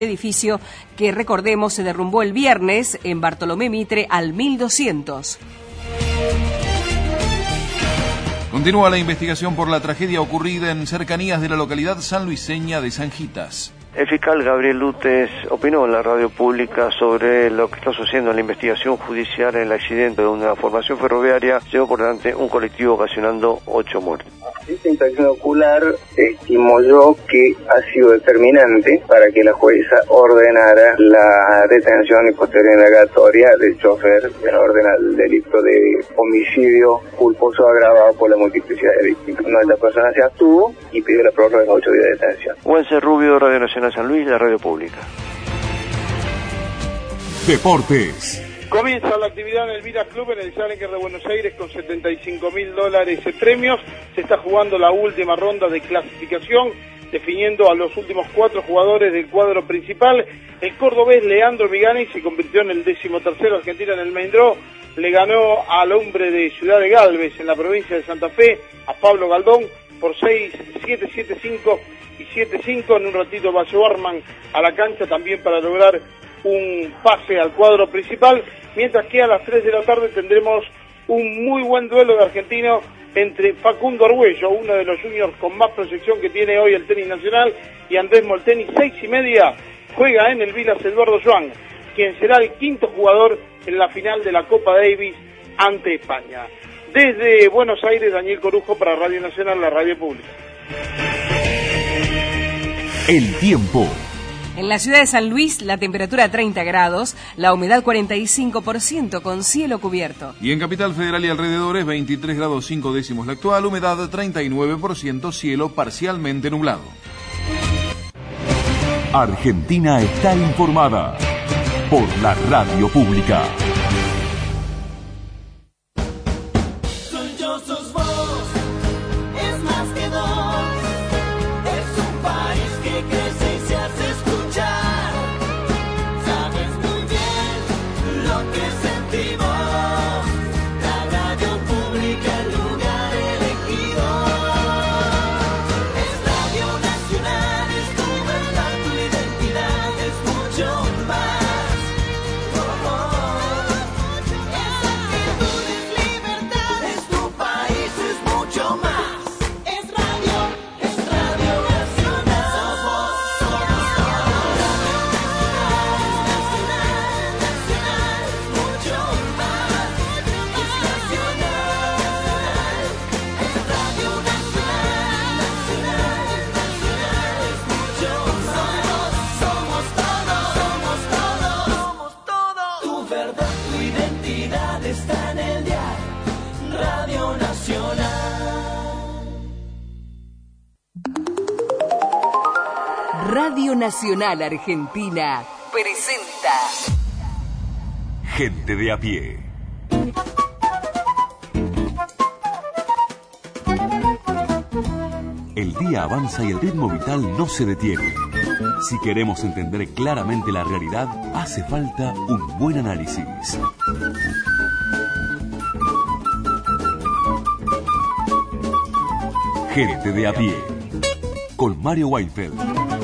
edificio que, recordemos, se derrumbó el viernes en Bartolomé Mitre al 1200. Continúa la investigación por la tragedia ocurrida en cercanías de la localidad sanluiseña de Sanjitas. El fiscal Gabriel Lutes opinó en la radio pública sobre lo que está sucediendo en la investigación judicial en el accidente de una formación ferroviaria. Llevó por delante un colectivo ocasionando 8 muertes. Esta inspección ocular estimo yo que ha sido determinante para que la jueza ordenara la detención y posterior indagatoria del chofer en orden al delito de homicidio culposo agravado por la multiplicidad de víctimas. Una de las personas se abstuvo y pidió la prórroga de 8 días de detención. Wences Rubio, Radio Nacional San Luis, la radio pública. Deportes. Comienza la actividad en el Vira Club en el Challenger de Buenos Aires con $75.000 en premios. Se está jugando la última ronda de clasificación, definiendo a los últimos 4 jugadores del cuadro principal. El cordobés Leandro Vigani se convirtió en el 13º argentino en el Main Draw. Le ganó al hombre de Ciudad de Galvez en la provincia de Santa Fe, a Pablo Galdón, por 6-7, 7-5 y 7-5. En un ratito va Schwarman a la cancha también para lograr un pase al cuadro principal, mientras que a las 3 de la tarde tendremos un muy buen duelo de argentino entre Facundo Arguello, uno de los juniors con más proyección que tiene hoy el tenis nacional, y Andrés Molteni. 6:30 juega en el Vilas Eduardo Joan, quien será el 5º jugador en la final de la Copa Davis ante España. Desde Buenos Aires, Daniel Corujo para Radio Nacional, la radio pública. El tiempo. En la ciudad de San Luis, la temperatura 30 grados, la humedad 45% con cielo cubierto. Y en Capital Federal y alrededores, 23 grados 5 décimos la actual, humedad 39%, cielo parcialmente nublado. Argentina está informada por la radio pública. Radio Nacional Argentina presenta Gente de a pie. El día avanza y el ritmo vital no se detiene. Si queremos entender claramente la realidad, hace falta un buen análisis. Gente de a pie, con Mario Weinfeld.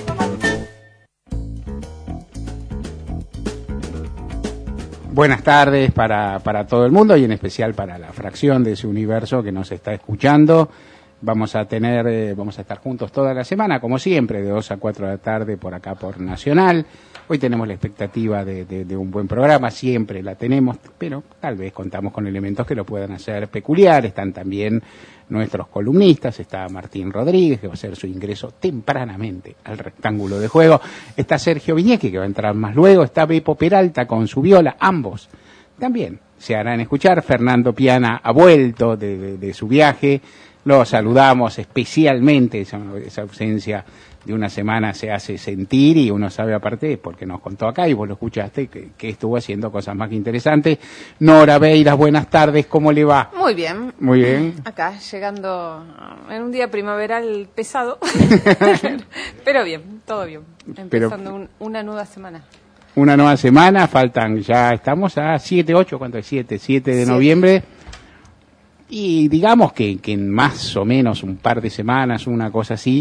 Buenas tardes para todo el mundo y en especial para la fracción de ese universo que nos está escuchando. Vamos a estar juntos toda la semana, como siempre, de 2 a 4 de la tarde por acá por Nacional. Hoy tenemos la expectativa de un buen programa, siempre la tenemos, pero tal vez contamos con elementos que lo puedan hacer peculiar. Están también nuestros columnistas, está Martín Rodríguez, que va a hacer su ingreso tempranamente al rectángulo de juego. Está Sergio Viñeque, que va a entrar más luego. Está Beppo Peralta con su viola, ambos también se harán escuchar. Fernando Piana ha vuelto de su viaje. Lo saludamos especialmente, esa ausencia de una semana se hace sentir y uno sabe aparte, porque nos contó acá y vos lo escuchaste, que estuvo haciendo cosas más que interesantes. Nora Beiras, buenas tardes, ¿cómo le va? Muy bien. Muy bien. Acá, llegando en un día primaveral pesado, pero bien, todo bien. Empezando una nueva semana. Una nueva semana, ya estamos a 7 de noviembre. Y digamos que en más o menos un par de semanas, una cosa así,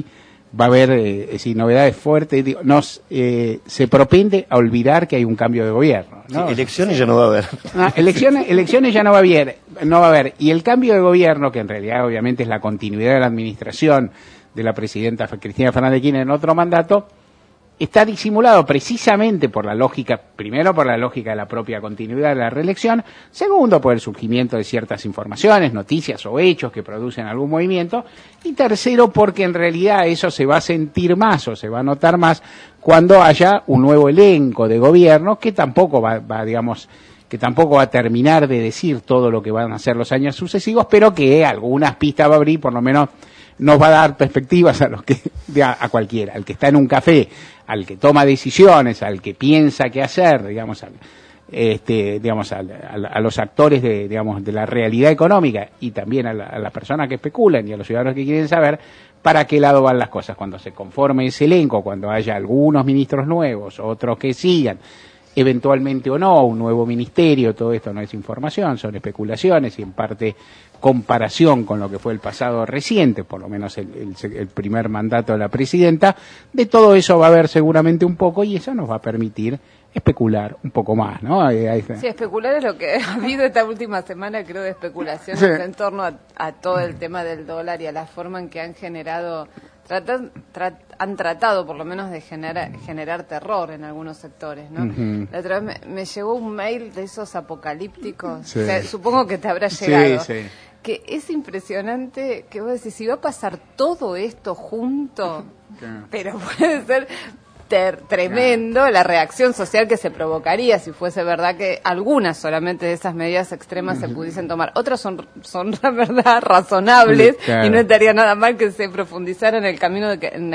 va a haber novedades fuertes. Digo, se propende a olvidar que hay un cambio de gobierno, ¿no? Sí, elecciones ya no va a haber. Elecciones ya no va a haber. Y el cambio de gobierno, que en realidad obviamente es la continuidad de la administración de la presidenta Cristina Fernández de Kirchner en otro mandato, está disimulado precisamente por la lógica, primero por la lógica de la propia continuidad de la reelección, segundo por el surgimiento de ciertas informaciones, noticias o hechos que producen algún movimiento, y tercero porque en realidad eso se va a sentir más o se va a notar más cuando haya un nuevo elenco de gobierno que tampoco va a terminar de decir todo lo que van a ser los años sucesivos, pero que algunas pistas va a abrir, por lo menos nos va a dar perspectivas a cualquiera, al que está en un café, al que toma decisiones, al que piensa qué hacer, a los actores de la realidad económica y también a las personas que especulan y a los ciudadanos que quieren saber para qué lado van las cosas. Cuando se conforme ese elenco, cuando haya algunos ministros nuevos, otros que sigan, eventualmente o no, un nuevo ministerio, todo esto no es información, son especulaciones y en parte comparación con lo que fue el pasado reciente, por lo menos el primer mandato de la presidenta. De todo eso va a haber seguramente un poco y eso nos va a permitir especular un poco más, ¿no? Sí, especular es lo que ha habido esta última semana, creo, de especulaciones en torno a todo el tema del dólar y a la forma en que han generado... han tratado por lo menos de generar terror en algunos sectores, ¿no? Uh-huh. La otra vez me llegó un mail de esos apocalípticos, sí. o sea, supongo que te habrá llegado, sí. Que es impresionante que vos decís, si va a pasar todo esto junto, pero puede ser tremendo la reacción social que se provocaría si fuese verdad que algunas solamente de esas medidas extremas se pudiesen tomar. Otras son la verdad razonables y no estaría nada mal que se profundizara en el camino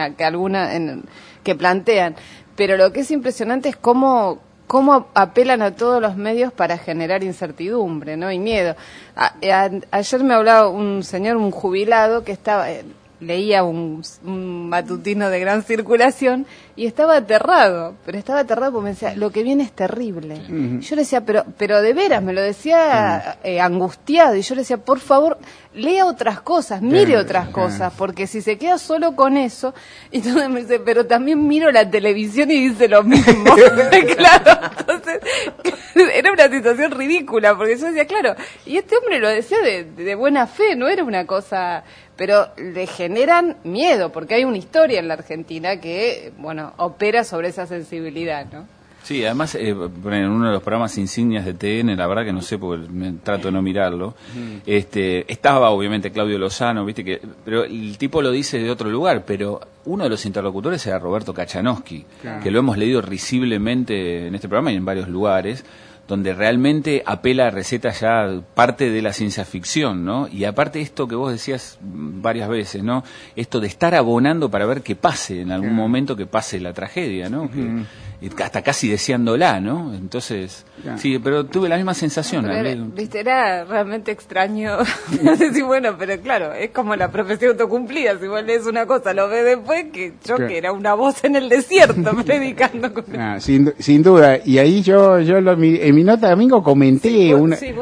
que plantean. Pero lo que es impresionante es cómo apelan a todos los medios para generar incertidumbre, ¿no? Y miedo. Ayer me hablaba un señor, un jubilado, que leía un matutino de gran circulación y estaba aterrado porque me decía, lo que viene es terrible. Uh-huh. Yo le decía, pero de veras, me lo decía angustiado, y yo le decía, por favor, lea otras cosas, mire otras cosas, porque si se queda solo con eso, y entonces me dice, pero también miro la televisión y dice lo mismo. Claro, entonces era una situación ridícula, porque yo decía, claro, y este hombre lo decía de buena fe, no era una cosa... pero le generan miedo, porque hay una historia en la Argentina que, opera sobre esa sensibilidad, ¿no? Sí, además, en uno de los programas insignias de TN, la verdad que no sé, porque me trato de no mirarlo, estaba obviamente Claudio Lozano, pero el tipo lo dice de otro lugar, pero uno de los interlocutores era Roberto Kachanowski, que lo hemos leído risiblemente en este programa y en varios lugares, donde realmente apela a recetas ya parte de la ciencia ficción, ¿no? Y aparte esto que vos decías varias veces, ¿no? Esto de estar abonando para ver que pase en algún momento, que pase la tragedia, ¿no? Uh-huh. Hasta casi deseándola, ¿no? Entonces, sí, pero tuve la misma sensación. Era realmente extraño. No sé si pero claro, es como la profecía autocumplida. Si vos lees una cosa, lo ves después, que era una voz en el desierto predicando. Sin duda. Y ahí yo en mi nota de domingo comenté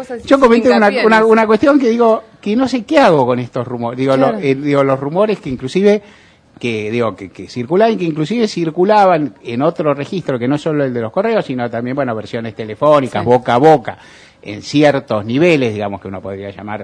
una cuestión que digo, que no sé qué hago con estos rumores. Digo, los rumores que inclusive... que circulaban, que inclusive circulaban en otro registro que no solo el de los correos, sino también, versiones telefónicas, boca a boca, en ciertos niveles, digamos, que uno podría llamar,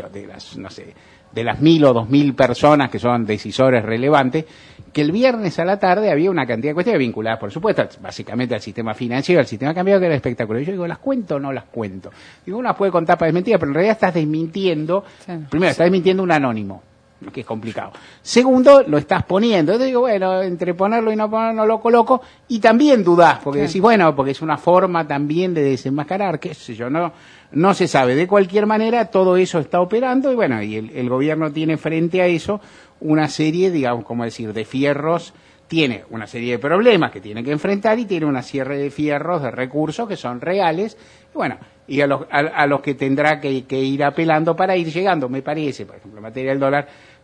de las 1.000 o 2.000 personas que son decisores relevantes, que el viernes a la tarde había una cantidad de cuestiones vinculadas, por supuesto, básicamente al sistema financiero, al sistema cambiario, que era espectacular. Y yo digo, ¿las cuento o no las cuento? Digo, uno las puede contar para desmentir, pero en realidad estás desmintiendo, primero, estás desmintiendo un anónimo, que es complicado. Segundo, lo estás poniendo. Entonces digo, entre ponerlo y no ponerlo lo coloco, y también dudás, porque decís, porque es una forma también de desenmascarar, qué sé yo, no se sabe. De cualquier manera, todo eso está operando, y el gobierno tiene frente a eso una serie, de fierros, tiene una serie de problemas que tiene que enfrentar y tiene una serie de fierros, de recursos que son reales, y a los que tendrá que ir apelando para ir llegando, me parece, por ejemplo, en materia del dólar,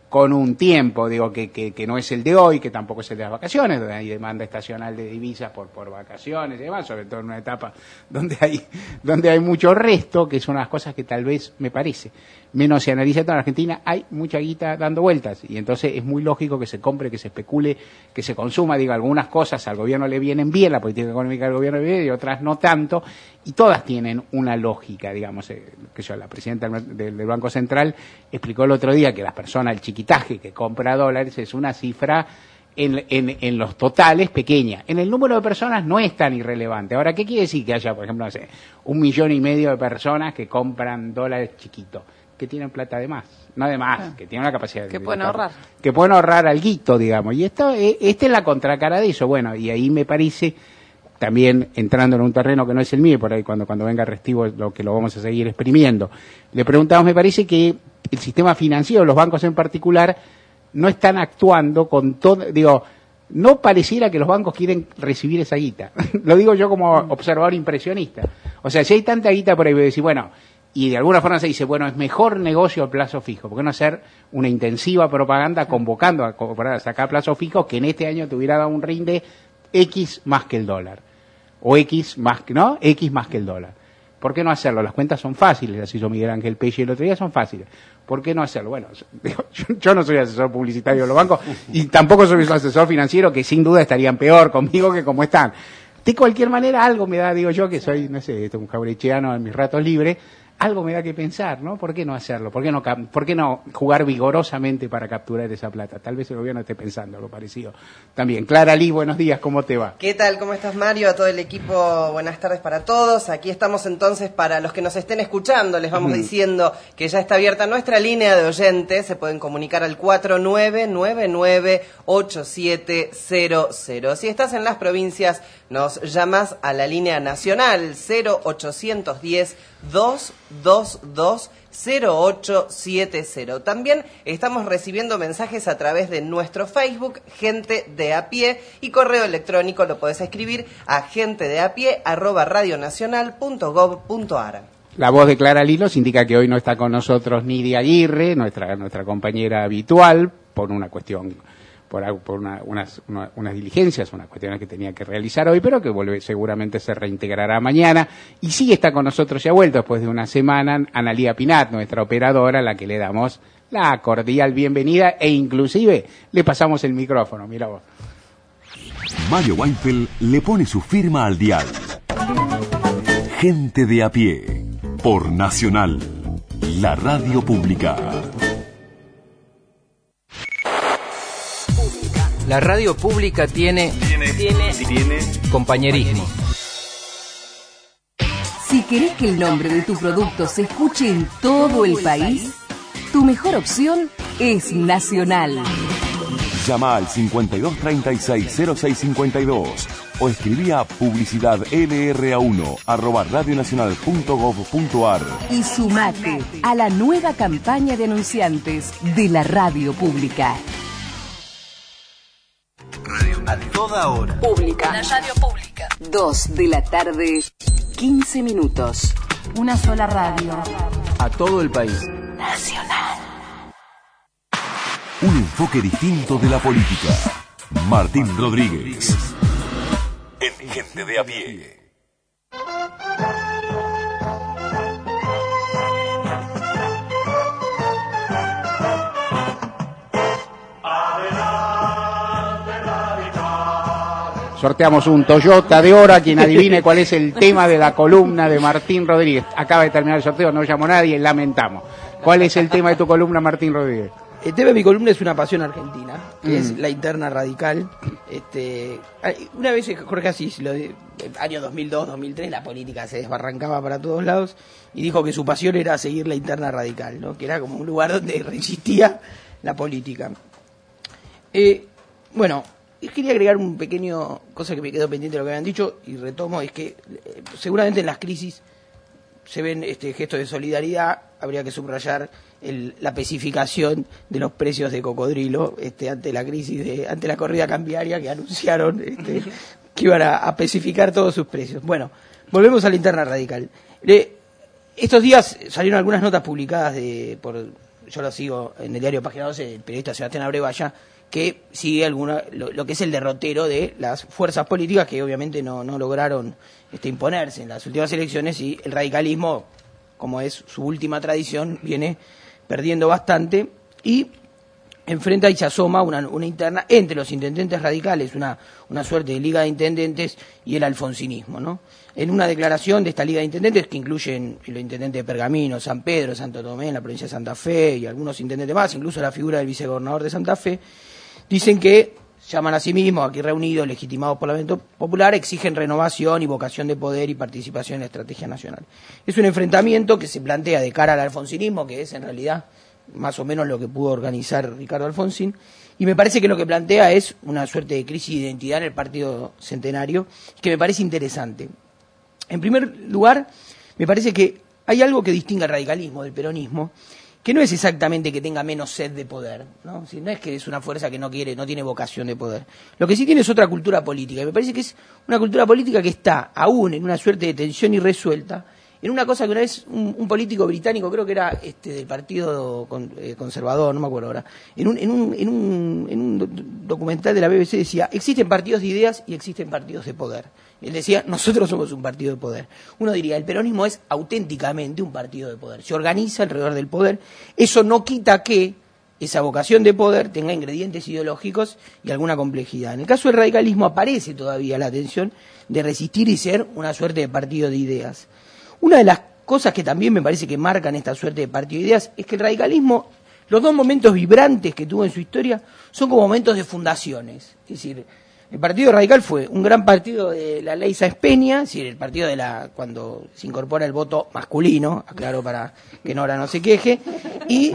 con un tiempo, digo, que no es el de hoy, que tampoco es el de las vacaciones, donde hay demanda estacional de divisas por vacaciones y demás, sobre todo en una etapa donde hay mucho resto, que son las cosas que tal vez, me parece, menos se analiza todo en Argentina, hay mucha guita dando vueltas, y entonces es muy lógico que se compre, que se especule, que se consuma, digo, algunas cosas al gobierno le vienen bien, la política económica del gobierno le viene bien, y otras no tanto, y todas tienen una lógica, digamos, la presidenta del Banco Central explicó el otro día que las personas, el chiquitaje que compra dólares es una cifra en los totales pequeña. En el número de personas no es tan irrelevante. Ahora, ¿qué quiere decir que haya, por ejemplo, no sé, 1,5 millones de personas que compran dólares chiquitos, que tienen plata de más? No de más, que tienen la capacidad que pueden ahorrar. Que pueden ahorrar alguito, digamos. Y esta es la contracara de eso. Bueno, y ahí me parece, también entrando en un terreno que no es el mío, por ahí cuando venga Restivo lo vamos a seguir exprimiendo. Le preguntamos, me parece que el sistema financiero, los bancos en particular, no están actuando con todo, digo, no pareciera que los bancos quieren recibir esa guita. Lo digo yo como observador impresionista. O sea, si hay tanta guita por ahí, voy a decir, bueno, y de alguna forma se dice, bueno, es mejor negocio a plazo fijo. ¿Por qué no hacer una intensiva propaganda convocando a sacar plazo fijo que en este año te hubiera dado un rinde X más que el dólar? O X más que el dólar. ¿Por qué no hacerlo? Las cuentas son fáciles, las hizo Miguel Ángel Pelle el otro día, son fáciles. ¿Por qué no hacerlo? Bueno, yo no soy asesor publicitario de los bancos y tampoco soy asesor financiero, que sin duda estarían peor conmigo que como están. De cualquier manera, algo me da, digo yo, que soy, no sé, un jaurechiano en mis ratos libres, algo me da que pensar, ¿no? ¿Por qué no hacerlo? ¿Por qué no jugar vigorosamente para capturar esa plata? Tal vez el gobierno esté pensando algo parecido también. Clara Lee, buenos días, ¿cómo te va? ¿Qué tal? ¿Cómo estás, Mario? A todo el equipo, buenas tardes para todos. Aquí estamos entonces para los que nos estén escuchando. Les vamos diciendo que ya está abierta nuestra línea de oyentes. Se pueden comunicar al 4999-8700. Si estás en las provincias, nos llamas a la línea nacional 0810-222-0870. También estamos recibiendo mensajes a través de nuestro Facebook, Gente de a Pie, y correo electrónico lo podés escribir a gentedeapie@radionacional.gov.ar. La voz de Clara Lilos indica que hoy no está con nosotros Nidia Aguirre, nuestra compañera habitual, por una cuestión, por unas diligencias, unas cuestiones que tenía que realizar hoy, pero que seguramente se reintegrará mañana. Y sí está con nosotros, ya ha vuelto después de una semana, Analía Pinat, nuestra operadora, a la que le damos la cordial bienvenida e inclusive le pasamos el micrófono. Mira vos. Mario Weinfeld le pone su firma al dial. Gente de a pie, por Nacional, la radio pública. La radio pública tiene compañerismo. Si querés que el nombre de tu producto se escuche en todo el país, tu mejor opción es Nacional. Llama al 5236-0652 o escribí a publicidadlra1@radionacional.gov.ar y sumate a la nueva campaña de anunciantes de la radio pública. A toda hora. Pública. La radio pública. 2 de la tarde, 15 minutos. Una sola radio. A todo el país. Nacional. Un enfoque distinto de la política. Martín Rodríguez. En Gente de a Pie. Sorteamos un Toyota de Ora, quien adivine cuál es el tema de la columna de Martín Rodríguez. Acaba de terminar el sorteo, no llamó nadie, lamentamos. ¿Cuál es el tema de tu columna, Martín Rodríguez? El tema de mi columna es una pasión argentina, que es la interna radical. Una vez Jorge Asís, el año 2002-2003, la política se desbarrancaba para todos lados y dijo que su pasión era seguir la interna radical, ¿no? Que era como un lugar donde resistía la política. Bueno, quería agregar un pequeño cosa que me quedó pendiente de lo que habían dicho y retomo, es que seguramente en las crisis se ven gestos de solidaridad. Habría que subrayar la especificación de los precios de cocodrilo ante la crisis, ante la corrida cambiaria que anunciaron que iban a especificar todos sus precios. Bueno, volvemos a la interna radical. Estos días salieron algunas notas publicadas por yo lo sigo en el diario Página 12, el periodista Sebastián Abrevaya, que sigue lo que es el derrotero de las fuerzas políticas que obviamente no lograron imponerse en las últimas elecciones, y el radicalismo, como es su última tradición, viene perdiendo bastante y enfrenta y se asoma una interna entre los intendentes radicales, una suerte de liga de intendentes, y el alfonsinismo, ¿no? En una declaración de esta liga de intendentes, que incluyen los intendentes de Pergamino, San Pedro, Santo Tomé, en la provincia de Santa Fe, y algunos intendentes más, incluso la figura del vicegobernador de Santa Fe, dicen que llaman a sí mismos, aquí reunidos, legitimados por la mente popular, exigen renovación y vocación de poder y participación en la estrategia nacional. Es un enfrentamiento que se plantea de cara al alfonsinismo, que es en realidad más o menos lo que pudo organizar Ricardo Alfonsín, y me parece que lo que plantea es una suerte de crisis de identidad en el Partido Centenario, que me parece interesante. En primer lugar, me parece que hay algo que distingue al radicalismo del peronismo, que no es exactamente que tenga menos sed de poder, ¿no? No es que es una fuerza que no tiene vocación de poder. Lo que sí tiene es otra cultura política, y me parece que es una cultura política que está aún en una suerte de tensión irresuelta, en una cosa que una vez un político británico, creo que era del Partido Conservador, no me acuerdo ahora, en un documental de la BBC decía: existen partidos de ideas y existen partidos de poder. Él decía: nosotros somos un partido de poder. Uno diría: el peronismo es auténticamente un partido de poder, se organiza alrededor del poder. Eso no quita que esa vocación de poder tenga ingredientes ideológicos y alguna complejidad. En el caso del radicalismo aparece todavía la tensión de resistir y ser una suerte de partido de ideas. Una de las cosas que también me parece que marcan esta suerte de partido de ideas es que el radicalismo, los dos momentos vibrantes que tuvo en su historia, son como momentos de fundaciones. Es decir, el Partido Radical fue un gran partido de la ley Sáenz Peña, es decir, el partido cuando se incorpora el voto masculino, aclaro para que Nora no se queje, y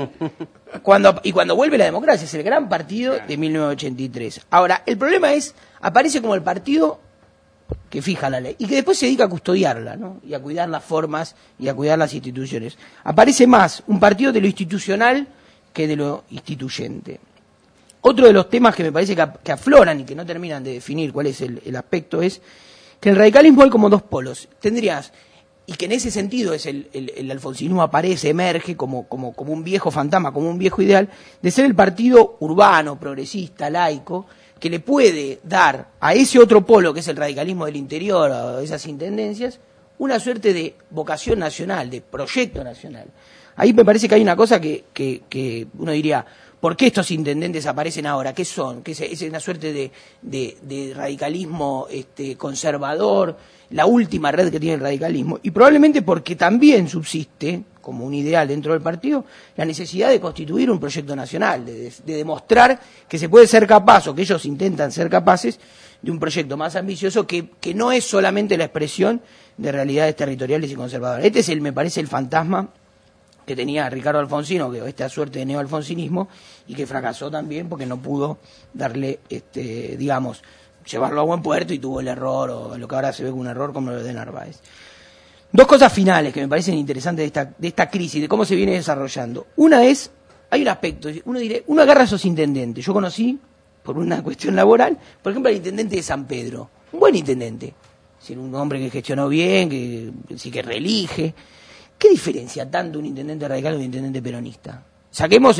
cuando vuelve la democracia, es el gran partido de 1983. Ahora, el problema es, aparece como el partido que fija la ley y que después se dedica a custodiarla, ¿no? Y a cuidar las formas y a cuidar las instituciones. Aparece más un partido de lo institucional que de lo instituyente. Otro de los temas que me parece que afloran y que no terminan de definir cuál es el aspecto es que en el radicalismo hay como dos polos. Tendrías, y que en ese sentido es el alfonsinismo aparece, emerge como un viejo fantasma, como un viejo ideal, de ser el partido urbano, progresista, laico, que le puede dar a ese otro polo, que es el radicalismo del interior, a esas intendencias, una suerte de vocación nacional, de proyecto nacional. Ahí me parece que hay una cosa que uno diría: ¿por qué estos intendentes aparecen ahora? ¿Qué son? ¿Qué es una suerte de radicalismo conservador, la última red que tiene el radicalismo? Y probablemente porque también subsiste, como un ideal dentro del partido, la necesidad de constituir un proyecto nacional, de demostrar que se puede ser capaz, o que ellos intentan ser capaces, de un proyecto más ambicioso que no es solamente la expresión de realidades territoriales y conservadoras. Este me parece el fantasma que tenía Ricardo Alfonsín, o esta suerte de neoalfonsinismo, y que fracasó también porque no pudo darle, llevarlo a buen puerto, y tuvo el error, o lo que ahora se ve como un error, como lo de Narváez. Dos cosas finales que me parecen interesantes de esta crisis, de cómo se viene desarrollando. Una es, hay un aspecto, uno agarra a esos intendentes. Yo conocí, por una cuestión laboral, por ejemplo, al intendente de San Pedro, un buen intendente, es decir, un hombre que gestionó bien, que reelige. ¿Qué diferencia tanto un intendente radical de un intendente peronista? Saquemos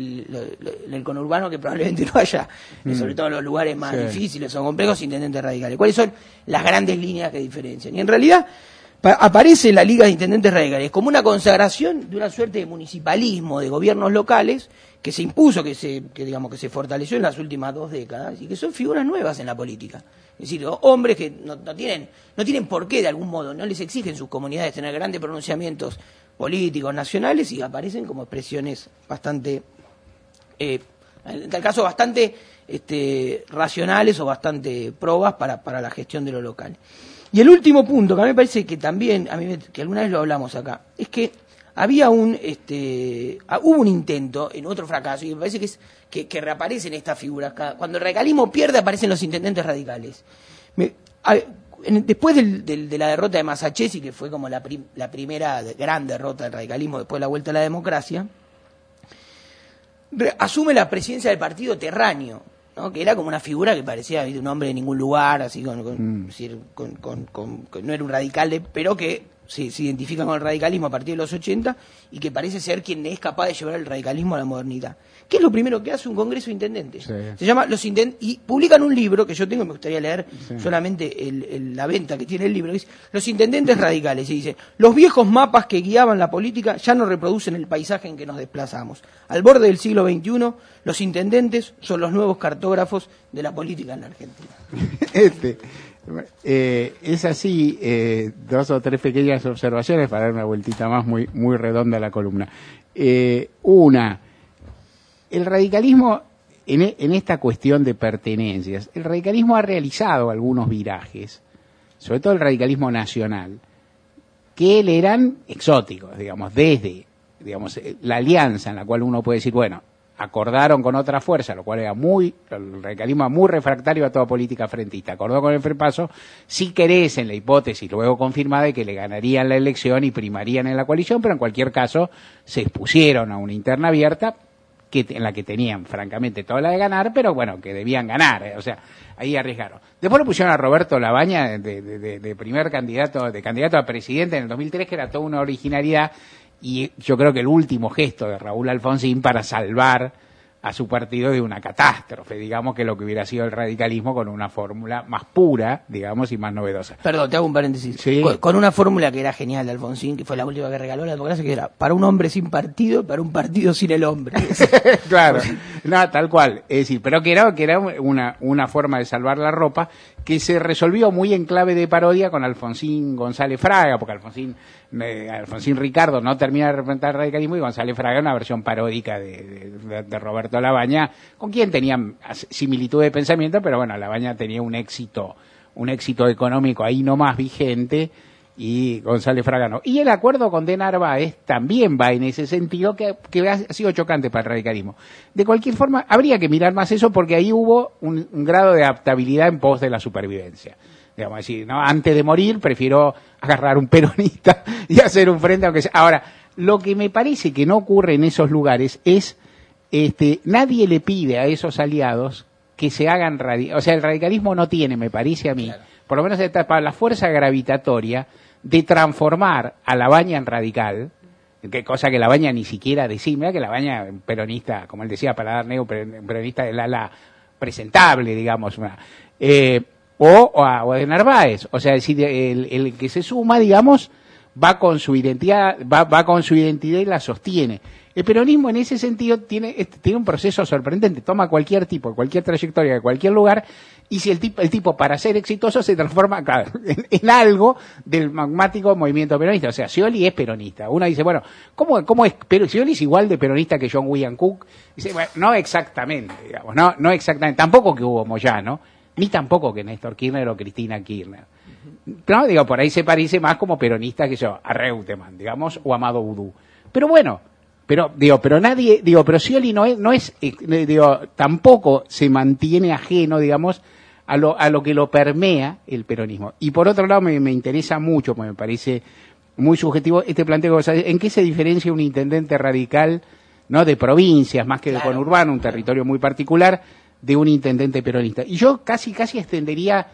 el conurbano, que probablemente no haya, sobre todo en los lugares más difíciles o complejos, intendentes radicales. ¿Cuáles son las grandes líneas que diferencian? Y en realidad aparece la Liga de Intendentes Radicales como una consagración de una suerte de municipalismo, de gobiernos locales, que se impuso, que se fortaleció en las últimas 2 décadas, y que son figuras nuevas en la política. Es decir, hombres que no tienen por qué, de algún modo, no les exigen sus comunidades tener grandes pronunciamientos políticos nacionales, y aparecen como expresiones bastante, en tal caso, bastante racionales o bastante probas para la gestión de lo local. Y el último punto, que a mí me parece que también, que alguna vez lo hablamos acá, es que hubo un intento, en otro fracaso, y me parece que reaparecen estas figuras. Cuando el radicalismo pierde, aparecen los intendentes radicales. Después de la derrota de Masachesi, que fue como la primera gran derrota del radicalismo después de la vuelta a la democracia, asume la presidencia del partido Terráneo, ¿no? Que era como una figura que parecía un hombre de ningún lugar, así no era un radical, pero que se identifican con el radicalismo a partir de los 80 y que parece ser quien es capaz de llevar el radicalismo a la modernidad. ¿Qué es lo primero que hace un congreso de intendentes? Sí. Se llama Los Intendentes, y publican un libro que yo tengo, me gustaría leer solamente la venta que tiene el libro, que dice Los Intendentes Radicales, y dice: los viejos mapas que guiaban la política ya no reproducen el paisaje en que nos desplazamos. Al borde del siglo XXI, los intendentes son los nuevos cartógrafos de la política en la Argentina. Es así, 2 o 3 pequeñas observaciones para dar una vueltita más muy, muy redonda a la columna. Una, el radicalismo, en esta cuestión de pertenencias, el radicalismo ha realizado algunos virajes, sobre todo el radicalismo nacional, que le eran exóticos, digamos, desde la alianza en la cual uno puede decir, bueno, acordaron con otra fuerza, lo cual era el radicalismo muy refractario a toda política frentista, acordó con el FREPASO, si querés, en la hipótesis luego confirmada de que le ganarían la elección y primarían en la coalición, pero en cualquier caso se expusieron a una interna abierta en la que tenían francamente toda la de ganar, pero bueno, que debían ganar, o sea, ahí arriesgaron. Después le pusieron a Roberto Labaña de primer candidato a presidente en el 2003, que era toda una originalidad. Y yo creo que el último gesto de Raúl Alfonsín para salvar a su partido de una catástrofe, digamos, que lo que hubiera sido el radicalismo con una fórmula más pura, digamos, y más novedosa. Perdón, te hago un paréntesis. ¿Sí? Con una fórmula que era genial de Alfonsín, que fue la última que regaló la democracia, que era para un hombre sin partido, para un partido sin el hombre. Claro, no, tal cual. Es decir, pero que era una forma de salvar la ropa que se resolvió muy en clave de parodia con Alfonsín González Fraga, porque Alfonsín Ricardo no termina de representar el radicalismo y González Fraga una versión paródica de Roberto Labaña, con quien tenían similitud de pensamiento, pero bueno, Labaña tenía un éxito económico ahí nomás vigente y González Fraga no. Y el acuerdo con De Narváez también va en ese sentido, que ha sido chocante para el radicalismo. De cualquier forma, habría que mirar más eso, porque ahí hubo un grado de adaptabilidad en pos de la supervivencia. Digamos, decir, ¿no? Antes de morir prefiero agarrar un peronista y hacer un frente, aunque sea. Ahora, lo que me parece que no ocurre en esos lugares es, nadie le pide a esos aliados que se hagan o sea, el radicalismo no tiene, me parece a mí, claro, por lo menos para la fuerza gravitatoria de transformar a Labaña en radical, que cosa que Labaña ni siquiera decía, que Labaña peronista, como él decía, para dar negro, peronista del ala presentable, digamos, o de Narváez, o sea, decir, el que se suma, digamos, va con su identidad, va con su identidad y la sostiene. El peronismo en ese sentido tiene un proceso sorprendente, toma cualquier tipo, cualquier trayectoria de cualquier lugar, y si el tipo para ser exitoso se transforma, claro, en algo del magmático movimiento peronista. O sea, Scioli es peronista. Uno dice, bueno, ¿cómo es? Pero Scioli es igual de peronista que John William Cook. Dice, bueno, no exactamente, digamos, no exactamente, tampoco que Hugo Moyano, ni tampoco que Néstor Kirchner o Cristina Kirchner. No, digo, por ahí se parece más como peronista que a Reutemann, digamos, o Amado Boudou. Pero bueno, pero Scioli no es, tampoco se mantiene ajeno, digamos, a lo que lo permea el peronismo. Y por otro lado me interesa mucho, porque me parece muy subjetivo este planteo, ¿en qué se diferencia un intendente radical, no, de provincias, más que de conurbano, un territorio muy particular, de un intendente peronista? Y yo casi extendería,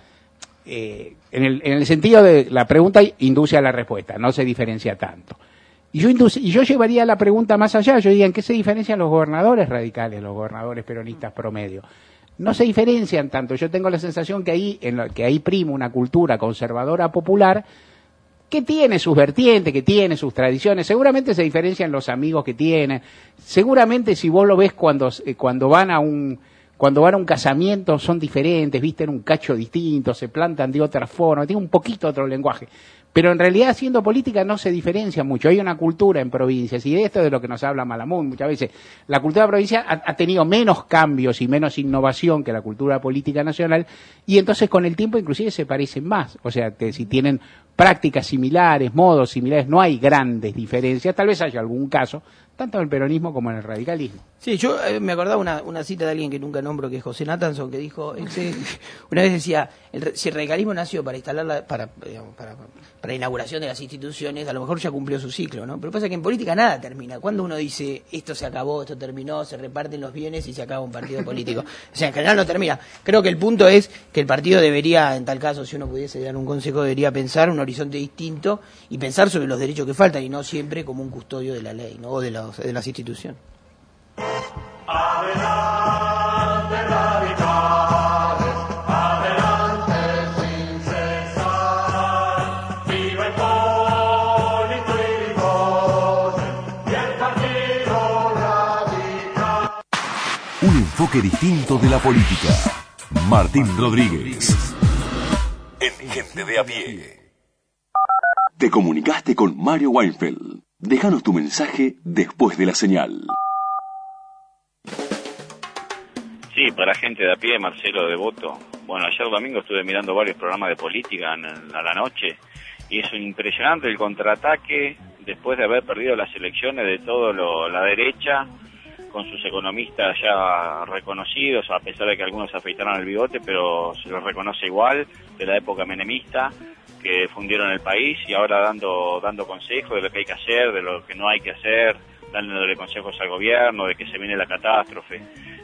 en el sentido de la pregunta induce a la respuesta, no se diferencia tanto. Y yo llevaría la pregunta más allá, yo diría, ¿en qué se diferencian los gobernadores radicales, los gobernadores peronistas promedio? No se diferencian tanto. Yo tengo la sensación que ahí prima una cultura conservadora popular que tiene sus vertientes, que tiene sus tradiciones. Seguramente se diferencian los amigos que tienen. Seguramente si vos lo ves cuando van a un casamiento son diferentes, visten un cacho distinto, se plantan de otra forma, tienen un poquito otro lenguaje. Pero en realidad haciendo política no se diferencia mucho. Hay una cultura en provincias, y de esto es de lo que nos habla Malamud muchas veces. La cultura provincial ha tenido menos cambios y menos innovación que la cultura política nacional, y entonces con el tiempo inclusive se parecen más. O sea, si tienen prácticas similares, modos similares, no hay grandes diferencias. Tal vez haya algún caso, tanto en el peronismo como en el radicalismo. Sí, yo me acordaba una cita de alguien que nunca nombro, que es José Nathanson, que dijo, una vez decía, si el radicalismo nació para instalar para la inauguración de las instituciones, a lo mejor ya cumplió su ciclo, ¿no? Pero pasa que en política nada termina. Cuando uno dice, esto se acabó, esto terminó, se reparten los bienes y se acaba un partido político. O sea, en general no termina. Creo que el punto es que el partido debería, en tal caso, si uno pudiese dar un consejo, debería pensar una horizonte distinto y pensar sobre los derechos que faltan y no siempre como un custodio de la ley, ¿no? O de las instituciones. Adelante, radicales, adelante sin cesar. Viva Hipólito Yrigoyen y el Partido Radical. Un enfoque distinto de la política. Martín Rodríguez. En Gente de a Pie. Te comunicaste con Mario Weinfeld. Déjanos tu mensaje después de la señal. Sí, para Gente de a Pie, Marcelo Devoto. Bueno, ayer domingo estuve mirando varios programas de política a la noche y es impresionante el contraataque después de haber perdido las elecciones de todo la derecha, con sus economistas ya reconocidos, a pesar de que algunos afeitaron el bigote, pero se los reconoce igual, de la época menemista, que fundieron el país y ahora dando consejos de lo que hay que hacer, de lo que no hay que hacer, dándole consejos al gobierno, de que se viene la catástrofe.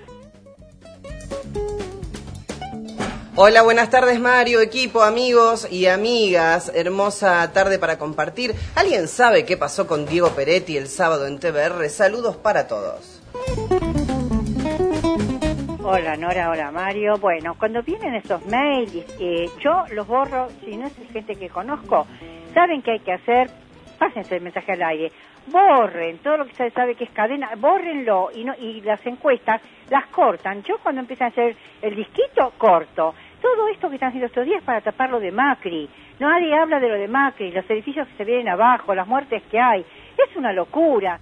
Hola, buenas tardes Mario, equipo, amigos y amigas. Hermosa tarde para compartir. ¿Alguien sabe qué pasó con Diego Peretti el sábado en TVR? Saludos para todos. Hola Nora, hola Mario. Bueno, cuando vienen esos mails, yo los borro, si no es gente que conozco, saben qué hay que hacer, pásense el mensaje al aire. Borren todo lo que se sabe que es cadena, bórrenlo y las encuestas las cortan. Yo cuando empiezan a hacer el disquito, corto. Todo esto que están haciendo estos días para tapar lo de Macri. Nadie habla de lo de Macri, los edificios que se vienen abajo, las muertes que hay. Es una locura.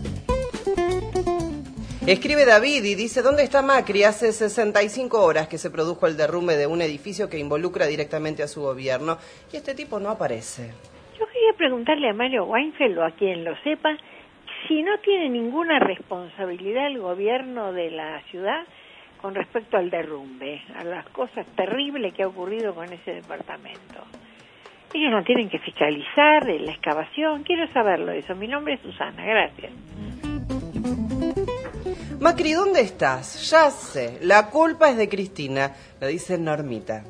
Escribe David y dice, ¿dónde está Macri? Hace 65 horas que se produjo el derrumbe de un edificio que involucra directamente a su gobierno y este tipo no aparece. Yo quería preguntarle a Mario Weinfeld, o a quien lo sepa, si no tiene ninguna responsabilidad el gobierno de la ciudad con respecto al derrumbe, a las cosas terribles que ha ocurrido con ese departamento. Ellos no tienen que fiscalizar la excavación, quiero saberlo eso. Mi nombre es Susana, gracias. Macri, ¿dónde estás? Ya sé, la culpa es de Cristina, lo dice Normita.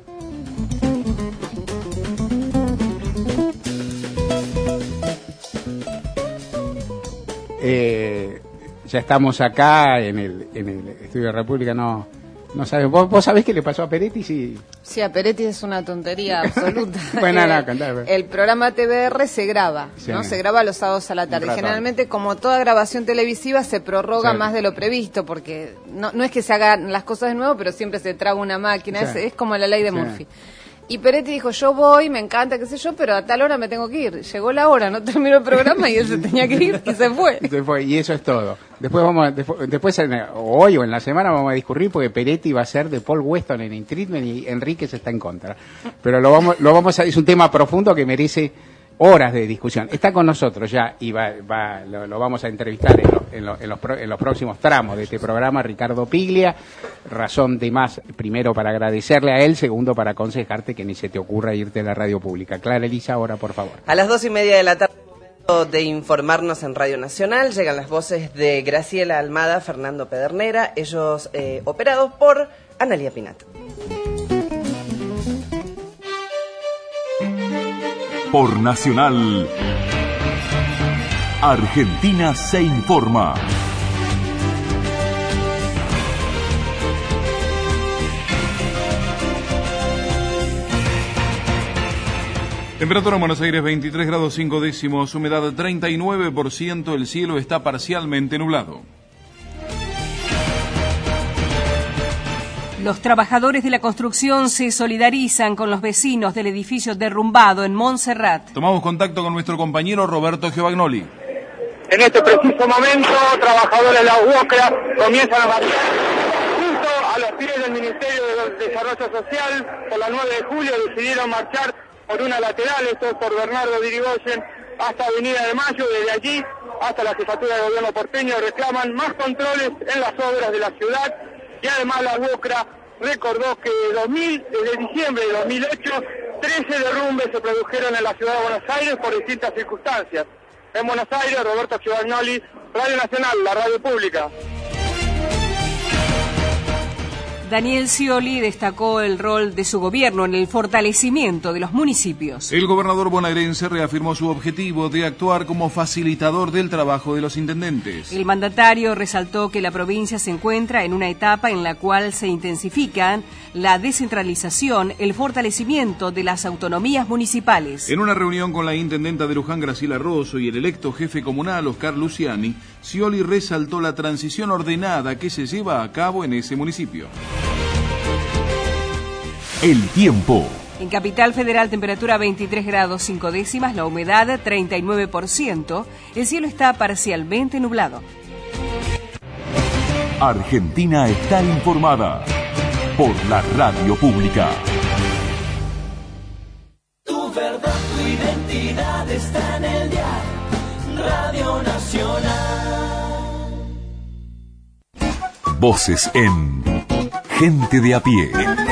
Ya estamos acá en el Estudio de República, no sabes. ¿Vos sabés qué le pasó a Peretti? Sí, a Peretti es una tontería absoluta. Bueno, contame. El programa TVR se graba, sí, ¿no? Se graba los sábados a la tarde. Generalmente, como toda grabación televisiva, se prorroga más de lo previsto, porque no es que se hagan las cosas de nuevo, pero siempre se traba una máquina, sí, es como la ley de Murphy. Y Peretti dijo, yo voy, me encanta, qué sé yo, pero a tal hora me tengo que ir. Llegó la hora, no terminó el programa y él se tenía que ir y se fue. Y eso es todo. Después hoy o en la semana vamos a discurrir porque Peretti va a ser de Paul Weston en el treatment y Enríquez está en contra. Pero es un tema profundo que merece horas de discusión. Está con nosotros ya y lo vamos a entrevistar en los próximos tramos de este programa, Ricardo Piglia. Razón de más, primero para agradecerle a él, segundo para aconsejarte que ni se te ocurra irte a la radio pública. Clara Elisa, ahora por favor. A las 2:30 de la tarde, momento de informarnos en Radio Nacional, llegan las voces de Graciela Almada, Fernando Pedernera, ellos operados por Analía Pinat. Por Nacional, Argentina se informa. Temperatura en Buenos Aires 23 grados 5 décimos, humedad 39%, el cielo está parcialmente nublado. Los trabajadores de la construcción se solidarizan con los vecinos del edificio derrumbado en Montserrat. Tomamos contacto con nuestro compañero Roberto Giovagnoli. En este preciso momento, trabajadores de la UOCRA comienzan a marchar junto a los pies del Ministerio de Desarrollo Social. Por la 9 de julio decidieron marchar por una lateral, esto es por Bernardo de Irigoyen, hasta Avenida de Mayo. Desde allí hasta la jefatura de gobierno porteño reclaman más controles en las obras de la ciudad. Y además la UOCRA recordó que desde diciembre de 2008, 13 derrumbes se produjeron en la ciudad de Buenos Aires por distintas circunstancias. En Buenos Aires, Roberto Giovagnoli, Radio Nacional, la radio pública. Daniel Scioli destacó el rol de su gobierno en el fortalecimiento de los municipios. El gobernador bonaerense reafirmó su objetivo de actuar como facilitador del trabajo de los intendentes. El mandatario resaltó que la provincia se encuentra en una etapa en la cual se intensifican la descentralización, el fortalecimiento de las autonomías municipales. En una reunión con la intendenta de Luján, Graciela Rosso, y el electo jefe comunal, Oscar Luciani, Scioli resaltó la transición ordenada que se lleva a cabo en ese municipio. El tiempo. En Capital Federal, temperatura 23 grados 5 décimas, la humedad 39%, el cielo está parcialmente nublado. Argentina está informada por la radio pública. Tu verdad, tu identidad está en el dial Radio Nacional. Voces en Gente de a pie.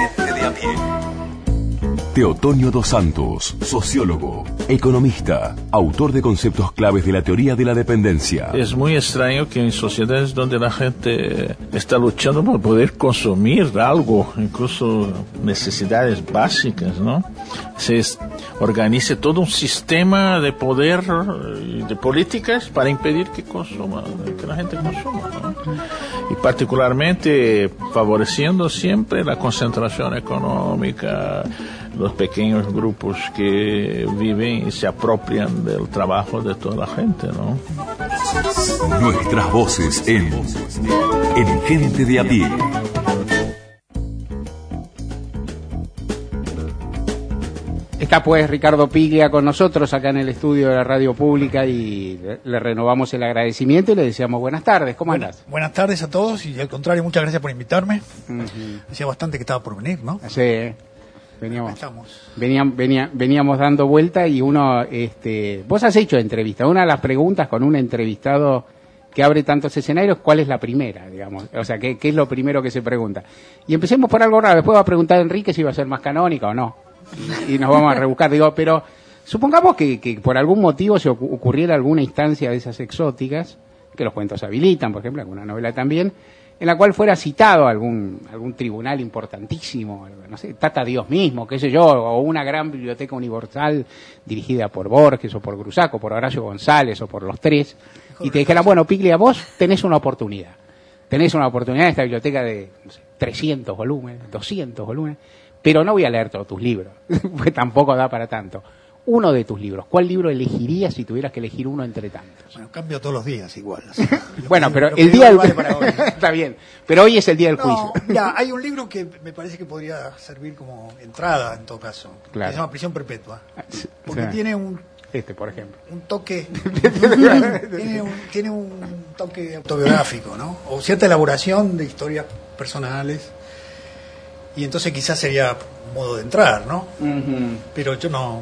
Teotonio dos Santos, sociólogo, economista, autor de conceptos claves de la teoría de la dependencia. Es muy extraño que en sociedades donde la gente está luchando por poder consumir algo, incluso necesidades básicas, ¿no? Se organice todo un sistema de poder y de políticas para impedir que la gente consuma, ¿no? Y particularmente favoreciendo siempre la concentración económica, los pequeños grupos que viven y se apropian del trabajo de toda la gente, ¿no? Nuestras voces en Gente de a pie. Está pues Ricardo Piglia con nosotros acá en el estudio de la radio pública y le renovamos el agradecimiento y le deseamos buenas tardes. ¿Cómo andás? Buenas tardes a todos y al contrario, muchas gracias por invitarme. Hacía bastante que estaba por venir, ¿no? Sí, veníamos dando vuelta y uno, vos has hecho entrevista. Una de las preguntas con un entrevistado que abre tantos escenarios, ¿cuál es la primera, digamos? O sea, ¿qué es lo primero que se pregunta? Y empecemos por algo raro. Después va a preguntar a Enrique si va a ser más canónica o no. Y nos vamos a rebuscar. Digo, pero supongamos que por algún motivo se ocurriera alguna instancia de esas exóticas, que los cuentos habilitan, por ejemplo, alguna novela también, en la cual fuera citado algún tribunal importantísimo, no sé, Tata Dios mismo, qué sé yo, o una gran biblioteca universal dirigida por Borges, o por Grusac, o por Horacio González, o por los tres, y te dijeran, bueno, Piglia, vos tenés una oportunidad en esta biblioteca de, no sé, 300 volúmenes, 200 volúmenes, pero no voy a leer todos tus libros, porque tampoco da para tanto. Uno de tus libros, ¿cuál libro elegirías si tuvieras que elegir uno entre tantos? Bueno, cambio todos los días igual. Bueno, pero el día del vale para hoy. Está bien, pero hoy es el día del juicio. Mira, hay un libro que me parece que podría servir como entrada en todo caso, claro, que se llama Prisión Perpetua, porque tiene un por ejemplo, un toque tiene un toque autobiográfico, ¿no? O cierta elaboración de historias personales, y entonces quizás sería un modo de entrar, ¿no? Pero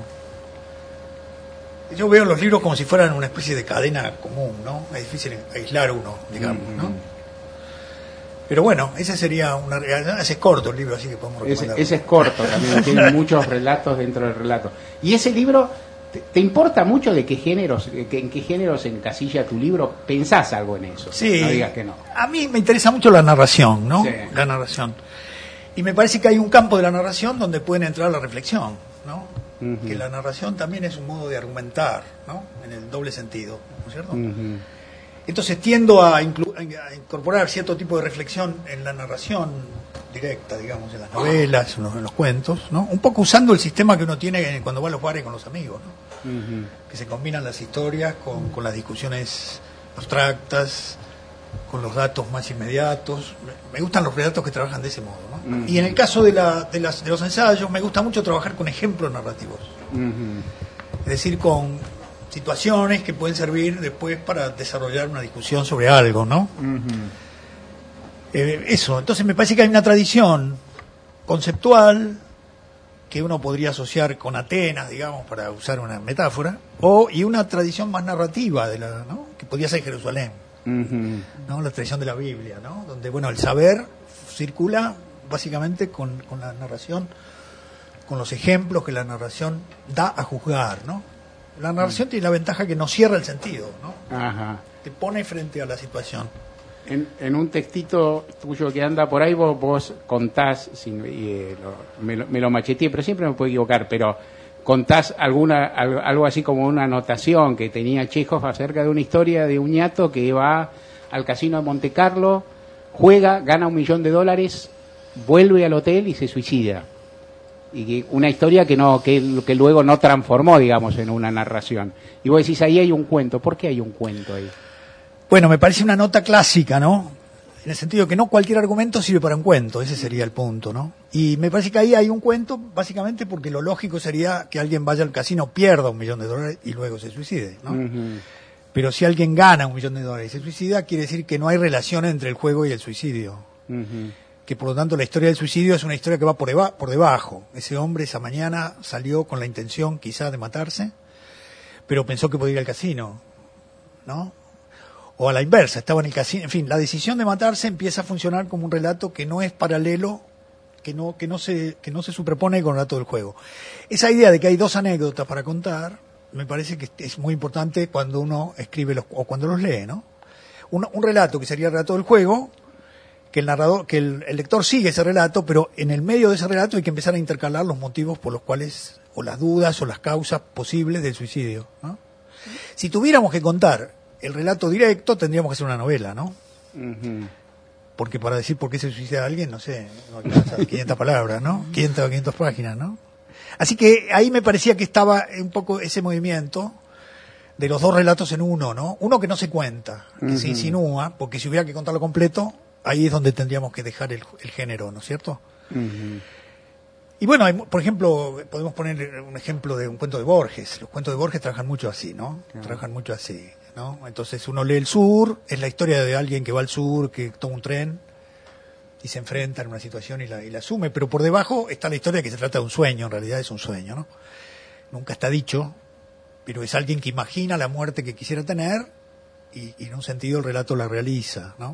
yo veo los libros como si fueran una especie de cadena común, ¿no? Es difícil aislar uno, digamos, ¿no? Pero bueno, ese sería ese es corto el libro, así que podemos recomendarlo. Ese es corto, también tiene muchos relatos dentro del relato. ¿Y ese libro te importa mucho de en qué géneros encasilla tu libro? ¿Pensás algo en eso? Sí. No digas que no. A mí me interesa mucho la narración, ¿no? Sí. La narración. Y me parece que hay un campo de la narración donde puede entrar la reflexión, ¿no? Que la narración también es un modo de argumentar, ¿no? En el doble sentido, ¿no es cierto? Entonces tiendo a incorporar cierto tipo de reflexión en la narración directa, digamos, en las novelas, en los cuentos, ¿no? Un poco usando el sistema que uno tiene cuando va a los bares con los amigos, ¿no? Que se combinan las historias con las discusiones abstractas, con los datos más inmediatos. Me gustan los relatos que trabajan de ese modo, ¿no? Y en el caso de los ensayos me gusta mucho trabajar con ejemplos narrativos, es decir, con situaciones que pueden servir después para desarrollar una discusión sobre algo, ¿no? Eso, entonces me parece que hay una tradición conceptual que uno podría asociar con Atenas, digamos, para usar una metáfora, y una tradición más narrativa ¿no? Que podría ser Jerusalén, ¿no? La tradición de la Biblia, ¿no? Donde, bueno, el saber circula básicamente con la narración, con los ejemplos que la narración da a juzgar, ¿no? La narración tiene la ventaja que no cierra el sentido, ¿no? Te pone frente a la situación. En un textito tuyo que anda por ahí vos contás, me lo macheteé, pero siempre me puedo equivocar, pero contás algo así como una anotación que tenía Chekhov acerca de una historia de un ñato que va al casino de Monte Carlo, juega, gana $1 millón, vuelve al hotel y se suicida. Y que una historia que luego no transformó, digamos, en una narración. Y vos decís, ahí hay un cuento. ¿Por qué hay un cuento ahí? Bueno, me parece una nota clásica, ¿no? En el sentido que no cualquier argumento sirve para un cuento, ese sería el punto, ¿no? Y me parece que ahí hay un cuento, básicamente porque lo lógico sería que alguien vaya al casino, pierda $1 millón y luego se suicide, ¿no? Uh-huh. Pero si alguien gana $1 millón y se suicida, quiere decir que no hay relación entre el juego y el suicidio. Uh-huh. Que por lo tanto la historia del suicidio es una historia que va por debajo. Ese hombre esa mañana salió con la intención quizá de matarse, pero pensó que podía ir al casino, ¿no? O a la inversa, estaba en el casino. En fin, la decisión de matarse empieza a funcionar como un relato que no es paralelo, que no se superpone con el relato del juego. Esa idea de que hay dos anécdotas para contar, me parece que es muy importante cuando uno escribe o cuando los lee, ¿no? Un relato que sería el relato del juego, que el lector sigue ese relato, pero en el medio de ese relato hay que empezar a intercalar los motivos por los cuales, o las dudas o las causas posibles del suicidio, ¿no? Si tuviéramos que contar el relato directo, tendríamos que hacer una novela, ¿no? Uh-huh. Porque para decir por qué se suicida alguien, no sé, no alcanza 500 palabras, ¿no? 500 páginas, ¿no? Así que ahí me parecía que estaba un poco ese movimiento de los dos relatos en uno, ¿no? Uno que no se cuenta, que se insinúa, porque si hubiera que contarlo completo, ahí es donde tendríamos que dejar el género, ¿no es cierto? Uh-huh. Y bueno, por ejemplo, podemos poner un ejemplo de un cuento de Borges. Los cuentos de Borges trabajan mucho así, ¿no? Uh-huh. Trabajan mucho así, ¿no? Entonces uno lee El Sur, es la historia de alguien que va al sur, que toma un tren y se enfrenta en una situación y la asume, pero por debajo está la historia que se trata de un sueño, en realidad es un sueño, ¿no? Nunca está dicho, pero es alguien que imagina la muerte que quisiera tener y en un sentido el relato la realiza, ¿no?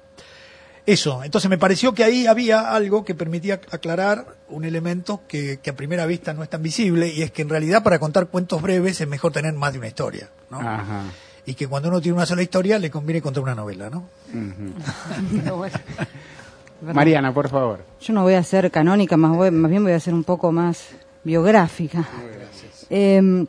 Eso, entonces me pareció que ahí había algo que permitía aclarar un elemento que a primera vista no es tan visible, y es que en realidad para contar cuentos breves es mejor tener más de una historia, ¿no? Ajá. Y que cuando uno tiene una sola historia le conviene contar una novela, ¿no? Uh-huh. Mariana, por favor. Yo no voy a ser canónica, más bien voy a ser un poco más biográfica. Gracias.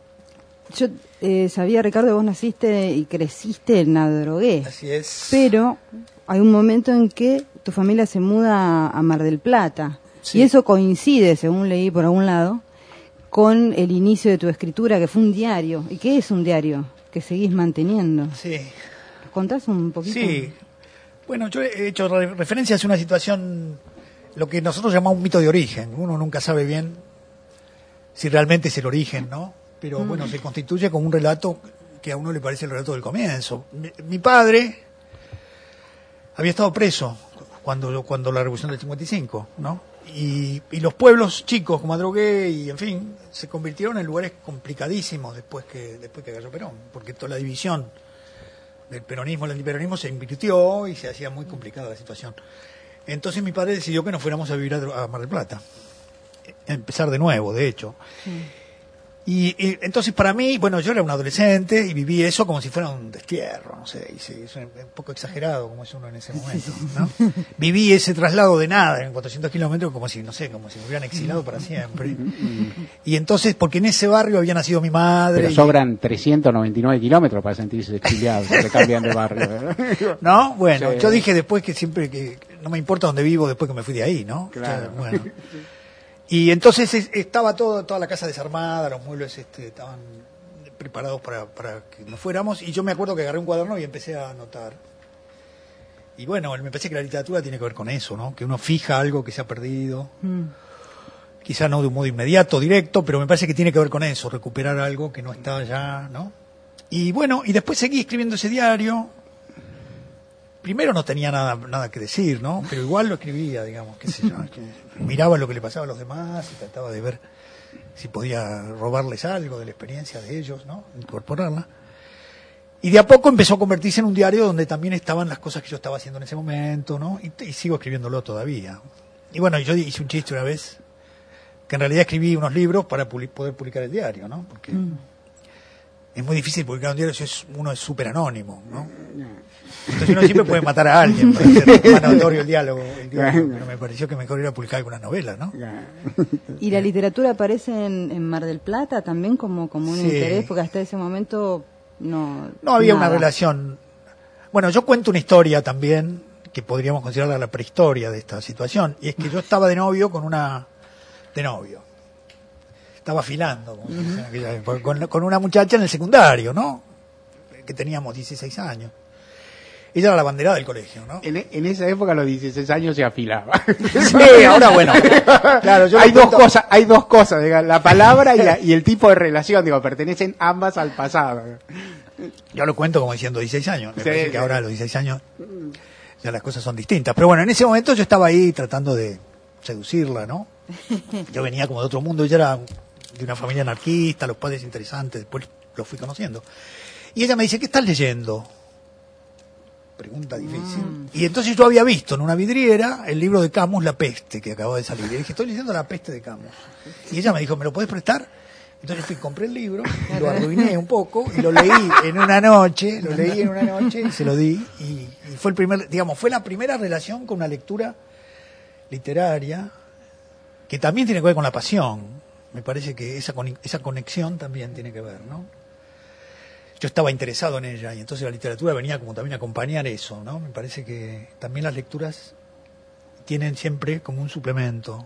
Yo sabía, Ricardo, vos naciste y creciste en Adrogué. Así es. Pero hay un momento en que tu familia se muda a Mar del Plata. Sí. Y eso coincide, según leí por algún lado, con el inicio de tu escritura, que fue un diario. ¿Y qué es un diario que seguís manteniendo? Sí. ¿Contás un poquito? Sí. Bueno, yo he hecho referencia a una situación, lo que nosotros llamamos un mito de origen. Uno nunca sabe bien si realmente es el origen, ¿no? Pero bueno, se constituye como un relato que a uno le parece el relato del comienzo. Mi padre había estado preso cuando la Revolución del 55, ¿no? Y los pueblos chicos como Adrogué y en fin se convirtieron en lugares complicadísimos después que cayó Perón, porque toda la división del peronismo y el antiperonismo se invirtió y se hacía muy complicada la situación. Entonces mi padre decidió que nos fuéramos a vivir a Mar del Plata, empezar de nuevo, de hecho. Sí. Y entonces para mí, bueno, yo era un adolescente y viví eso como si fuera un destierro, no sé, es un poco exagerado como es uno en ese momento, ¿no? Viví ese traslado de nada en 400 kilómetros como si, no sé, como si me hubieran exilado para siempre. Y entonces, porque en ese barrio había nacido mi madre. Pero sobran 399 kilómetros para sentirse exiliado, se cambian de barrio, ¿verdad? No, bueno, sí. Yo dije después que siempre que no me importa dónde vivo después que me fui de ahí, ¿no? Claro. O sea, bueno. Y entonces estaba toda la casa desarmada, los muebles estaban preparados para que nos fuéramos, y yo me acuerdo que agarré un cuaderno y empecé a anotar. Y bueno, me parece que la literatura tiene que ver con eso, ¿no? Que uno fija algo que se ha perdido, quizá no de un modo inmediato, directo, pero me parece que tiene que ver con eso, recuperar algo que no está ya, ¿no? Y bueno, y después seguí escribiendo ese diario. Primero no tenía nada que decir, ¿no? Pero igual lo escribía, digamos, qué sé yo. Miraba lo que le pasaba a los demás y trataba de ver si podía robarles algo de la experiencia de ellos, ¿no? Incorporarla. Y de a poco empezó a convertirse en un diario donde también estaban las cosas que yo estaba haciendo en ese momento, ¿no? Y sigo escribiéndolo todavía. Y bueno, yo hice un chiste una vez, que en realidad escribí unos libros para poder publicar el diario, ¿no? Porque es muy difícil publicar un diario si uno es súper anónimo, ¿no? Entonces uno siempre puede matar a alguien para hacer más notorio el diálogo, pero me pareció que mejor era publicar algunas novelas, ¿no? ¿Y la literatura aparece en Mar del Plata también como un interés? Porque hasta ese momento no había nada. una relación. Bueno, yo cuento una historia también que podríamos considerarla la prehistoria de esta situación, y es que yo estaba de novio. Estaba afilando, como se dice en aquella época, con una muchacha en el secundario, ¿no? Que teníamos 16 años. Ella era la banderada del colegio, ¿no? En esa época a los 16 años se afilaba. Sí, ahora bueno. Claro, hay dos cosas, diga, la palabra y el tipo de relación, digo, pertenecen ambas al pasado. Yo lo cuento como diciendo 16 años. Me parece que ahora a los 16 años ya las cosas son distintas. Pero bueno, en ese momento yo estaba ahí tratando de seducirla, ¿no? Yo venía como de otro mundo, ella era de una familia anarquista, los padres interesantes, después los fui conociendo. Y ella me dice, ¿qué estás leyendo? Pregunta difícil. Y entonces yo había visto en una vidriera el libro de Camus, La peste, que acababa de salir. Y dije, estoy leyendo La peste de Camus. Y ella me dijo, ¿me lo podés prestar? Entonces fui, compré el libro, lo arruiné un poco y lo leí en una noche, y se lo di. Y fue fue la primera relación con una lectura literaria que también tiene que ver con la pasión. Me parece que esa conexión también tiene que ver, ¿no? Yo estaba interesado en ella y entonces la literatura venía como también a acompañar eso, ¿no? Me parece que también las lecturas tienen siempre como un suplemento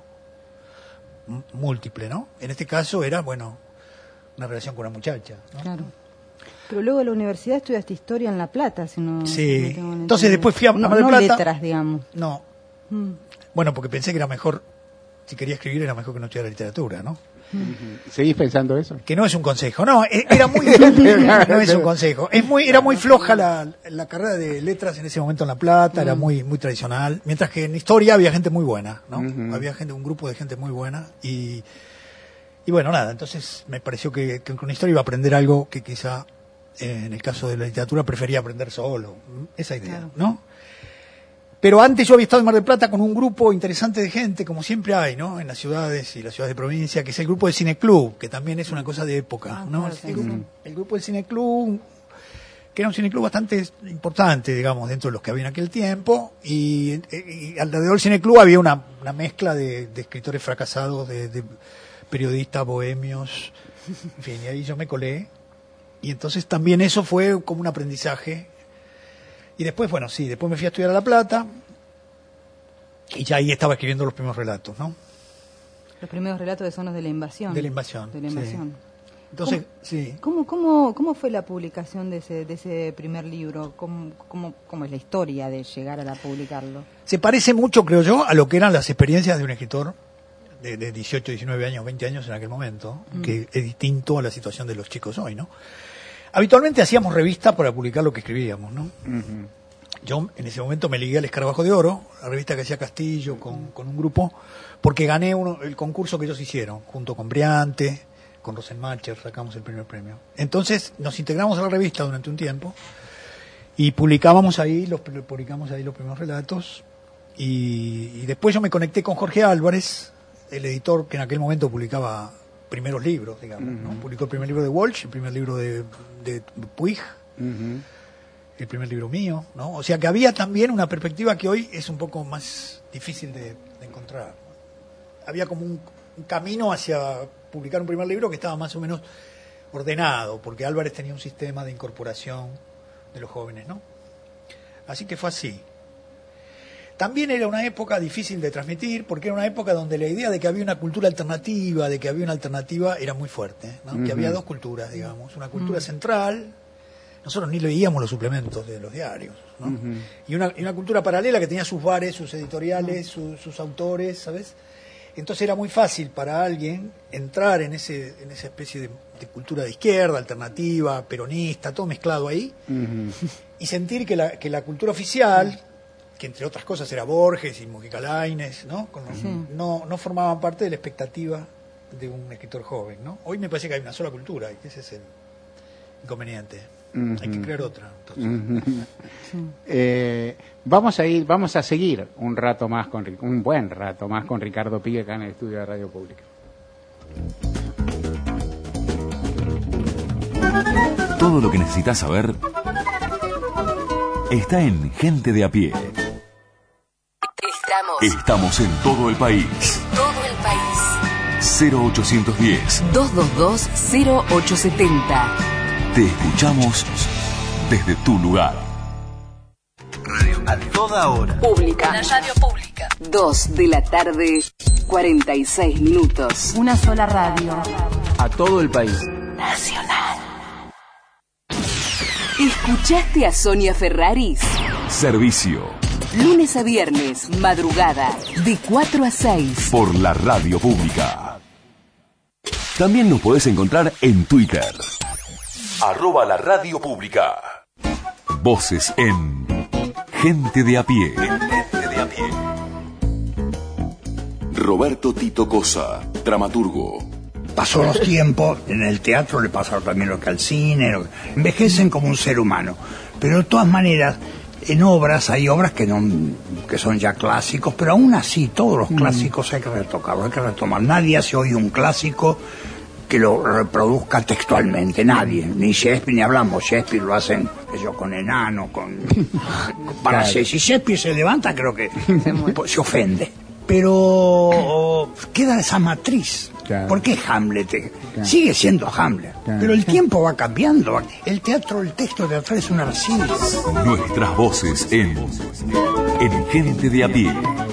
múltiple, ¿no? En este caso era, bueno, una relación con una muchacha, ¿no? Claro. Pero luego en la universidad estudiaste historia en La Plata, si no... Sí, si no entonces después fui a Mar del Plata. No letras, digamos. No. Bueno, porque pensé que era mejor, si quería escribir era mejor que no estudiara literatura, ¿no? ¿Seguís pensando eso? Que no es un consejo, no, era muy no es un consejo, era muy floja la carrera de letras en ese momento en La Plata, era muy tradicional, mientras que en historia había gente muy buena, ¿no? Había un grupo de gente muy buena y bueno, nada, entonces me pareció que con historia iba a aprender algo que quizá en el caso de la literatura prefería aprender solo, esa idea, claro, ¿no? Pero antes yo había estado en Mar del Plata con un grupo interesante de gente, como siempre hay, ¿no? En las ciudades y las ciudades de provincia, que es el grupo del Cine Club, que también es una cosa de época, ¿no? El grupo del Cine Club, que era un cineclub bastante importante, digamos, dentro de los que había en aquel tiempo, y alrededor del Cineclub había una mezcla de escritores fracasados, de periodistas bohemios, en fin, y ahí yo me colé, y entonces también eso fue como un aprendizaje. Y después, bueno, sí, después me fui a estudiar a La Plata y ya ahí estaba escribiendo los primeros relatos, ¿no? Los primeros relatos son los de la invasión. De la invasión. De la invasión. Sí. Entonces, sí. ¿Cómo fue la publicación de ese primer libro? ¿Cómo es la historia de llegar a publicarlo? Se parece mucho, creo yo, a lo que eran las experiencias de un escritor de 18, 19 años, 20 años en aquel momento, que es distinto a la situación de los chicos hoy, ¿no? Habitualmente hacíamos revistas para publicar lo que escribíamos, ¿no? Yo en ese momento me ligué al Escarabajo de Oro, la revista que hacía Castillo con un grupo, porque gané el concurso que ellos hicieron, junto con Briante, con Rosenmacher, sacamos el primer premio. Entonces nos integramos a la revista durante un tiempo y publicamos ahí los primeros relatos, y después yo me conecté con Jorge Álvarez, el editor que en aquel momento publicaba primeros libros, digamos, ¿no? Publicó el primer libro de Walsh, el primer libro de Puig, el primer libro mío, ¿no? O sea que había también una perspectiva que hoy es un poco más difícil de encontrar. Había como un camino hacia publicar un primer libro que estaba más o menos ordenado, porque Álvarez tenía un sistema de incorporación de los jóvenes, ¿no? Así que fue así. También era una época difícil de transmitir, porque era una época donde la idea de que había una cultura alternativa, era muy fuerte, ¿no? Que había dos culturas, digamos, una cultura central, nosotros ni leíamos los suplementos de los diarios, ¿no? Y una cultura paralela que tenía sus bares, sus editoriales, sus autores, ¿sabes? Entonces era muy fácil para alguien entrar en esa especie de cultura de izquierda, alternativa, peronista, todo mezclado ahí, y sentir que la cultura oficial, que entre otras cosas era Borges y Mujica Lainez, ¿no? No formaban parte de la expectativa de un escritor joven, ¿no? Hoy me parece que hay una sola cultura y ese es el inconveniente. Hay que crear otra. Vamos a seguir un buen rato más con Ricardo Pigue acá en el estudio de Radio Pública. Todo lo que necesitas saber está en Gente de a Pie. Estamos en todo el país. Todo el país. 0810-222-0870. Te escuchamos desde tu lugar. Radio a toda hora. Pública. La radio pública. 2:46 p.m. Una sola radio. A todo el país. Nacional. ¿Escuchaste a Sonia Ferraris? Servicio. Lunes a viernes, madrugada, de 4 a 6. Por la radio pública. También nos podés encontrar en Twitter. @la radio pública. Voces en Gente de a Pie. Gente de a Pie. Roberto Tito Cosa, dramaturgo. Pasó los tiempos, en el teatro le pasaron también lo que al cine, envejecen como un ser humano, pero de todas maneras, en obras hay obras que son ya clásicos, pero aún así todos los clásicos hay que retocarlos, hay que retomar. Nadie hace hoy un clásico que lo reproduzca textualmente, nadie, ni Shakespeare, ni hablamos, Shakespeare lo hacen con enano, para claro. Si Shakespeare se levanta creo que se ofende, pero queda esa matriz. Claro. ¿Por qué Hamlet? Claro. Sigue siendo Hamlet, claro. Pero el tiempo va cambiando. El teatro, el texto teatral es una arcilla. Nuestras voces en Gente de a Pie.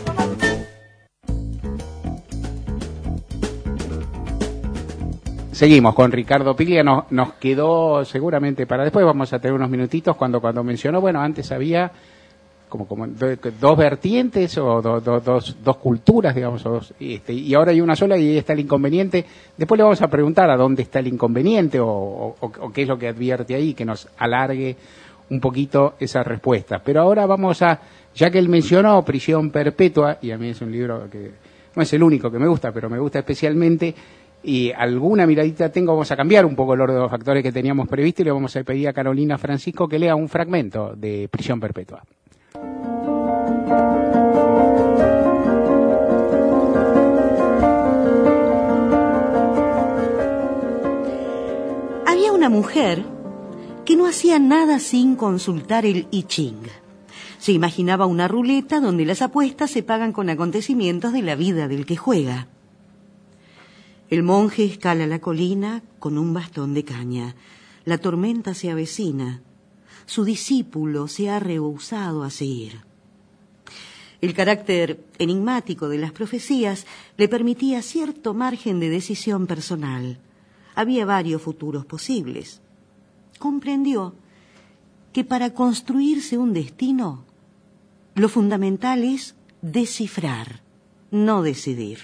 Seguimos con Ricardo Piglia, nos quedó seguramente para después, vamos a tener unos minutitos cuando mencionó, bueno, antes había como dos vertientes o dos culturas, digamos, y ahora hay una sola y ahí está el inconveniente. Después le vamos a preguntar a dónde está el inconveniente o qué es lo que advierte ahí, que nos alargue un poquito esa respuesta. Pero ahora vamos ya que él mencionó Prisión Perpetua, y a mí es un libro que no es el único que me gusta, pero me gusta especialmente, y alguna miradita tengo, vamos a cambiar un poco el orden de los factores que teníamos previsto y le vamos a pedir a Carolina Francisco que lea un fragmento de Prisión Perpetua. Había una mujer que no hacía nada sin consultar el I Ching. Se imaginaba una ruleta donde las apuestas se pagan con acontecimientos de la vida del que juega. El monje escala la colina con un bastón de caña. La tormenta se avecina. Su discípulo se ha rehusado a seguir. El carácter enigmático de las profecías le permitía cierto margen de decisión personal. Había varios futuros posibles. Comprendió que para construirse un destino, lo fundamental es descifrar, no decidir.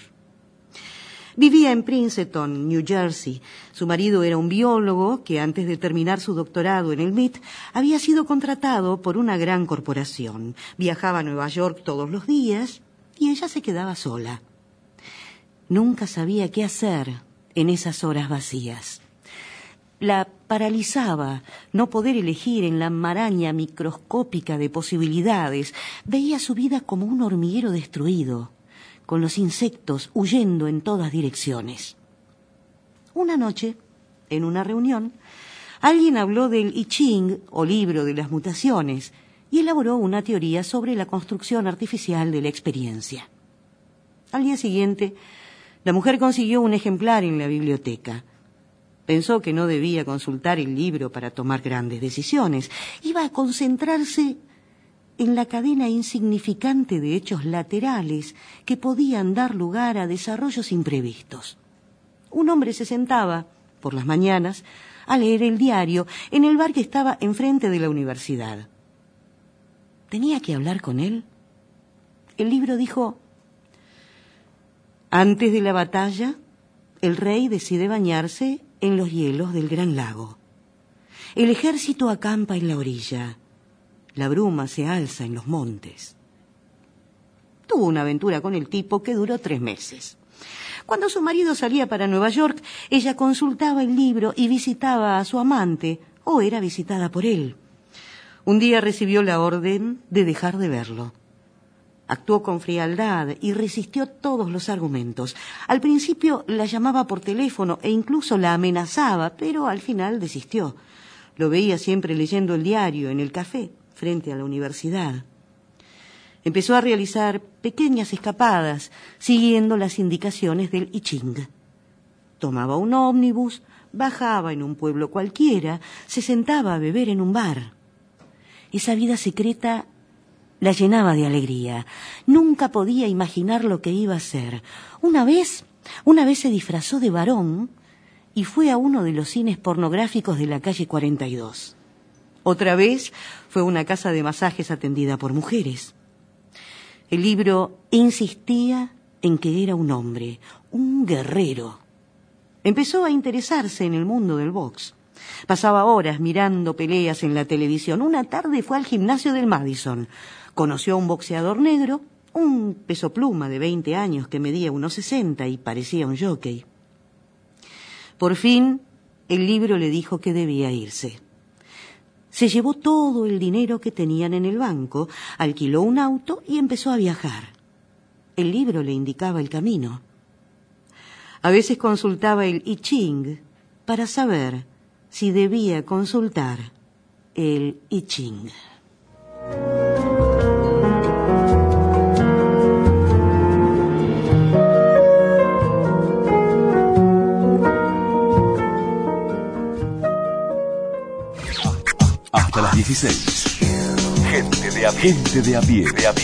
Vivía en Princeton, New Jersey. Su marido era un biólogo que antes de terminar su doctorado en el MIT había sido contratado por una gran corporación. Viajaba a Nueva York todos los días y ella se quedaba sola. Nunca sabía qué hacer en esas horas vacías. La paralizaba no poder elegir en la maraña microscópica de posibilidades. Veía su vida como un hormiguero destruido, con los insectos huyendo en todas direcciones. Una noche, en una reunión, alguien habló del I Ching, o libro de las mutaciones, y elaboró una teoría sobre la construcción artificial de la experiencia. Al día siguiente, la mujer consiguió un ejemplar en la biblioteca. Pensó que no debía consultar el libro para tomar grandes decisiones. Iba a concentrarse en la cadena insignificante de hechos laterales que podían dar lugar a desarrollos imprevistos. Un hombre se sentaba, por las mañanas, a leer el diario en el bar que estaba enfrente de la universidad. ¿Tenía que hablar con él? El libro dijo: antes de la batalla, el rey decide bañarse en los hielos del gran lago. El ejército acampa en la orilla. La bruma se alza en los montes. Tuvo una aventura con el tipo que duró 3 meses. Cuando su marido salía para Nueva York, ella consultaba el libro y visitaba a su amante, o era visitada por él. Un día recibió la orden de dejar de verlo. Actuó con frialdad y resistió todos los argumentos. Al principio la llamaba por teléfono e incluso la amenazaba, pero al final desistió. Lo veía siempre leyendo el diario en el café, frente a la universidad. Empezó a realizar pequeñas escapadas, siguiendo las indicaciones del I Ching. Tomaba un ómnibus, bajaba en un pueblo cualquiera, se sentaba a beber en un bar. Esa vida secreta la llenaba de alegría. Nunca podía imaginar lo que iba a hacer. Una vez se disfrazó de varón y fue a uno de los cines pornográficos de la calle 42. Otra vez fue a una casa de masajes atendida por mujeres. El libro insistía en que era un hombre, un guerrero. Empezó a interesarse en el mundo del box. Pasaba horas mirando peleas en la televisión. Una tarde fue al gimnasio del Madison. Conoció a un boxeador negro, un peso pluma de 20 años que medía 1,60 y parecía un jockey. Por fin, el libro le dijo que debía irse. Se llevó todo el dinero que tenían en el banco, alquiló un auto y empezó a viajar. El libro le indicaba el camino. A veces consultaba el I Ching para saber si debía consultar el I Ching. Hasta las 16. Gente de a pie. Gente de a pie.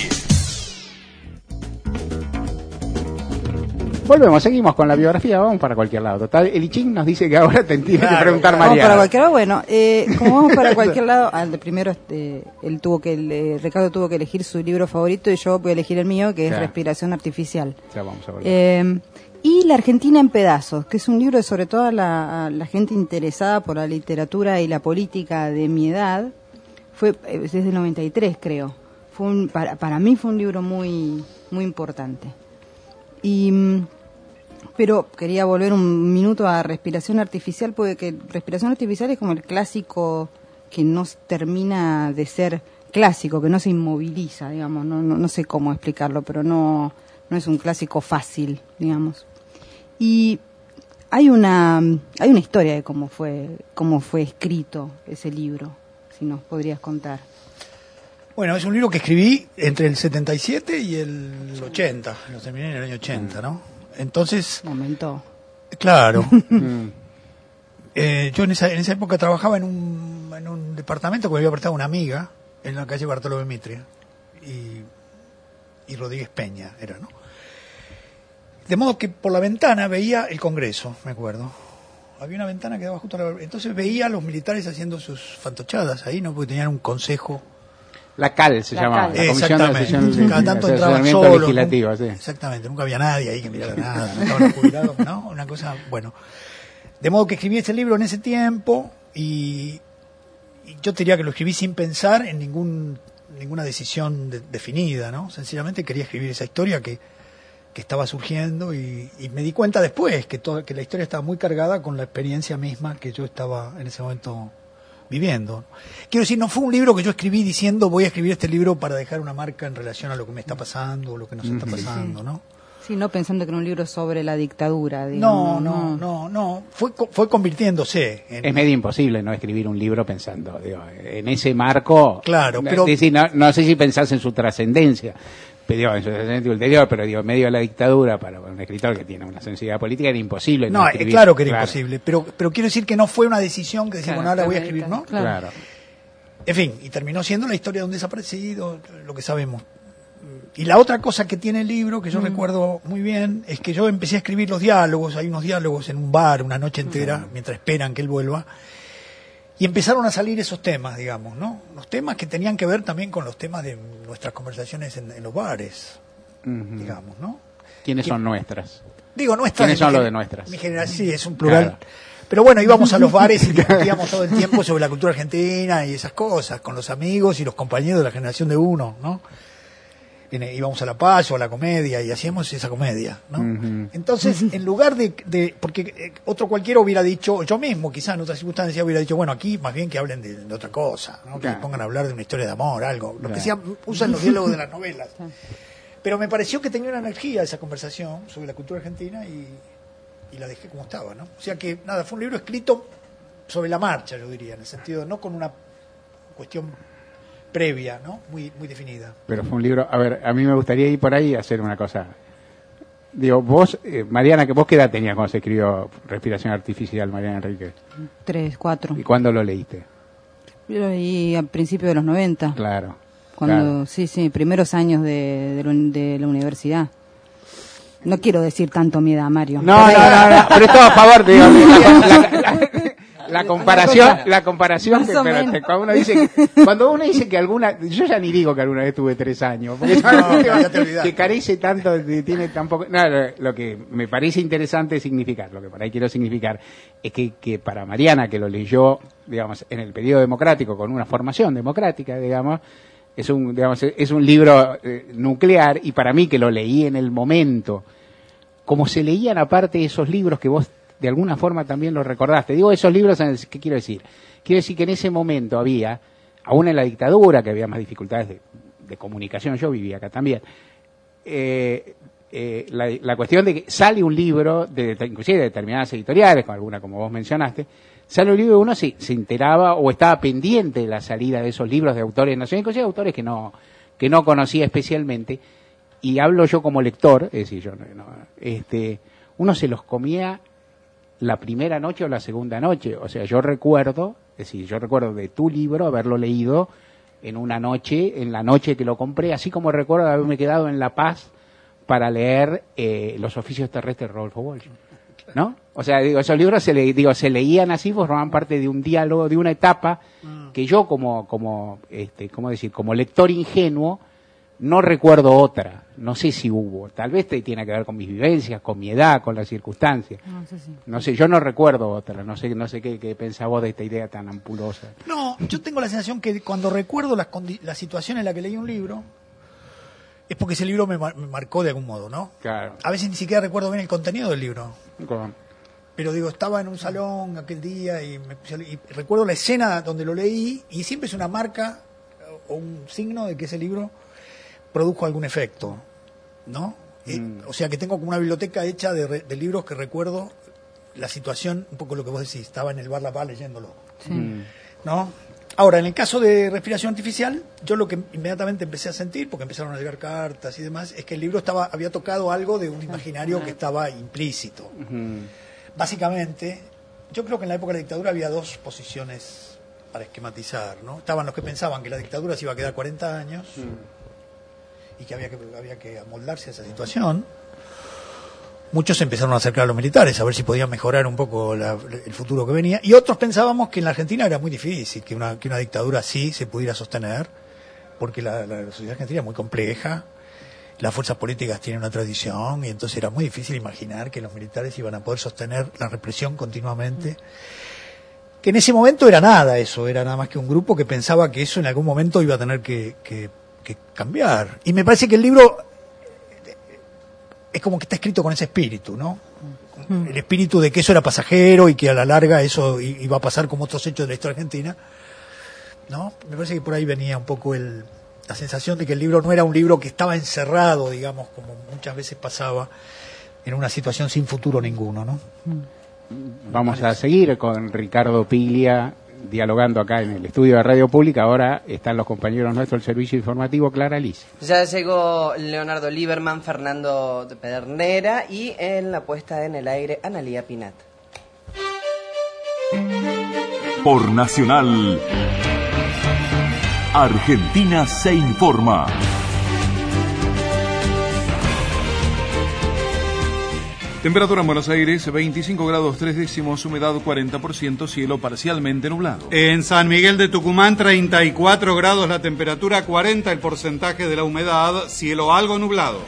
Volvemos, seguimos con la biografía, vamos para cualquier lado. Total, el I Ching nos dice que ahora te tiene que preguntar Mariana. Vamos para cualquier lado, bueno, como vamos para cualquier lado, primero Ricardo tuvo que elegir su libro favorito y yo voy a elegir el mío, que es Respiración Artificial. Ya vamos a volver. Y La Argentina en pedazos, que es un libro sobre todo a la gente interesada por la literatura y la política de mi edad. Fue desde el 93, creo. Para mí fue un libro muy, muy importante. Pero quería volver un minuto a Respiración Artificial, porque Respiración Artificial es como el clásico que no termina de ser clásico, que no se inmoviliza, digamos. No sé cómo explicarlo, pero no es un clásico fácil, digamos. Y hay una historia de cómo fue escrito ese libro, si nos podrías contar. Bueno, es un libro que escribí entre el 77 y el 80, lo terminé en el año 80, ¿no? Entonces... Momento. Claro. Yo en esa época trabajaba en un departamento que me había prestado una amiga en la calle Bartolomé Mitre y Rodríguez Peña era, ¿no? De modo que por la ventana veía el Congreso, me acuerdo. Había una ventana que daba justo a la... Entonces veía a los militares haciendo sus fantochadas ahí, ¿no? Porque tenían un consejo... La CAL se llamaba, la Comisión de Asociación Cada tanto entraban solos. Legislativo, sí. Exactamente, nunca había nadie ahí que mirara nada, no estaban jubilados, ¿no? Una cosa, bueno. De modo que escribí este libro en ese tiempo y yo diría que lo escribí sin pensar en ninguna decisión definida, ¿no? Sencillamente quería escribir esa historia que estaba surgiendo y me di cuenta después que la historia estaba muy cargada con la experiencia misma que yo estaba en ese momento viviendo. Quiero decir, no fue un libro que yo escribí diciendo voy a escribir este libro para dejar una marca en relación a lo que me está pasando o lo que nos está pasando, ¿no? Sí, no pensando que era un libro sobre la dictadura, digamos. No. Fue convirtiéndose en... Es medio imposible no escribir un libro pensando, en ese marco. Claro, pero... No sé si pensás en su trascendencia, pero en medio de la dictadura, para un escritor que tiene una sensibilidad política, era imposible no escribir. Claro que era imposible, pero quiero decir que no fue una decisión que decir, bueno, ahora voy a escribir, ¿no? Claro. En fin, y terminó siendo la historia de un desaparecido, lo que sabemos. Y la otra cosa que tiene el libro, que yo recuerdo muy bien, es que yo empecé a escribir los diálogos, hay unos diálogos en un bar una noche entera, mientras esperan que él vuelva, y empezaron a salir esos temas, digamos, ¿no? Los temas que tenían que ver también con los temas de nuestras conversaciones en los bares, digamos, ¿no? ¿Quiénes son nuestras? Digo, nuestras. ¿Quiénes son los de nuestras? Mi generación, sí, es un plural. Claro. Pero bueno, íbamos a los bares y discutíamos todo el tiempo sobre la cultura argentina y esas cosas, con los amigos y los compañeros de la generación de uno, ¿no? Íbamos a La Paz o a la comedia y hacíamos esa comedia, ¿no? Entonces, en lugar de porque otro cualquiera hubiera dicho, yo mismo quizás en otras circunstancias hubiera dicho, bueno, aquí más bien que hablen de otra cosa, ¿no? Que pongan a hablar de una historia de amor, algo, lo que sea, usan los diálogos de las novelas. Pero me pareció que tenía una energía esa conversación sobre la cultura argentina y la dejé como estaba, ¿no? O sea que, nada, fue un libro escrito sobre la marcha, yo diría, en el sentido, no con una cuestión previa, ¿no? Muy definida. Pero fue un libro, a ver, a mí me gustaría ir por ahí y hacer una cosa. Digo, vos, Mariana, que vos qué edad tenías cuando se escribió Respiración Artificial, Mariana Enrique? 3, 4. ¿Y cuándo lo leíste? Yo lo leí a principios de los 90. Claro. Cuando, sí, primeros años de la universidad. No quiero decir tanto mi edad, Mario. No, pero esto a favor, digo. La comparación que, espérate, cuando uno dice que alguna, yo ya ni digo que alguna vez tuve 3 años, porque que carece tanto, tiene tan poco, lo que me parece interesante significar, lo que por ahí quiero significar, es que para Mariana, que lo leyó, digamos, en el periodo democrático, con una formación democrática, digamos, es un libro nuclear, y para mí, que lo leí en el momento, como se leían aparte esos libros que vos de alguna forma también lo recordaste. Digo esos libros, ¿qué quiero decir? Quiero decir que en ese momento había, aún en la dictadura, que había más dificultades de comunicación, yo vivía acá también, la cuestión de que sale un libro, inclusive de determinadas editoriales, con alguna como vos mencionaste, sale un libro y uno se enteraba o estaba pendiente de la salida de esos libros de autores nacionales, inclusive autores que no conocía especialmente, y hablo yo como lector, es decir, uno se los comía la primera noche o la segunda noche. O sea, yo recuerdo de tu libro haberlo leído en la noche que lo compré, así como recuerdo haberme quedado en La Paz para leer Los oficios terrestres de Rodolfo Walsh, ¿no? O sea, digo, esos libros se leían así, formaban parte de un diálogo, de una etapa que yo como lector ingenuo no recuerdo otra. No sé si hubo, tal vez tiene que ver con mis vivencias, con mi edad, con las circunstancias. No sé, yo no recuerdo otra, no sé qué pensás vos de esta idea tan ampulosa. No, yo tengo la sensación que cuando recuerdo la situación en la que leí un libro, es porque ese libro me marcó de algún modo, ¿no? Claro. A veces ni siquiera recuerdo bien el contenido del libro. ¿Cómo? Pero digo, estaba en un salón aquel día y recuerdo la escena donde lo leí, y siempre es una marca o un signo de que ese libro produjo algún efecto, ¿no? O sea, que tengo como una biblioteca hecha de libros que recuerdo la situación, un poco lo que vos decís, estaba en el bar La Paz leyéndolo, ¿no? Ahora, en el caso de Respiración Artificial, yo lo que inmediatamente empecé a sentir, porque empezaron a llegar cartas y demás, es que el libro había tocado algo de un imaginario que estaba implícito. Básicamente, yo creo que en la época de la dictadura había 2 posiciones para esquematizar, ¿no? Estaban los que pensaban que la dictadura se iba a quedar 40 años, y que había que amoldarse a esa situación. Muchos empezaron a acercar a los militares a ver si podían mejorar un poco el futuro que venía, y otros pensábamos que en la Argentina era muy difícil que una dictadura así se pudiera sostener, porque la sociedad argentina es muy compleja, las fuerzas políticas tienen una tradición, y entonces era muy difícil imaginar que los militares iban a poder sostener la represión continuamente, que en ese momento era nada más que un grupo que pensaba que eso en algún momento iba a tener que cambiar. Y me parece que el libro es como que está escrito con ese espíritu, ¿no? El espíritu de que eso era pasajero y que a la larga eso iba a pasar como otros hechos de la historia argentina, ¿no? Me parece que por ahí venía un poco la sensación de que el libro no era un libro que estaba encerrado, digamos, como muchas veces pasaba, en una situación sin futuro ninguno, ¿no? Vamos a seguir con Ricardo Piglia dialogando acá en el estudio de Radio Pública. Ahora están los compañeros nuestros del servicio informativo, Clara Liz. Ya llegó Leonardo Lieberman, Fernando Pedernera y en la puesta en el aire, Analía Pinat. Por Nacional, Argentina se informa. Temperatura en Buenos Aires, 25 grados 3 décimos, humedad 40%, cielo parcialmente nublado. En San Miguel de Tucumán, 34 grados la temperatura, 40 el porcentaje de la humedad, cielo algo nublado.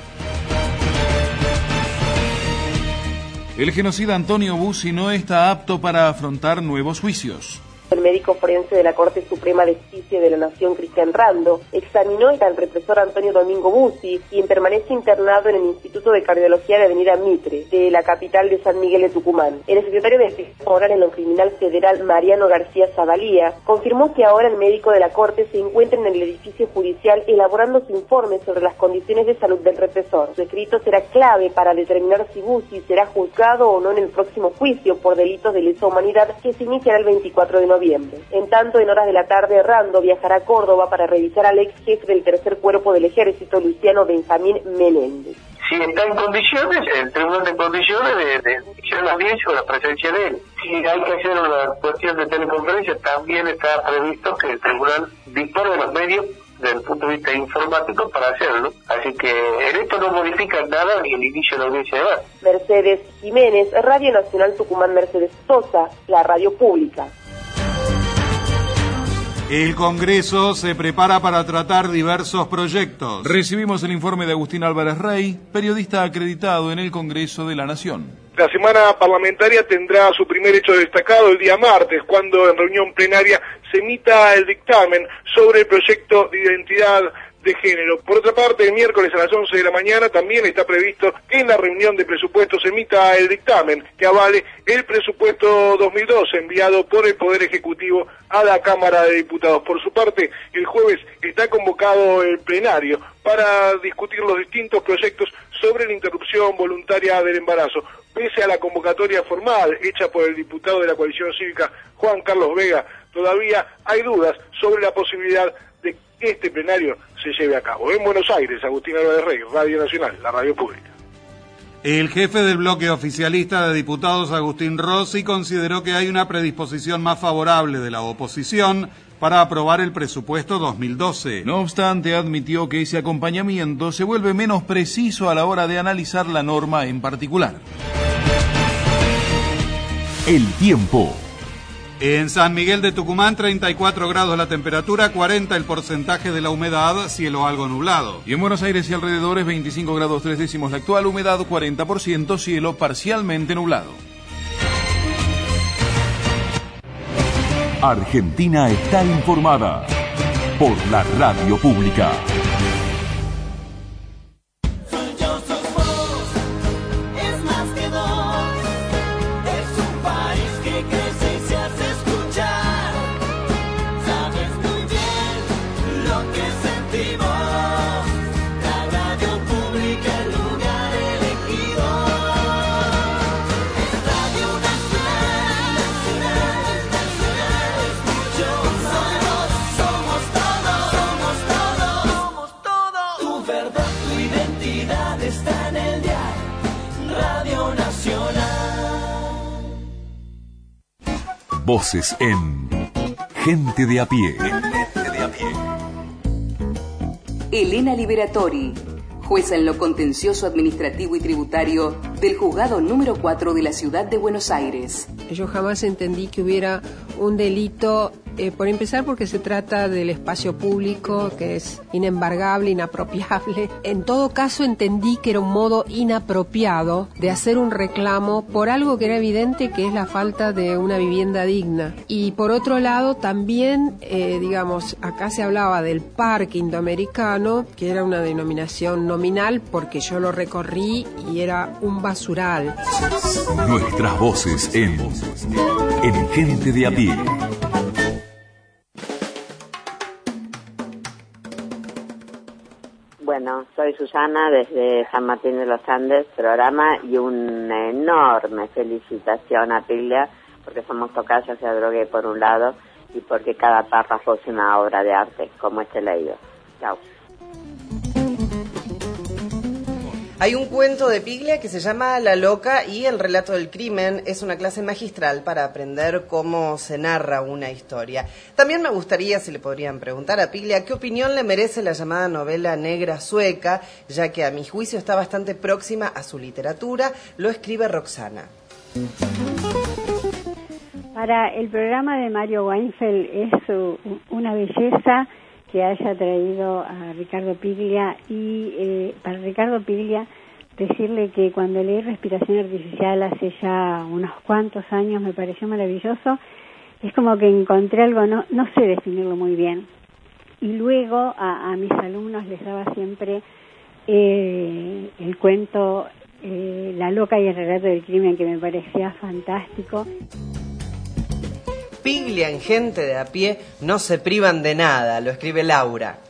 El genocida Antonio Bussi no está apto para afrontar nuevos juicios. El médico forense de la Corte Suprema de Justicia de la Nación, Cristian Rando, examinó al represor Antonio Domingo Bussi, quien permanece internado en el Instituto de Cardiología de Avenida Mitre, de la capital de San Miguel de Tucumán. El secretario de Justicia Oral en lo Criminal Federal, Mariano García Zavalía, confirmó que ahora el médico de la Corte se encuentra en el edificio judicial elaborando su informe sobre las condiciones de salud del represor. Su escrito será clave para determinar si Bussi será juzgado o no en el próximo juicio por delitos de lesa humanidad que se iniciará el 24 de noviembre. En tanto, en horas de la tarde, Rando viajará a Córdoba para revisar al ex jefe del tercer cuerpo del ejército, Luciano Benjamín Menéndez. Si está en condiciones, el tribunal de condiciones de iniciar la audiencia o la presencia de él. Si hay que hacer una cuestión de teleconferencia, también está previsto que el tribunal dispone de los medios desde el punto de vista informático para hacerlo. Así que en esto no modifica nada ni el inicio de la audiencia de base. Mercedes Jiménez, Radio Nacional Tucumán. Mercedes Sosa, la radio pública. El Congreso se prepara para tratar diversos proyectos. Recibimos el informe de Agustín Álvarez Rey, periodista acreditado en el Congreso de la Nación. La semana parlamentaria tendrá su primer hecho destacado el día martes, cuando en reunión plenaria se emita el dictamen sobre el proyecto de identidad de género. Por otra parte, el miércoles a las 11 de la mañana también está previsto que en la reunión de presupuestos se emita el dictamen que avale el presupuesto 2012 enviado por el Poder Ejecutivo a la Cámara de Diputados. Por su parte, el jueves está convocado el plenario para discutir los distintos proyectos sobre la interrupción voluntaria del embarazo. Pese a la convocatoria formal hecha por el diputado de la coalición cívica, Juan Carlos Vega, todavía hay dudas sobre la posibilidad de que este plenario se lleve a cabo. En Buenos Aires, Agustín Álvarez Rey, Radio Nacional, la radio pública. El jefe del bloque oficialista de diputados, Agustín Rossi, consideró que hay una predisposición más favorable de la oposición para aprobar el presupuesto 2012. No obstante, admitió que ese acompañamiento se vuelve menos preciso a la hora de analizar la norma en particular. El tiempo. En San Miguel de Tucumán, 34 grados la temperatura, 40 el porcentaje de la humedad, cielo algo nublado. Y en Buenos Aires y alrededores, 25 grados 3 décimos la actual, humedad 40%, cielo parcialmente nublado. Argentina está informada por la radio pública. Voces en Gente de a pie. Elena Liberatori, jueza en lo contencioso administrativo y tributario del juzgado número 4 de la ciudad de Buenos Aires. Yo jamás entendí que hubiera un delito, por empezar porque se trata del espacio público, que es inembargable, inapropiable. En todo caso entendí que era un modo inapropiado de hacer un reclamo por algo que era evidente, que es la falta de una vivienda digna. Y por otro lado también, acá se hablaba del Parque Indoamericano, que era una denominación nominal porque yo lo recorrí y era un basural. Nuestras voces en Gente de a pie. Bueno, soy Susana desde San Martín de los Andes, programa, y una enorme felicitación a Piglia, porque somos tocayas y a Drogué por un lado, y porque cada párrafo es una obra de arte, como este leído. Chao. Hay un cuento de Piglia que se llama La Loca y el relato del crimen. Es una clase magistral para aprender cómo se narra una historia. También me gustaría, si le podrían preguntar a Piglia, qué opinión le merece la llamada novela negra sueca, ya que a mi juicio está bastante próxima a su literatura. Lo escribe Roxana. Para el programa de Mario Weinfeld es una belleza que haya traído a Ricardo Piglia, y para Ricardo Piglia decirle que cuando leí Respiración Artificial hace ya unos cuantos años me pareció maravilloso, es como que encontré algo, no sé definirlo muy bien. Y luego a mis alumnos les daba siempre el cuento La loca y el relato del crimen, que me parecía fantástico. Piglia en Gente de a Pie no se privan de nada, lo escribe Laura.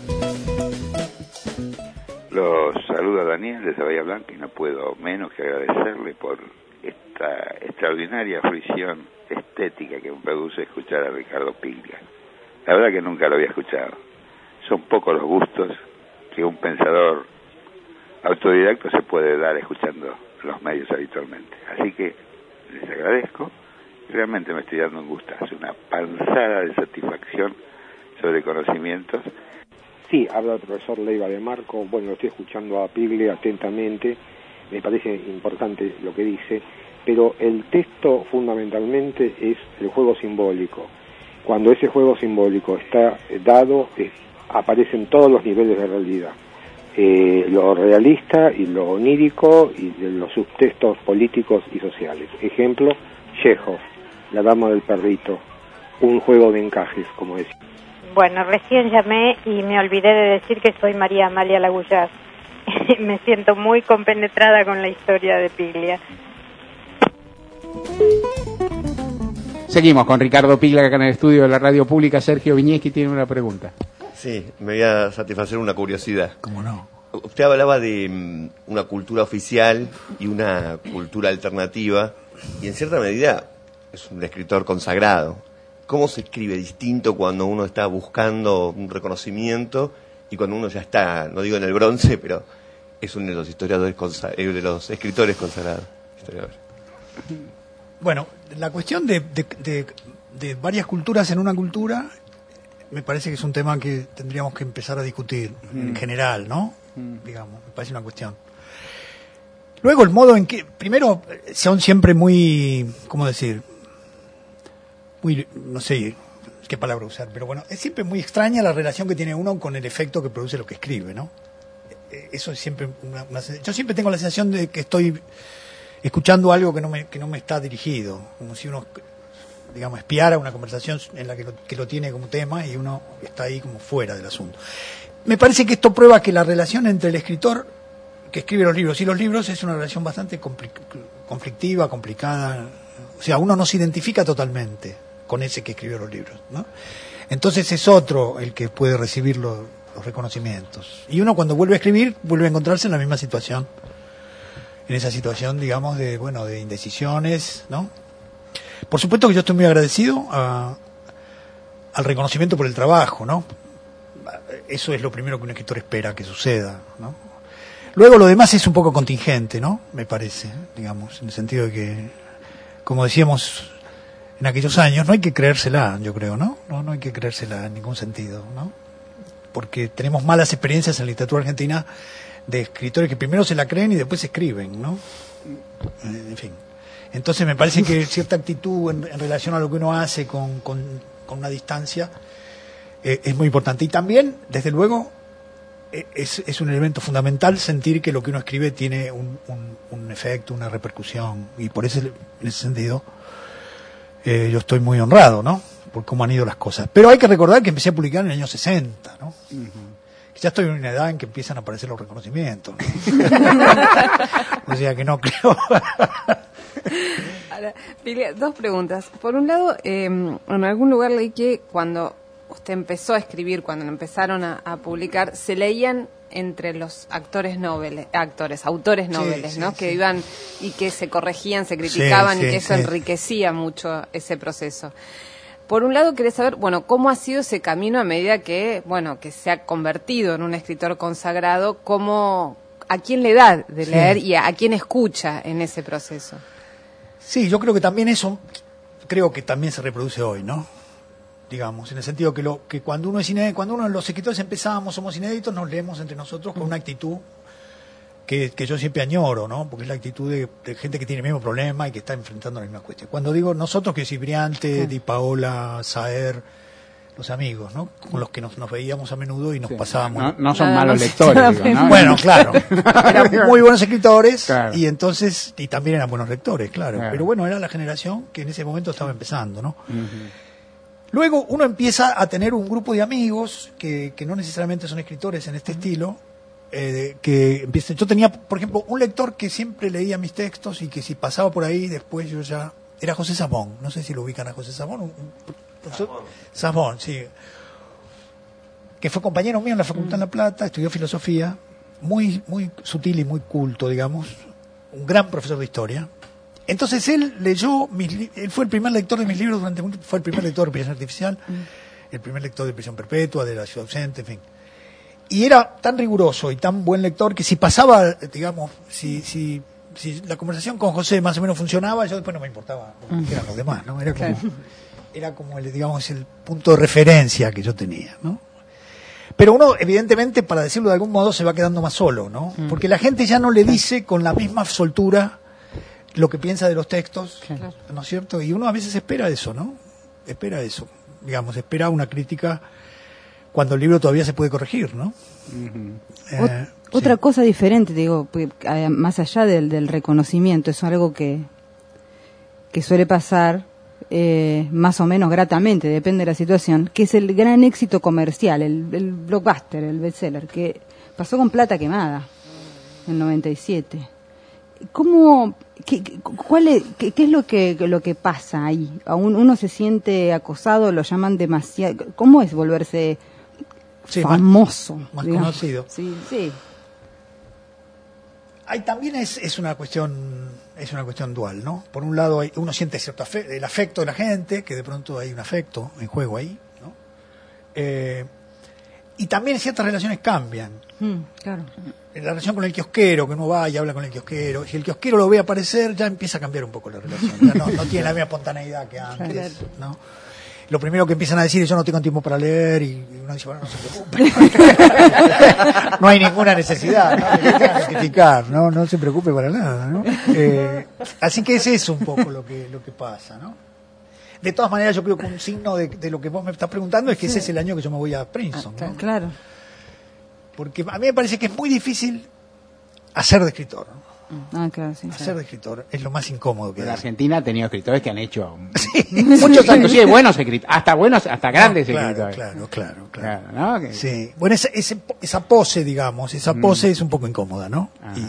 Los saluda Daniel desde Bahía Blanca y no puedo menos que agradecerle por esta extraordinaria fruición estética que me produce escuchar a Ricardo Piglia. La verdad que nunca lo había escuchado. Son pocos los gustos que un pensador autodidacto se puede dar escuchando los medios habitualmente. Así que les agradezco. Realmente me estoy dando un gustazo, una panzada de satisfacción sobre conocimientos. Sí, habla el profesor Leiva de Marco. Bueno, estoy escuchando a Piglia atentamente. Me parece importante lo que dice, pero el texto fundamentalmente es el juego simbólico. Cuando ese juego simbólico está dado, aparecen todos los niveles de realidad. Lo realista y lo onírico y los subtextos políticos y sociales. Ejemplo, Chekhov, La dama del perrito, un juego de encajes, como decía. Bueno, recién llamé y me olvidé de decir que soy María Amalia Lagullar. Me siento muy compenetrada con la historia de Piglia. Seguimos con Ricardo Piglia acá en el estudio de la radio pública. Sergio Viñeski tiene una pregunta. Sí, me voy a satisfacer una curiosidad. ¿Cómo no? Usted hablaba de una cultura oficial y una cultura alternativa, y en cierta medida es un escritor consagrado. ¿Cómo se escribe distinto cuando uno está buscando un reconocimiento y cuando uno ya está, no digo en el bronce, pero es uno de los historiadores de los escritores consagrados? Bueno, la cuestión de varias culturas en una cultura me parece que es un tema que tendríamos que empezar a discutir en general, ¿no? Digamos, me parece una cuestión. Luego el modo en que, primero, son siempre muy, ¿cómo decir? Muy, no sé qué palabra usar, pero bueno, es siempre muy extraña la relación que tiene uno con el efecto que produce lo que escribe, ¿no? Eso es siempre yo siempre tengo la sensación de que estoy escuchando algo que no me está dirigido, como si uno, digamos, espiara una conversación en la que lo tiene como tema y uno está ahí como fuera del asunto. Me parece que esto prueba que la relación entre el escritor que escribe los libros y los libros es una relación bastante conflictiva, complicada. O sea, uno no se identifica totalmente con ese que escribió los libros, ¿no? Entonces es otro el que puede recibir los reconocimientos. Y uno cuando vuelve a escribir, vuelve a encontrarse en la misma situación. En esa situación, digamos, de indecisiones, ¿no? Por supuesto que yo estoy muy agradecido al reconocimiento por el trabajo, ¿no? Eso es lo primero que un escritor espera que suceda, ¿no? Luego lo demás es un poco contingente, ¿no? Me parece, digamos, en el sentido de que, como decíamos en aquellos años, no hay que creérsela, yo creo, ¿no? No hay que creérsela en ningún sentido, ¿no? Porque tenemos malas experiencias en la literatura argentina de escritores que primero se la creen y después escriben, ¿no? En fin. Entonces me parece que cierta actitud en relación a lo que uno hace con una distancia es muy importante. Y también, desde luego, es un elemento fundamental sentir que lo que uno escribe tiene un efecto, una repercusión. Y por eso, en ese sentido, yo estoy muy honrado, ¿no? Por cómo han ido las cosas. Pero hay que recordar que empecé a publicar en el año 60, ¿no? Ya estoy en una edad en que empiezan a aparecer los reconocimientos, ¿no? O sea que no creo. Ahora, Piglia, dos preguntas. Por un lado, en algún lugar leí que cuando usted empezó a escribir, cuando empezaron a publicar, se leían entre los autores nobles, sí, ¿no? Que iban y que se corregían, se criticaban y que eso enriquecía mucho ese proceso. Por un lado, quería saber, bueno, cómo ha sido ese camino a medida que, bueno, que se ha convertido en un escritor consagrado, a quién le da de leer y a quién escucha en ese proceso. Sí, yo creo que también eso, también se reproduce hoy, ¿no? Digamos, en el sentido que cuando uno es inédito, cuando uno los escritores somos inéditos, nos leemos entre nosotros con una actitud que yo siempre añoro, ¿no? Porque es la actitud de gente que tiene el mismo problema y que está enfrentando la misma cuestión. Cuando digo nosotros, que Cibriante, Di Paola, Saer, los amigos, ¿no? Con los que nos veíamos a menudo y nos pasábamos. No son malos lectores. Digo, ¿no? Bueno, claro. Eran muy buenos escritores, claro. Y entonces, y también eran buenos lectores, claro. Pero bueno, era la generación que en ese momento estaba empezando, ¿no? Luego uno empieza a tener un grupo de amigos que no necesariamente son escritores en este estilo, que empiezan. Yo tenía, por ejemplo, un lector que siempre leía mis textos y que si pasaba por ahí después yo ya... Era José Sabón, no sé si lo ubican a José Sabón. Sabón, sí. Que fue compañero mío en la Facultad en La Plata, estudió filosofía, muy sutil y muy culto, digamos, un gran profesor de historia. Entonces él leyó, él fue el primer lector de mis libros fue el primer lector de Prisión Artificial, el primer lector de Prisión Perpetua, de La Ciudad Ausente, en fin. Y era tan riguroso y tan buen lector que si pasaba, digamos, si la conversación con José más o menos funcionaba, yo después no me importaba qué eran los demás, ¿no? Era como digamos, el punto de referencia que yo tenía, ¿no? Pero uno, evidentemente, para decirlo de algún modo, se va quedando más solo, ¿no? Porque la gente ya no le dice con la misma soltura lo que piensa de los textos, ¿no es cierto? Y uno a veces espera eso, ¿no? Espera eso, digamos, espera una crítica cuando el libro todavía se puede corregir, ¿no? Otra cosa diferente, digo, más allá del reconocimiento, es algo que suele pasar más o menos gratamente, depende de la situación, que es el gran éxito comercial, el blockbuster, el bestseller, que pasó con Plata Quemada en 97. ¿Qué es lo que pasa ahí? Uno se siente acosado, lo llaman demasiado. ¿Cómo es volverse famoso? Más conocido. Sí. Ahí también es una cuestión dual, ¿no? Por un lado uno siente cierto el afecto de la gente, que de pronto hay un afecto en juego ahí, ¿no? Y también ciertas relaciones cambian. Claro. La relación con el kiosquero, que uno va y habla con el kiosquero, si el kiosquero lo ve aparecer, ya empieza a cambiar un poco la relación. Ya no tiene la misma espontaneidad que antes, ¿no? Lo primero que empiezan a decir es yo no tengo tiempo para leer, y uno dice, bueno, no se preocupe. No hay ninguna necesidad, ¿no? De justificar, no se preocupe para nada, ¿no? Así que es eso un poco lo que pasa, ¿no? De todas maneras, yo creo que un signo de lo que vos me estás preguntando es que ese es el año que yo me voy a Princeton, ¿no? Claro. Porque a mí me parece que es muy difícil hacer de escritor, ¿no? Claro, sí. Hacer de escritor es lo más incómodo que hay. La Argentina ha tenido escritores que han hecho muchos años. Sí, buenos escritores, hasta grandes escritores. Claro. ¿No? Sí. Bueno, esa pose, digamos, es un poco incómoda, ¿no?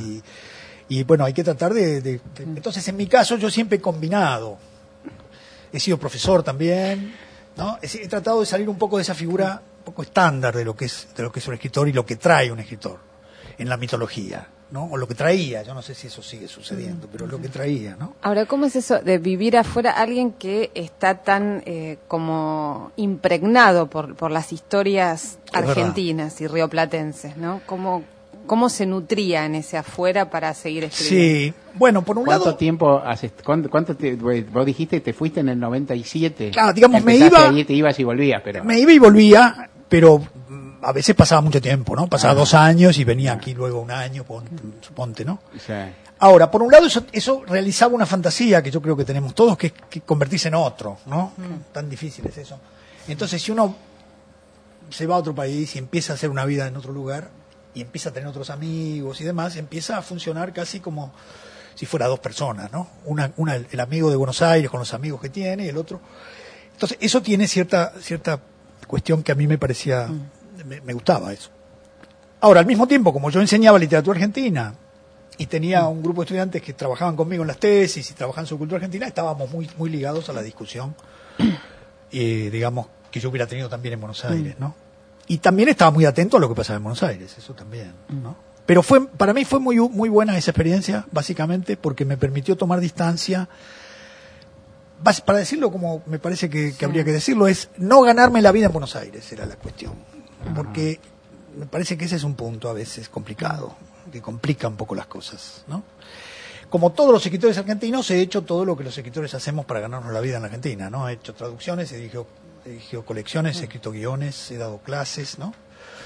Y bueno, hay que tratar de... Entonces, en mi caso, yo siempre he combinado. He sido profesor también, ¿no? He tratado de salir un poco de esa figura un poco estándar de lo que es un escritor y lo que trae un escritor en la mitología, ¿no? O lo que traía, yo no sé si eso sigue sucediendo, pero lo que traía, ¿no? Ahora, ¿cómo es eso de vivir afuera alguien que está tan como impregnado por las historias argentinas y rioplatenses, ¿no? ¿Cómo se nutría en ese afuera para seguir escribiendo? Sí, bueno, por un lado... ¿Cuánto tiempo haces? Vos dijiste que te fuiste en el 97. Claro, digamos, te ibas y volvías, pero... Me iba y volvía, pero a veces pasaba mucho tiempo, ¿no? Pasaba 2 años y venía aquí luego 1 año, suponte, ¿no? Sí. Ahora, por un lado, eso realizaba una fantasía que yo creo que tenemos todos, que es que convertirse en otro, ¿no? Tan difícil es eso. Entonces, si uno se va a otro país y empieza a hacer una vida en otro lugar, y empieza a tener otros amigos y demás, empieza a funcionar casi como si fuera 2 personas, ¿no? El amigo de Buenos Aires con los amigos que tiene y el otro. Entonces, eso tiene cierta cuestión que a mí me parecía, me gustaba eso. Ahora, al mismo tiempo, como yo enseñaba literatura argentina y tenía un grupo de estudiantes que trabajaban conmigo en las tesis y trabajaban sobre cultura argentina, estábamos muy ligados a la discusión, digamos, que yo hubiera tenido también en Buenos Aires, ¿no? Y también estaba muy atento a lo que pasaba en Buenos Aires, eso también, ¿no? Pero para mí fue muy buena esa experiencia, básicamente, porque me permitió tomar distancia. Para decirlo como me parece que habría que decirlo, es no ganarme la vida en Buenos Aires, era la cuestión. Porque me parece que ese es un punto a veces complicado, que complica un poco las cosas, ¿no? Como todos los escritores argentinos, he hecho todo lo que los escritores hacemos para ganarnos la vida en la Argentina, ¿no? He hecho traducciones, he dirigido colecciones, he escrito guiones, he dado clases, ¿no?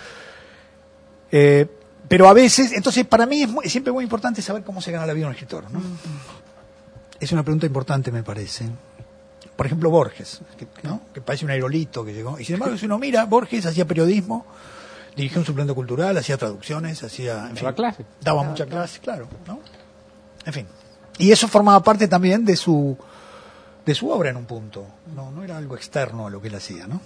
Pero a veces, entonces para mí es siempre muy importante saber cómo se gana la vida un escritor, ¿no? Es una pregunta importante, me parece, por ejemplo, Borges, que parece un aerolito que llegó. Y sin embargo, si uno mira, Borges hacía periodismo, dirigió un suplemento cultural, hacía traducciones, daba mucha clase, claro, ¿no? En fin. Y eso formaba parte también de su obra en un punto. No era algo externo a lo que él hacía, ¿no?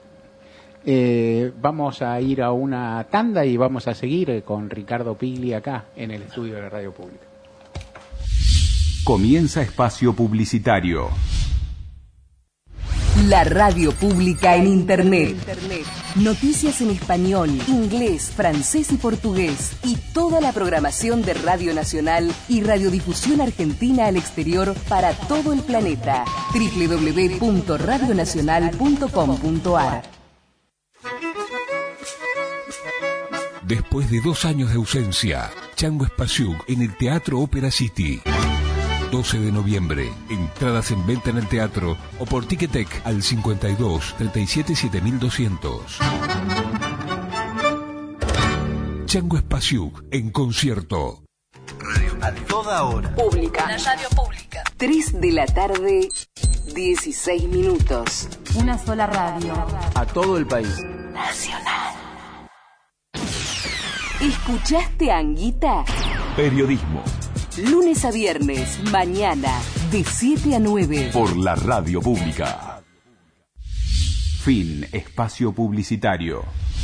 Vamos a ir a una tanda y vamos a seguir con Ricardo Piglia acá en el estudio de la Radio Pública. Comienza espacio publicitario. La radio pública en Internet. Noticias en español, inglés, francés y portugués. Y toda la programación de Radio Nacional y Radiodifusión Argentina al exterior para todo el planeta. www.radionacional.com.ar. Después de 2 años de ausencia, Chango Spasiuk en el Teatro Ópera City. 12 de noviembre. Entradas en venta en el teatro o por Ticketek al 52 37 7200. Chango Spasiuk en concierto. A toda hora. Pública. La radio pública. 3 de la tarde, 16 minutos. Una sola radio. A todo el país. Nacional. ¿Escuchaste, Anguita? Periodismo. Lunes a viernes, mañana, de 7 a 9. Por la Radio Pública. Fin. Espacio publicitario.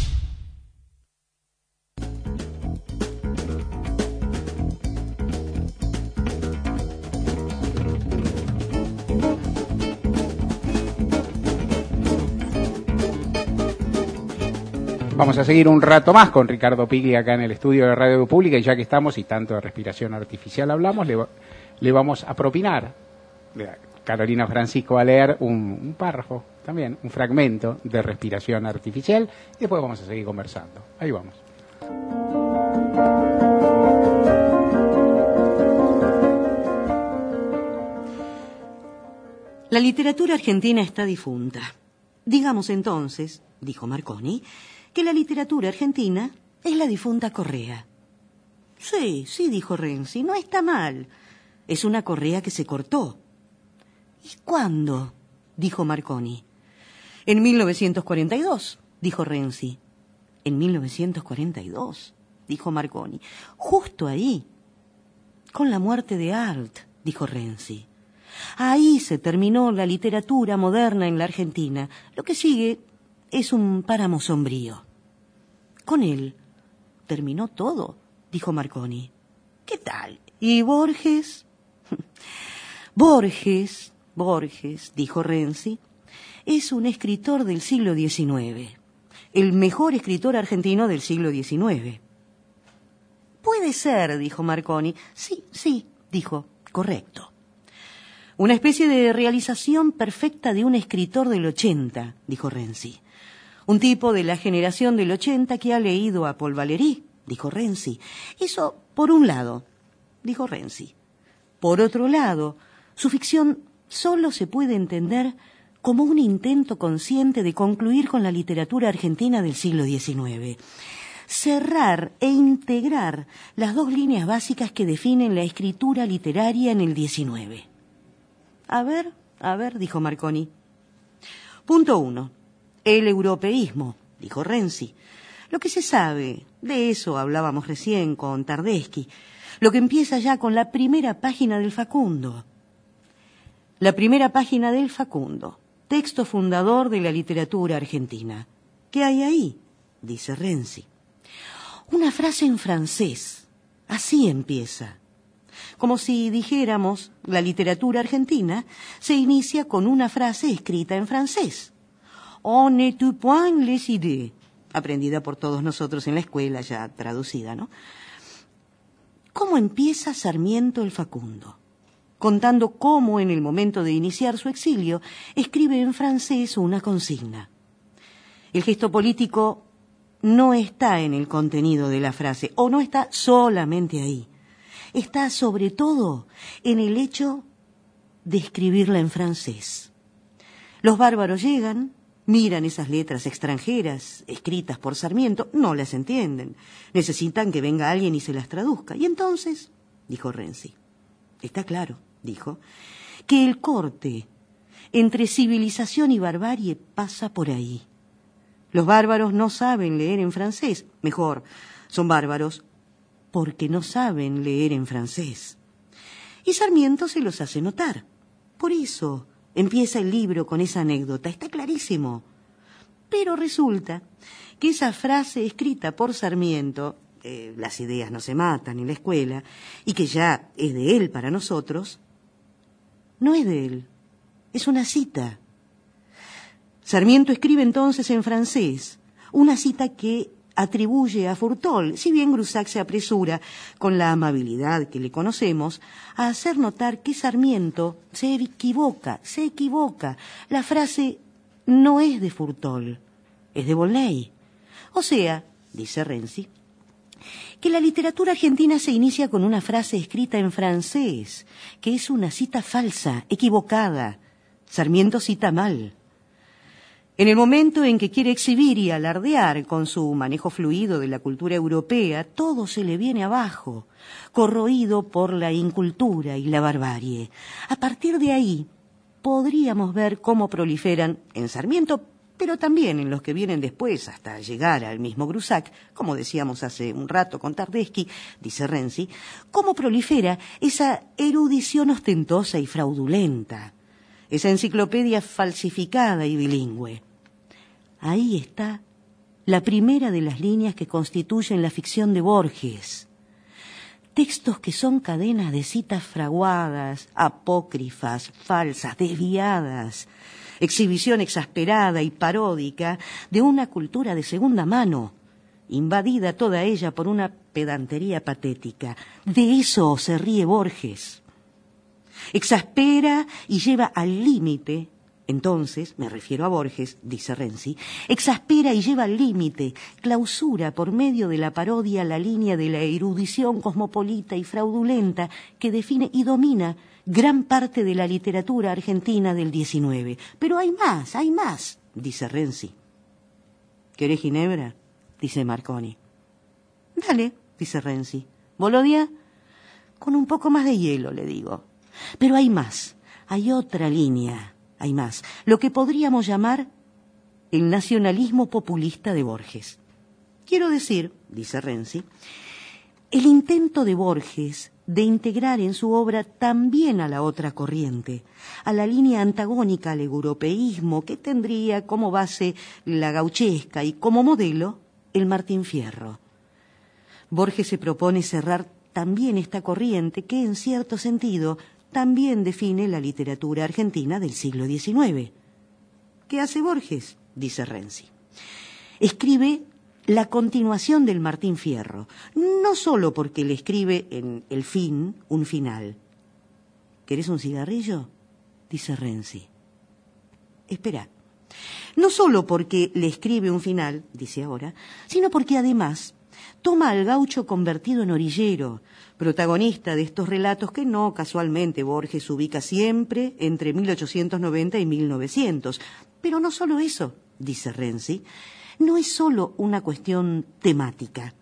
Vamos a seguir un rato más con Ricardo Piglia acá en el estudio de Radio Pública, y ya que estamos y tanto de respiración artificial hablamos, le vamos a propinar. Carolina Francisco va a leer un párrafo, también un fragmento de respiración artificial, y después vamos a seguir conversando. Ahí vamos. La literatura argentina está difunta. Digamos entonces, dijo Marconi, que la literatura argentina es la difunta Correa. Sí, dijo Renzi, no está mal. Es una correa que se cortó. ¿Y cuándo? Dijo Marconi. En 1942, dijo Renzi. En 1942, dijo Marconi. Justo ahí. Con la muerte de Arlt, dijo Renzi. Ahí se terminó la literatura moderna en la Argentina. Lo que sigue es un páramo sombrío. Con él terminó todo, dijo Marconi. ¿Qué tal? ¿Y Borges? Borges, dijo Renzi, es un escritor del siglo XIX. El mejor escritor argentino del siglo XIX. Puede ser, dijo Marconi. Sí, dijo, correcto. Una especie de realización perfecta de un escritor del 80, dijo Renzi. Un tipo de la generación del 80 que ha leído a Paul Valéry, dijo Renzi. Eso por un lado, dijo Renzi. Por otro lado, su ficción solo se puede entender como un intento consciente de concluir con la literatura argentina del siglo XIX. Cerrar e integrar las 2 líneas básicas que definen la escritura literaria en el XIX. A ver, dijo Marconi. Punto 1. El europeísmo, dijo Renzi. Lo que se sabe, de eso hablábamos recién con Tardeschi, lo que empieza ya con la primera página del Facundo. La primera página del Facundo, texto fundador de la literatura argentina. ¿Qué hay ahí? Dice Renzi. Una frase en francés. Así empieza. Como si dijéramos, la literatura argentina se inicia con una frase escrita en francés. On ne tue point les idées, aprendida por todos nosotros en la escuela, ya traducida, ¿no? ¿Cómo empieza Sarmiento el Facundo? Contando cómo en el momento de iniciar su exilio escribe en francés una consigna. El gesto político no está en el contenido de la frase, o no está solamente ahí. Está sobre todo en el hecho de escribirla en francés. Los bárbaros llegan, miran esas letras extranjeras escritas por Sarmiento, no las entienden. Necesitan que venga alguien y se las traduzca. Y entonces, dijo Renzi, está claro, dijo, que el corte entre civilización y barbarie pasa por ahí. Los bárbaros no saben leer en francés. Mejor, son bárbaros porque no saben leer en francés. Y Sarmiento se los hace notar. Por eso empieza el libro con esa anécdota. Está clarísimo. Pero resulta que esa frase escrita por Sarmiento, las ideas no se matan en la escuela, y que ya es de él para nosotros, no es de él. Es una cita. Sarmiento escribe entonces en francés una cita que atribuye a Furtol, si bien Grusac se apresura, con la amabilidad que le conocemos, a hacer notar que Sarmiento se equivoca. La frase no es de Furtol, es de Volney. O sea, dice Renzi, que la literatura argentina se inicia con una frase escrita en francés, que es una cita falsa, equivocada. Sarmiento cita mal. En el momento en que quiere exhibir y alardear con su manejo fluido de la cultura europea, todo se le viene abajo, corroído por la incultura y la barbarie. A partir de ahí, podríamos ver cómo proliferan en Sarmiento, pero también en los que vienen después, hasta llegar al mismo Grusac, como decíamos hace un rato con Tardeschi, dice Renzi, cómo prolifera esa erudición ostentosa y fraudulenta, esa enciclopedia falsificada y bilingüe. Ahí está la primera de las líneas que constituyen la ficción de Borges. Textos que son cadenas de citas fraguadas, apócrifas, falsas, desviadas, exhibición exasperada y paródica de una cultura de segunda mano, invadida toda ella por una pedantería patética. De eso se ríe Borges. Exaspera y lleva al límite. Entonces, me refiero a Borges, dice Renzi, exaspera y lleva al límite, clausura por medio de la parodia la línea de la erudición cosmopolita y fraudulenta que define y domina gran parte de la literatura argentina del XIX. Pero hay más, dice Renzi. ¿Querés ginebra? Dice Marconi. Dale, dice Renzi. ¿Bolodia? Con un poco más de hielo, le digo. Pero hay más, hay otra línea. Hay más, lo que podríamos llamar el nacionalismo populista de Borges. Quiero decir, dice Renzi, el intento de Borges de integrar en su obra también a la otra corriente, a la línea antagónica al europeísmo que tendría como base la gauchesca y como modelo el Martín Fierro. Borges se propone cerrar también esta corriente que, en cierto sentido, también define la literatura argentina del siglo XIX. ¿Qué hace Borges? Dice Renzi. Escribe la continuación del Martín Fierro, no solo porque le escribe en El fin un final. ¿Querés un cigarrillo? Dice Renzi. Espera. No solo porque le escribe un final, dice ahora, sino porque además toma al gaucho convertido en orillero, protagonista de estos relatos que no casualmente Borges ubica siempre entre 1890 y 1900. Pero no solo eso, dice Renzi, no es solo una cuestión temática.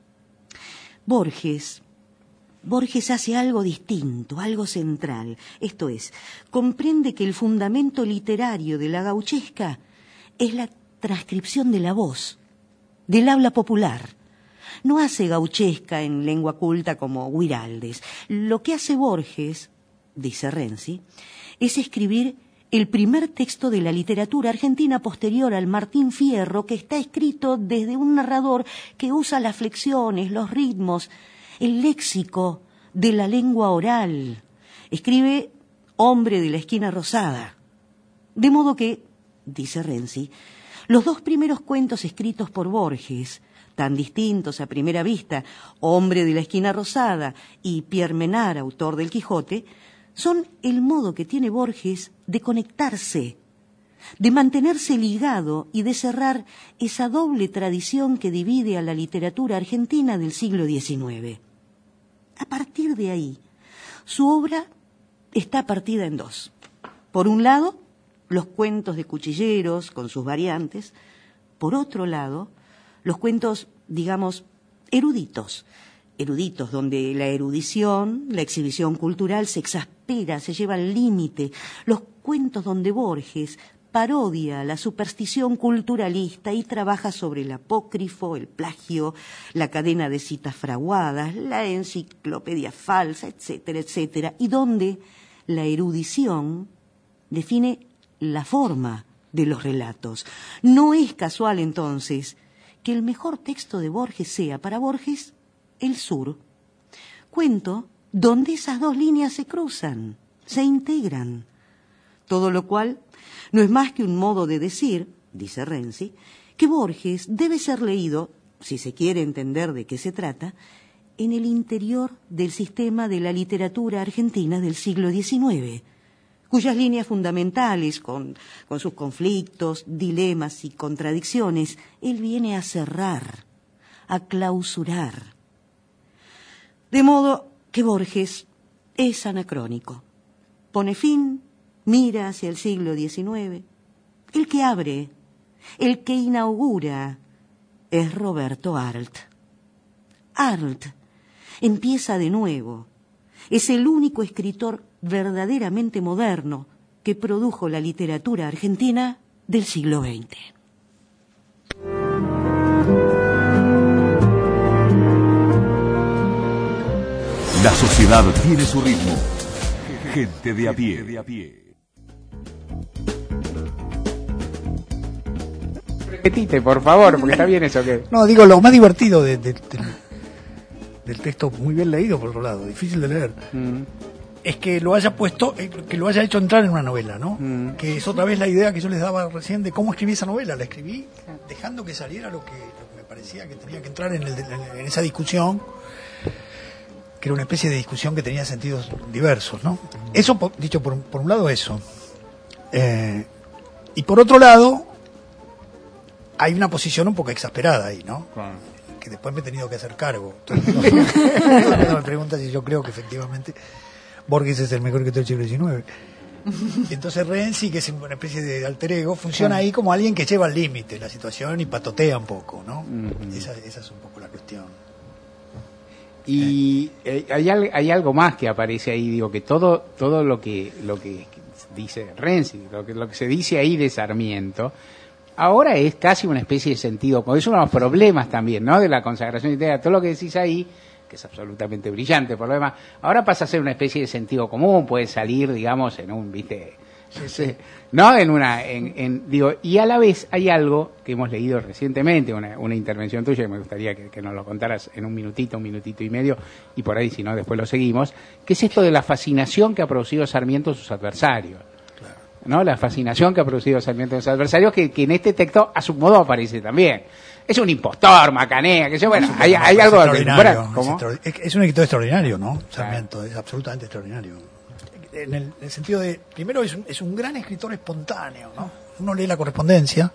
Borges hace algo distinto, algo central. Esto es, comprende que el fundamento literario de la gauchesca es la transcripción de la voz, del habla popular. No hace gauchesca en lengua culta como Guiraldes. Lo que hace Borges, dice Renzi, es escribir el primer texto de la literatura argentina posterior al Martín Fierro, que está escrito desde un narrador que usa las flexiones, los ritmos, el léxico de la lengua oral. Escribe Hombre de la esquina rosada. De modo que, dice Renzi, los dos primeros cuentos escritos por Borges, tan distintos a primera vista, Hombre de la esquina rosada y Pierre Menard, autor del Quijote, son el modo que tiene Borges de conectarse, de mantenerse ligado y de cerrar esa doble tradición que divide a la literatura argentina del siglo XIX. A partir de ahí, su obra está partida en dos. Por un lado, los cuentos de cuchilleros con sus variantes. Por otro lado, los cuentos, digamos, eruditos donde la erudición, la exhibición cultural se exaspera, se lleva al límite, los cuentos donde Borges parodia la superstición culturalista y trabaja sobre el apócrifo, el plagio, la cadena de citas fraguadas, la enciclopedia falsa, etcétera, etcétera, y donde la erudición define la forma de los relatos. No es casual, entonces, que el mejor texto de Borges sea, para Borges, El Sur. Cuento donde esas dos líneas se cruzan, se integran. Todo lo cual no es más que un modo de decir, dice Renzi, que Borges debe ser leído, si se quiere entender de qué se trata, en el interior del sistema de la literatura argentina del siglo XIX, cuyas líneas fundamentales, con sus conflictos, dilemas y contradicciones, él viene a cerrar, a clausurar. De modo que Borges es anacrónico. Pone fin, mira hacia el siglo XIX. El que abre, el que inaugura, es Roberto Arlt. Arlt empieza de nuevo. Es el único escritor verdaderamente moderno que produjo la literatura argentina del siglo XX. La sociedad tiene su ritmo. Gente de a pie. Repetite, por favor, porque está bien eso que... No, digo, lo más divertido del texto, muy bien leído por otro lado, difícil de leer, es que lo haya puesto, que lo haya hecho entrar en una novela, ¿no? Que es otra vez la idea que yo les daba recién de cómo escribí esa novela. La escribí dejando que saliera lo que me parecía que tenía que entrar en esa discusión, que era una especie de discusión que tenía sentidos diversos, ¿no? Eso, dicho por un lado, eso. Y por otro lado, hay una posición un poco exasperada ahí, ¿no? Que después me he tenido que hacer cargo. Todo el mundo me pregunta si yo creo que efectivamente Borges es el mejor escritor del siglo XIX. Y entonces Renzi, que es una especie de alter ego, funciona ahí como alguien que lleva al límite la situación y patotea un poco, ¿no? Esa es un poco la cuestión. Y hay algo más que aparece ahí, digo, que todo lo que dice Renzi, lo que se dice ahí de Sarmiento, ahora es casi una especie de sentido, es uno de los problemas también, ¿no?, de la consagración literaria. Todo lo que decís ahí, que es absolutamente brillante por lo demás, ahora pasa a ser una especie de sentido común, puede salir, digamos, en un, ¿viste? Sí. ¿No? Digo, y a la vez hay algo que hemos leído recientemente, una intervención tuya que me gustaría que nos lo contaras en un minutito y medio, y por ahí, si no, después lo seguimos, que es esto de la fascinación que ha producido Sarmiento a sus adversarios. ¿No? La fascinación que ha producido Sarmiento a sus adversarios, que en este texto, a su modo, aparece también. Es un impostor, macanea, que yo, bueno, hay algo extraordinario. Es un escritor extraordinario, ¿no? Sarmiento, es absolutamente extraordinario. En el sentido de, primero es un gran escritor espontáneo, ¿no? Uno lee la correspondencia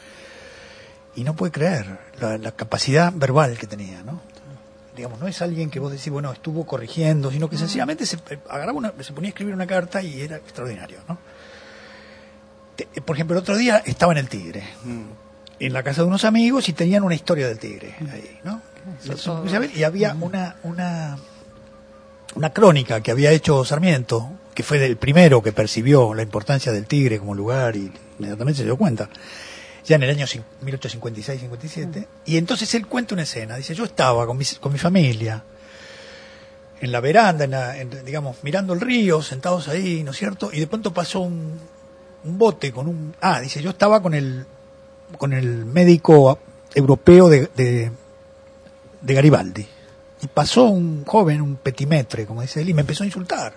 y no puede creer la capacidad verbal que tenía, ¿no? Digamos, no es alguien que vos decís, bueno, estuvo corrigiendo, sino que sencillamente se ponía a escribir una carta y era extraordinario, ¿no? Por ejemplo, el otro día estaba en el Tigre, en la casa de unos amigos, y tenían una historia del Tigre ahí, ¿no? Y había una crónica que había hecho Sarmiento, que fue el primero que percibió la importancia del Tigre como lugar y inmediatamente se dio cuenta, ya en el año 1856-57, y entonces él cuenta una escena, dice, yo estaba con mi familia en la veranda, digamos, mirando el río, sentados ahí, ¿no es cierto? Y de pronto pasó un bote con dice, yo estaba con el médico europeo de Garibaldi. Y pasó un joven, un petimetre, como dice él, y me empezó a insultar.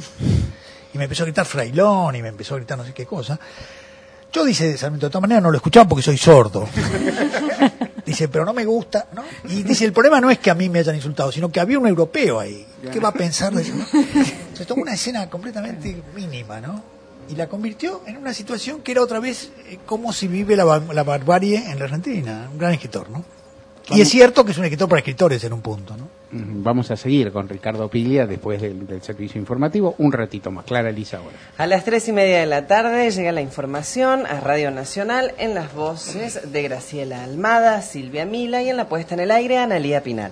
Y me empezó a gritar frailón, y me empezó a gritar no sé qué cosa. Yo, dice Sarmiento, de todas maneras no lo escuchaba porque soy sordo. Dice, pero no me gusta, ¿no? Y dice, el problema no es que a mí me hayan insultado, sino que había un europeo ahí. ¿Qué va a pensar de eso? Se tomó una escena completamente mínima, ¿no? Y la convirtió en una situación que era otra vez cómo se vive la barbarie en la Argentina. Un gran escritor, ¿no? Y es cierto que es un escritor para escritores en un punto, ¿no? Vamos a seguir con Ricardo Piglia después del servicio informativo, un ratito más. Clara Elisa ahora. A las 3:30 de la tarde llega la información a Radio Nacional en las voces de Graciela Almada, Silvia Mila, y en la puesta en el aire, Analía Pinat.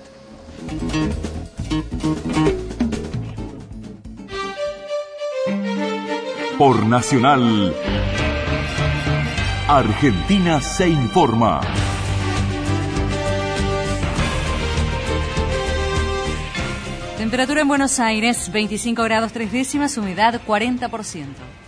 Por Nacional, Argentina se informa. Temperatura en Buenos Aires, 25 grados 3 décimas, humedad 40%.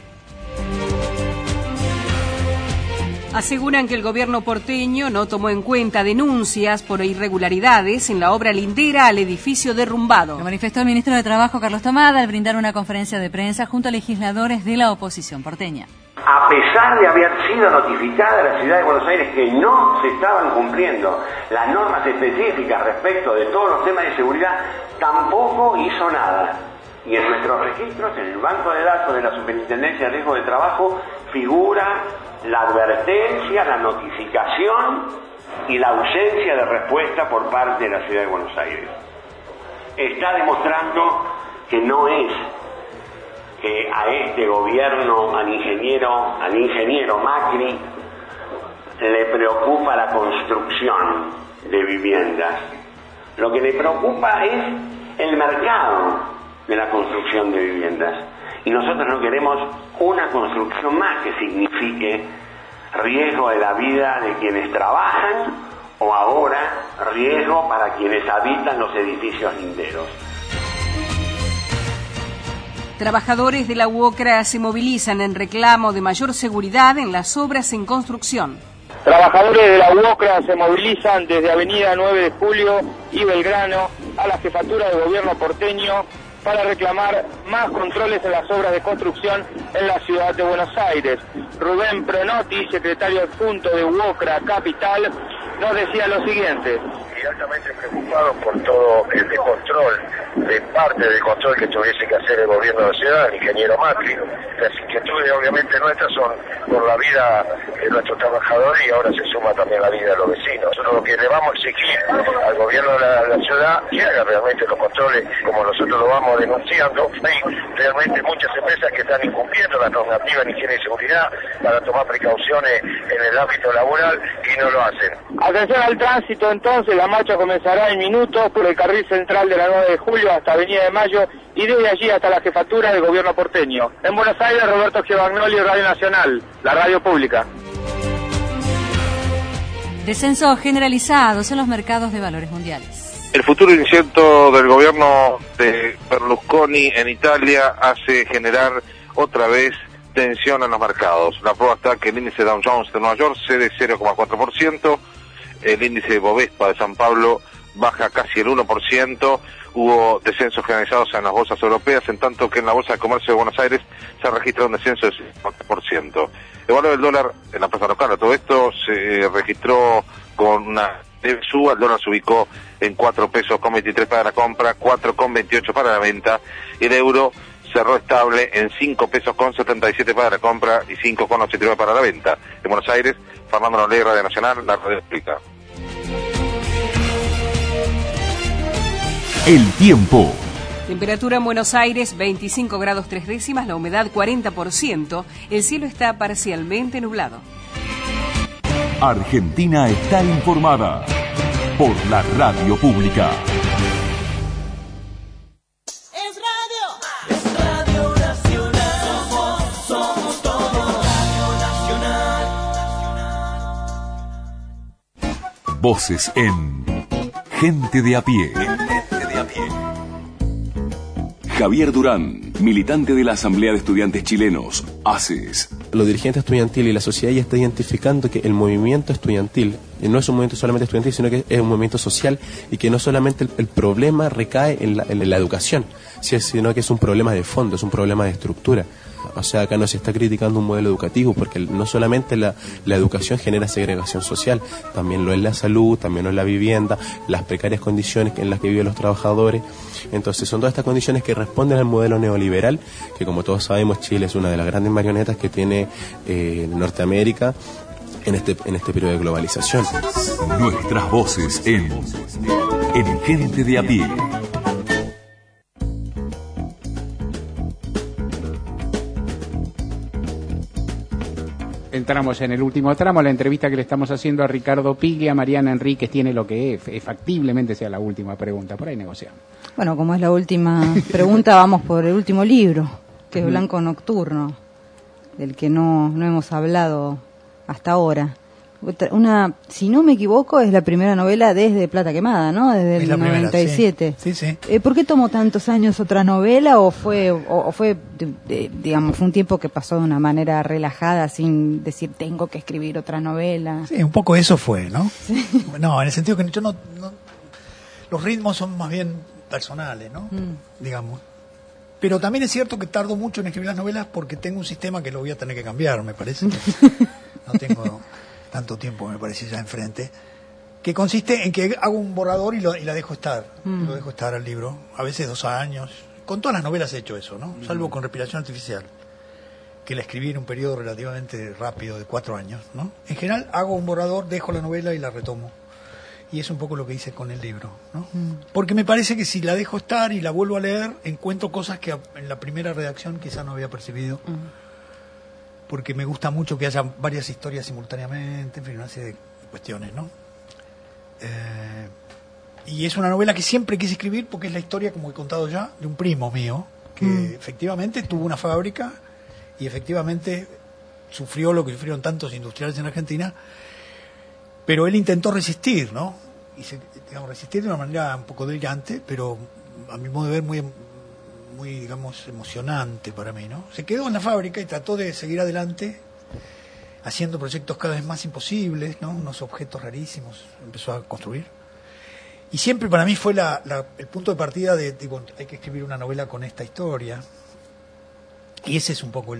Aseguran que el gobierno porteño no tomó en cuenta denuncias por irregularidades en la obra lindera al edificio derrumbado. Lo manifestó el ministro de Trabajo, Carlos Tamada, al brindar una conferencia de prensa junto a legisladores de la oposición porteña. A pesar de haber sido notificada a la ciudad de Buenos Aires que no se estaban cumpliendo las normas específicas respecto de todos los temas de seguridad, tampoco hizo nada. Y en nuestros registros, en el banco de datos de la Superintendencia de Riesgo de Trabajo, figura la advertencia, la notificación y la ausencia de respuesta por parte de la ciudad de Buenos Aires. Está demostrando que no es que a este gobierno, al ingeniero Macri, le preocupa la construcción de viviendas. Lo que le preocupa es el mercado de la construcción de viviendas. Y nosotros no queremos una construcción más que signifique riesgo de la vida de quienes trabajan o ahora riesgo para quienes habitan los edificios linderos. Trabajadores de la UOCRA se movilizan en reclamo de mayor seguridad en las obras en construcción. Trabajadores de la UOCRA se movilizan desde Avenida 9 de Julio y Belgrano a la jefatura de gobierno porteño para reclamar más controles en las obras de construcción en la ciudad de Buenos Aires. Rubén Pronotti, secretario adjunto de UOCRA Capital, nos decía lo siguiente. Y altamente preocupados por todo el descontrol, de parte del control que tuviese que hacer el gobierno de la ciudad, el ingeniero Macri. Las inquietudes obviamente nuestras son por la vida de nuestros trabajadores y ahora se suma también la vida de los vecinos. Nosotros lo que le vamos a exigir al gobierno de la ciudad que haga realmente los controles como nosotros lo vamos denunciando. Hay realmente muchas empresas que están incumpliendo la normativa en higiene y seguridad para tomar precauciones en el ámbito laboral y no lo hacen. Atención al tránsito entonces, la marcha comenzará en minutos por el carril central de la 9 de Julio hasta Avenida de Mayo y desde allí hasta la jefatura del gobierno porteño. En Buenos Aires, Roberto Giovanoli, Radio Nacional, la radio pública. Descensos generalizados en los mercados de valores mundiales. El futuro incierto del gobierno de Berlusconi en Italia hace generar otra vez tensión en los mercados. La prueba está que el índice Dow Jones de Nueva York cede 0,4%, el índice Bovespa de San Pablo baja casi el 1%, hubo descensos generalizados en las bolsas europeas, en tanto que en la Bolsa de Comercio de Buenos Aires se registra un descenso del 50%. El valor del dólar en la plaza local, todo esto se registró con una suba, el dólar se ubicó en 4 pesos con 23 para la compra, 4,28 para la venta, y el euro cerró estable en 5 pesos con 77 para la compra y 5,89 para la venta. En Buenos Aires, Fernando Nolegre, Radio Nacional, la radio explica. El tiempo. Temperatura en Buenos Aires, 25 grados 3 décimas, la humedad 40%, el cielo está parcialmente nublado. Argentina está informada por la radio pública. Voces en Gente de a pie. Javier Durán, militante de la Asamblea de Estudiantes Chilenos, ACES. Los dirigentes estudiantiles y la sociedad ya está identificando que el movimiento estudiantil no es un movimiento solamente estudiantil, sino que es un movimiento social y que no solamente el problema recae en la educación, sino que es un problema de fondo, es un problema de estructura. O sea, acá no se está criticando un modelo educativo, porque no solamente la educación genera segregación social, también lo es la salud, también lo es la vivienda, las precarias condiciones en las que viven los trabajadores. Entonces son todas estas condiciones que responden al modelo neoliberal, que como todos sabemos Chile es una de las grandes marionetas que tiene Norteamérica en este periodo de globalización. Nuestras voces en Gente de a pie. Entramos en el último tramo, la entrevista que le estamos haciendo a Ricardo Piglia. Mariana Enríquez tiene lo que factiblemente sea la última pregunta, por ahí negociamos. Bueno, como es la última pregunta, vamos por el último libro, que es Blanco Nocturno. del que no hemos hablado hasta ahora. Si no me equivoco, es la primera novela desde Plata Quemada, ¿no? Desde el 97. Sí. ¿Por qué tomó tantos años otra novela o fue digamos, fue un tiempo que pasó de una manera relajada sin decir tengo que escribir otra novela? Sí, un poco eso fue, ¿no? Sí. No, en el sentido que yo no los ritmos son más bien personales, ¿no? Digamos. Pero también es cierto que tardo mucho en escribir las novelas porque tengo un sistema que lo voy a tener que cambiar, me parece. No tengo tanto tiempo, me parece, ya enfrente, que consiste en que hago un borrador y la dejo estar. Lo dejo estar al libro, a veces 2 años. Con todas las novelas he hecho eso, ¿no? Salvo con Respiración Artificial, que la escribí en un periodo relativamente rápido de 4 años, ¿no? En general hago un borrador, dejo la novela y la retomo. Y es un poco lo que hice con el libro, ¿no? Porque me parece que si la dejo estar y la vuelvo a leer, encuentro cosas que en la primera redacción quizá no había percibido. Porque me gusta mucho que haya varias historias simultáneamente, en fin, una serie de cuestiones, ¿no? Y es una novela que siempre quise escribir porque es la historia, como he contado ya, de un primo mío, que efectivamente tuvo una fábrica y efectivamente sufrió lo que sufrieron tantos industriales en Argentina, pero él intentó resistir, ¿no? Y resistir de una manera un poco delirante, pero a mi modo de ver muy, digamos, emocionante para mí, ¿no? Se quedó en la fábrica y trató de seguir adelante haciendo proyectos cada vez más imposibles, ¿no? Unos objetos rarísimos empezó a construir. Y siempre para mí fue el punto de partida de, digo, hay que escribir una novela con esta historia. Y ese es un poco el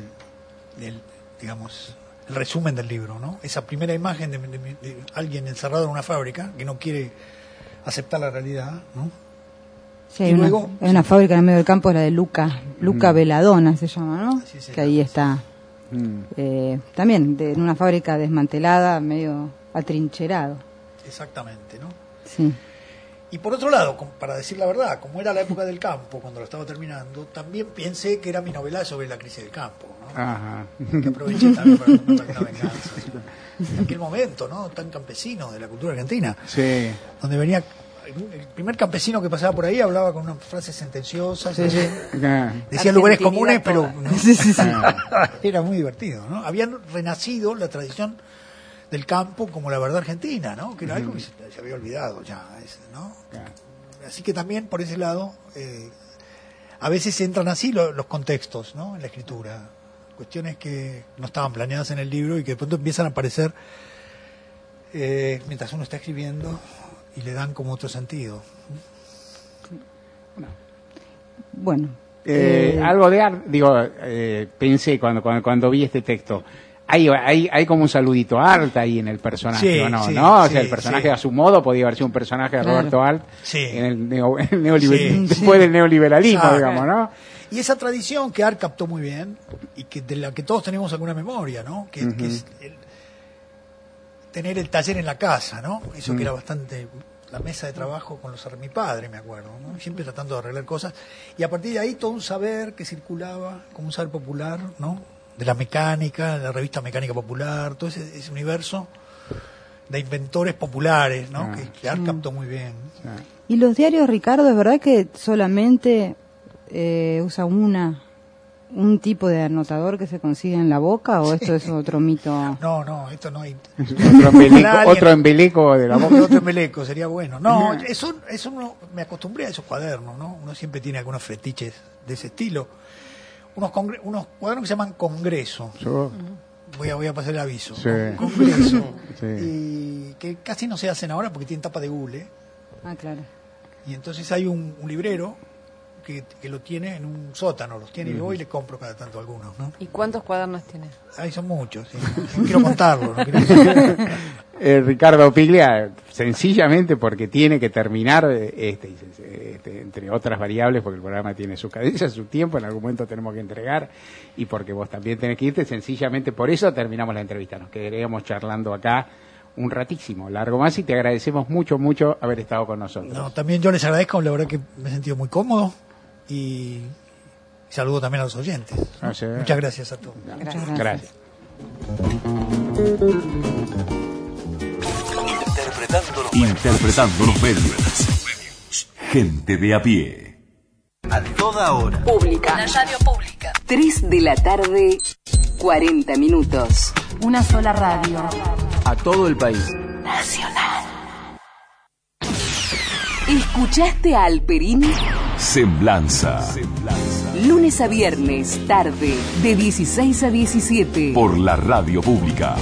resumen del libro, ¿no? Esa primera imagen de alguien encerrado en una fábrica que no quiere aceptar la realidad, ¿no? Sí, hay una fábrica en el medio del campo, la de Luca Veladona se llama, ¿no? Que ahí está. También en una fábrica desmantelada, medio atrincherado. Exactamente, ¿no? Sí. Y por otro lado, para decir la verdad, como era la época del campo, cuando lo estaba terminando, también pensé que era mi novela sobre la crisis del campo, ¿no? Ajá. Que aproveché también para tomar alguna venganza. En aquel momento, ¿no? Tan campesino de la cultura argentina. Sí. Donde venía el primer campesino que pasaba por ahí hablaba con unas frases sentenciosas. Sí. Decía lugares comunes, pero ¿no? Era muy divertido, ¿no? Habían renacido la tradición del campo como la verdad argentina, ¿no? Que era algo que se había olvidado ya, ¿no? Así que también por ese lado a veces entran así los contextos, ¿no? En la escritura, cuestiones que no estaban planeadas en el libro y que de pronto empiezan a aparecer mientras uno está escribiendo y le dan como otro sentido. Bueno, algo de arte, pensé cuando vi este texto. Hay como un saludito a Art ahí en el personaje, ¿o no? ¿No? O sea, el personaje a su modo podía haber sido un personaje de Roberto Art en el después del neoliberalismo, digamos, ¿no? Y esa tradición que Art captó muy bien y que de la que todos tenemos alguna memoria, ¿no? Que es tener el taller en la casa, ¿no? Eso que era bastante la mesa de trabajo con mi padre, me acuerdo, ¿no? Siempre tratando de arreglar cosas. Y a partir de ahí todo un saber que circulaba como un saber popular, ¿no? De la mecánica, de la revista Mecánica Popular, todo ese universo de inventores populares, ¿no? Que Art captó muy bien. ¿Y los diarios, Ricardo, es verdad que solamente usa un tipo de anotador que se consigue en la boca o esto es otro mito? No, esto no hay. Otro embeleco de la boca. Otro embeleco, sería bueno. No, eso no, me acostumbré a esos cuadernos, ¿no? Uno siempre tiene algunos fetiches de ese estilo. Unos cuadernos que se llaman Congreso. Voy a pasar el aviso. Congreso. Y que casi no se hacen ahora porque tienen tapa de hule. Ah, claro. Y entonces hay un librero que lo tiene en un sótano, los tiene y voy y le compro cada tanto algunos, ¿no? ¿Y cuántos cuadernos tiene? Ahí son muchos, sí. No quiero contarlo. Ricardo Piglia, sencillamente porque tiene que terminar, entre otras variables, porque el programa tiene su cadencia, su tiempo, en algún momento tenemos que entregar, y porque vos también tenés que irte, sencillamente por eso terminamos la entrevista. Nos quedaríamos charlando acá un ratísimo, largo más, y te agradecemos mucho haber estado con nosotros. No, también yo les agradezco, la verdad que me he sentido muy cómodo y saludo también a los oyentes, ¿no? Muchas gracias a todos. Gracias. Interpretando los medios. Gente de a pie. A toda hora. Pública. La radio pública. 3 de la tarde, 40 minutos. Una sola radio. A todo el país. Nacional. ¿Escuchaste a Alperini? Semblanza. Lunes a viernes, tarde, de 16 a 17. Por la radio pública.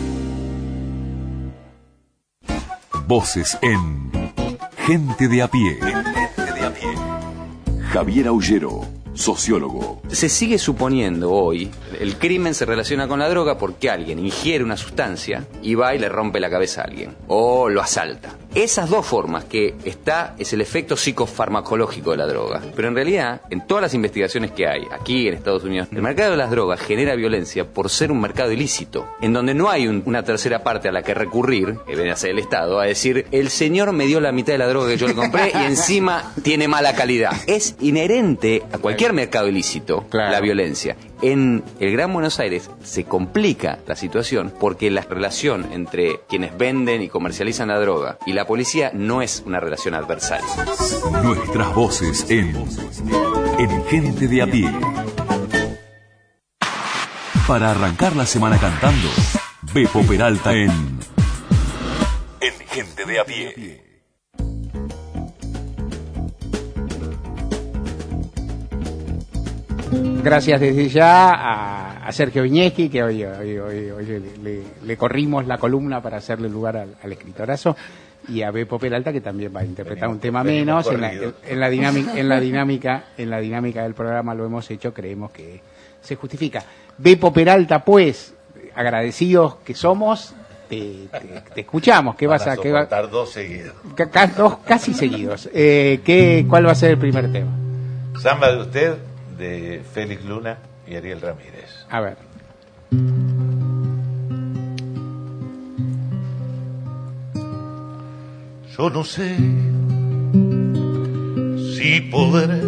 Voces en Gente de a pie. Javier Aullero, sociólogo. Se sigue suponiendo hoy, el crimen se relaciona con la droga porque alguien ingiere una sustancia y va y le rompe la cabeza a alguien, o lo asalta. Esas dos formas que está es el efecto psicofarmacológico de la droga. Pero en realidad, en todas las investigaciones que hay, aquí en Estados Unidos, el mercado de las drogas genera violencia por ser un mercado ilícito, en donde no hay una tercera parte a la que recurrir, que viene a ser el Estado, a decir, el señor me dio la mitad de la droga que yo le compré y encima tiene mala calidad. Es inherente a cualquier mercado ilícito, claro, la violencia. En el Gran Buenos Aires se complica la situación porque la relación entre quienes venden y comercializan la droga y la policía no es una relación adversaria. Nuestras voces en Gente de a pie. Para arrancar la semana cantando, Beppo Peralta en Gente de a pie. Gracias desde ya a Sergio Viñeschi, que hoy le corrimos la columna para hacerle lugar al escritorazo, y a Beppo Peralta, que también va a interpretar un tema menos. En la dinámica del programa lo hemos hecho, creemos que se justifica. Beppo Peralta, pues, agradecidos que somos, te escuchamos. ¿Qué vas a soportar dos seguidos? Dos casi seguidos. ¿Cuál va a ser el primer tema? Samba de usted, de Félix Luna y Ariel Ramírez. A ver. Yo no sé si podré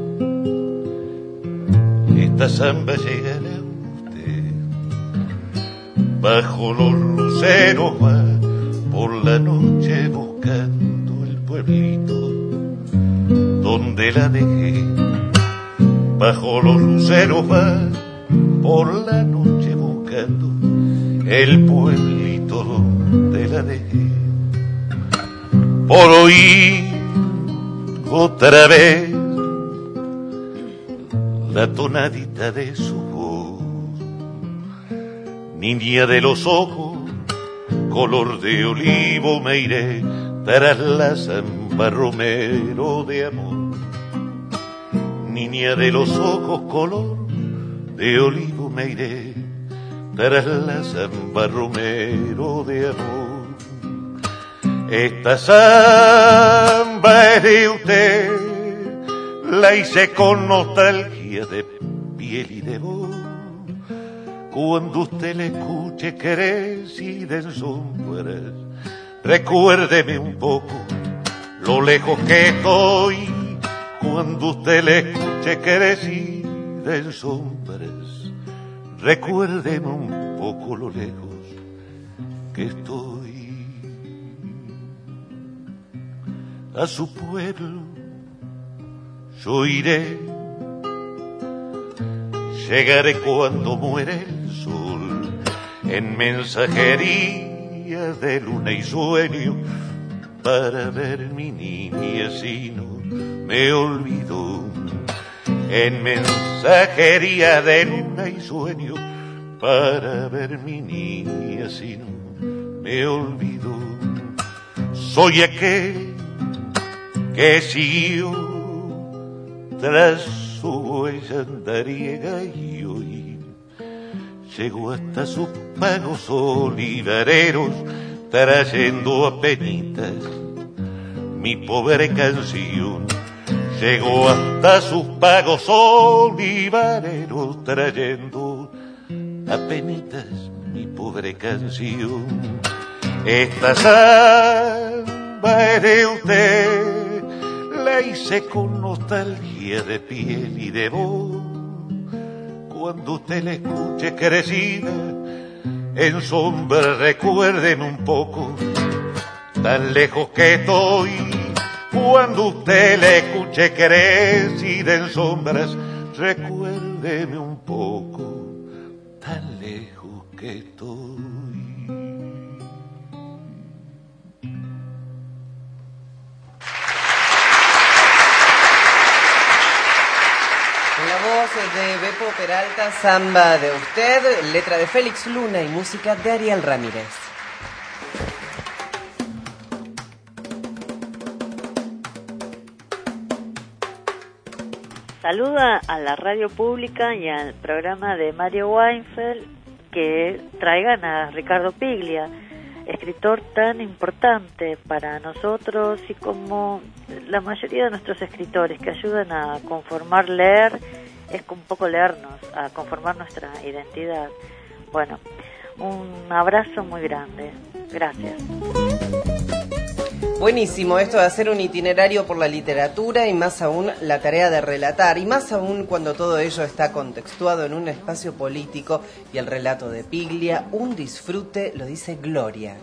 esta samba llegar a usted. Bajo los luceros va por la noche buscando el pueblito donde la dejé. Bajo los luceros va por la noche buscando el pueblito donde la dejé. Por oír otra vez la tonadita de su voz, niña de los ojos, color de olivo, me iré tras la zamba Romero de amor. Niña de los ojos, color de olivo, me iré tras la zamba Romero de amor. Esta samba es de usted, la hice con nostalgia de piel y de voz. Cuando usted la escuche crecida en sombras, recuérdeme un poco lo lejos que estoy. Cuando usted la escuche crecida en sombras, recuérdeme un poco lo lejos que estoy. A su pueblo yo iré, llegaré cuando muere el sol, en mensajería de luna y sueño, para ver mi niña si no me olvido. En mensajería de luna y sueño, para ver mi niña si no me olvido. Soy aquel que siguió tras su huella andariega y hoy llegó hasta sus pagos olivareros, trayendo a penitas mi pobre canción. Llegó hasta sus pagos olivareros, trayendo a penitas mi pobre canción. Esta samba es de usted, la hice con nostalgia de piel y de voz. Cuando usted la escuche crecida en sombra, recuérdeme un poco tan lejos que estoy. Cuando usted la escuche crecida en sombras, recuérdeme un poco tan lejos que estoy. La voz de Beppo Peralta, Samba de Usted, letra de Félix Luna y música de Ariel Ramírez. Saluda a la radio pública y al programa de Mario Weinfeld que traigan a Ricardo Piglia, escritor tan importante para nosotros y como la mayoría de nuestros escritores que ayudan a conformar, leer, es un poco leernos, a conformar nuestra identidad. Bueno, un abrazo muy grande. Gracias. Buenísimo esto de hacer un itinerario por la literatura y más aún la tarea de relatar, y más aún cuando todo ello está contextuado en un espacio político y el relato de Piglia, un disfrute, lo dice Gloria.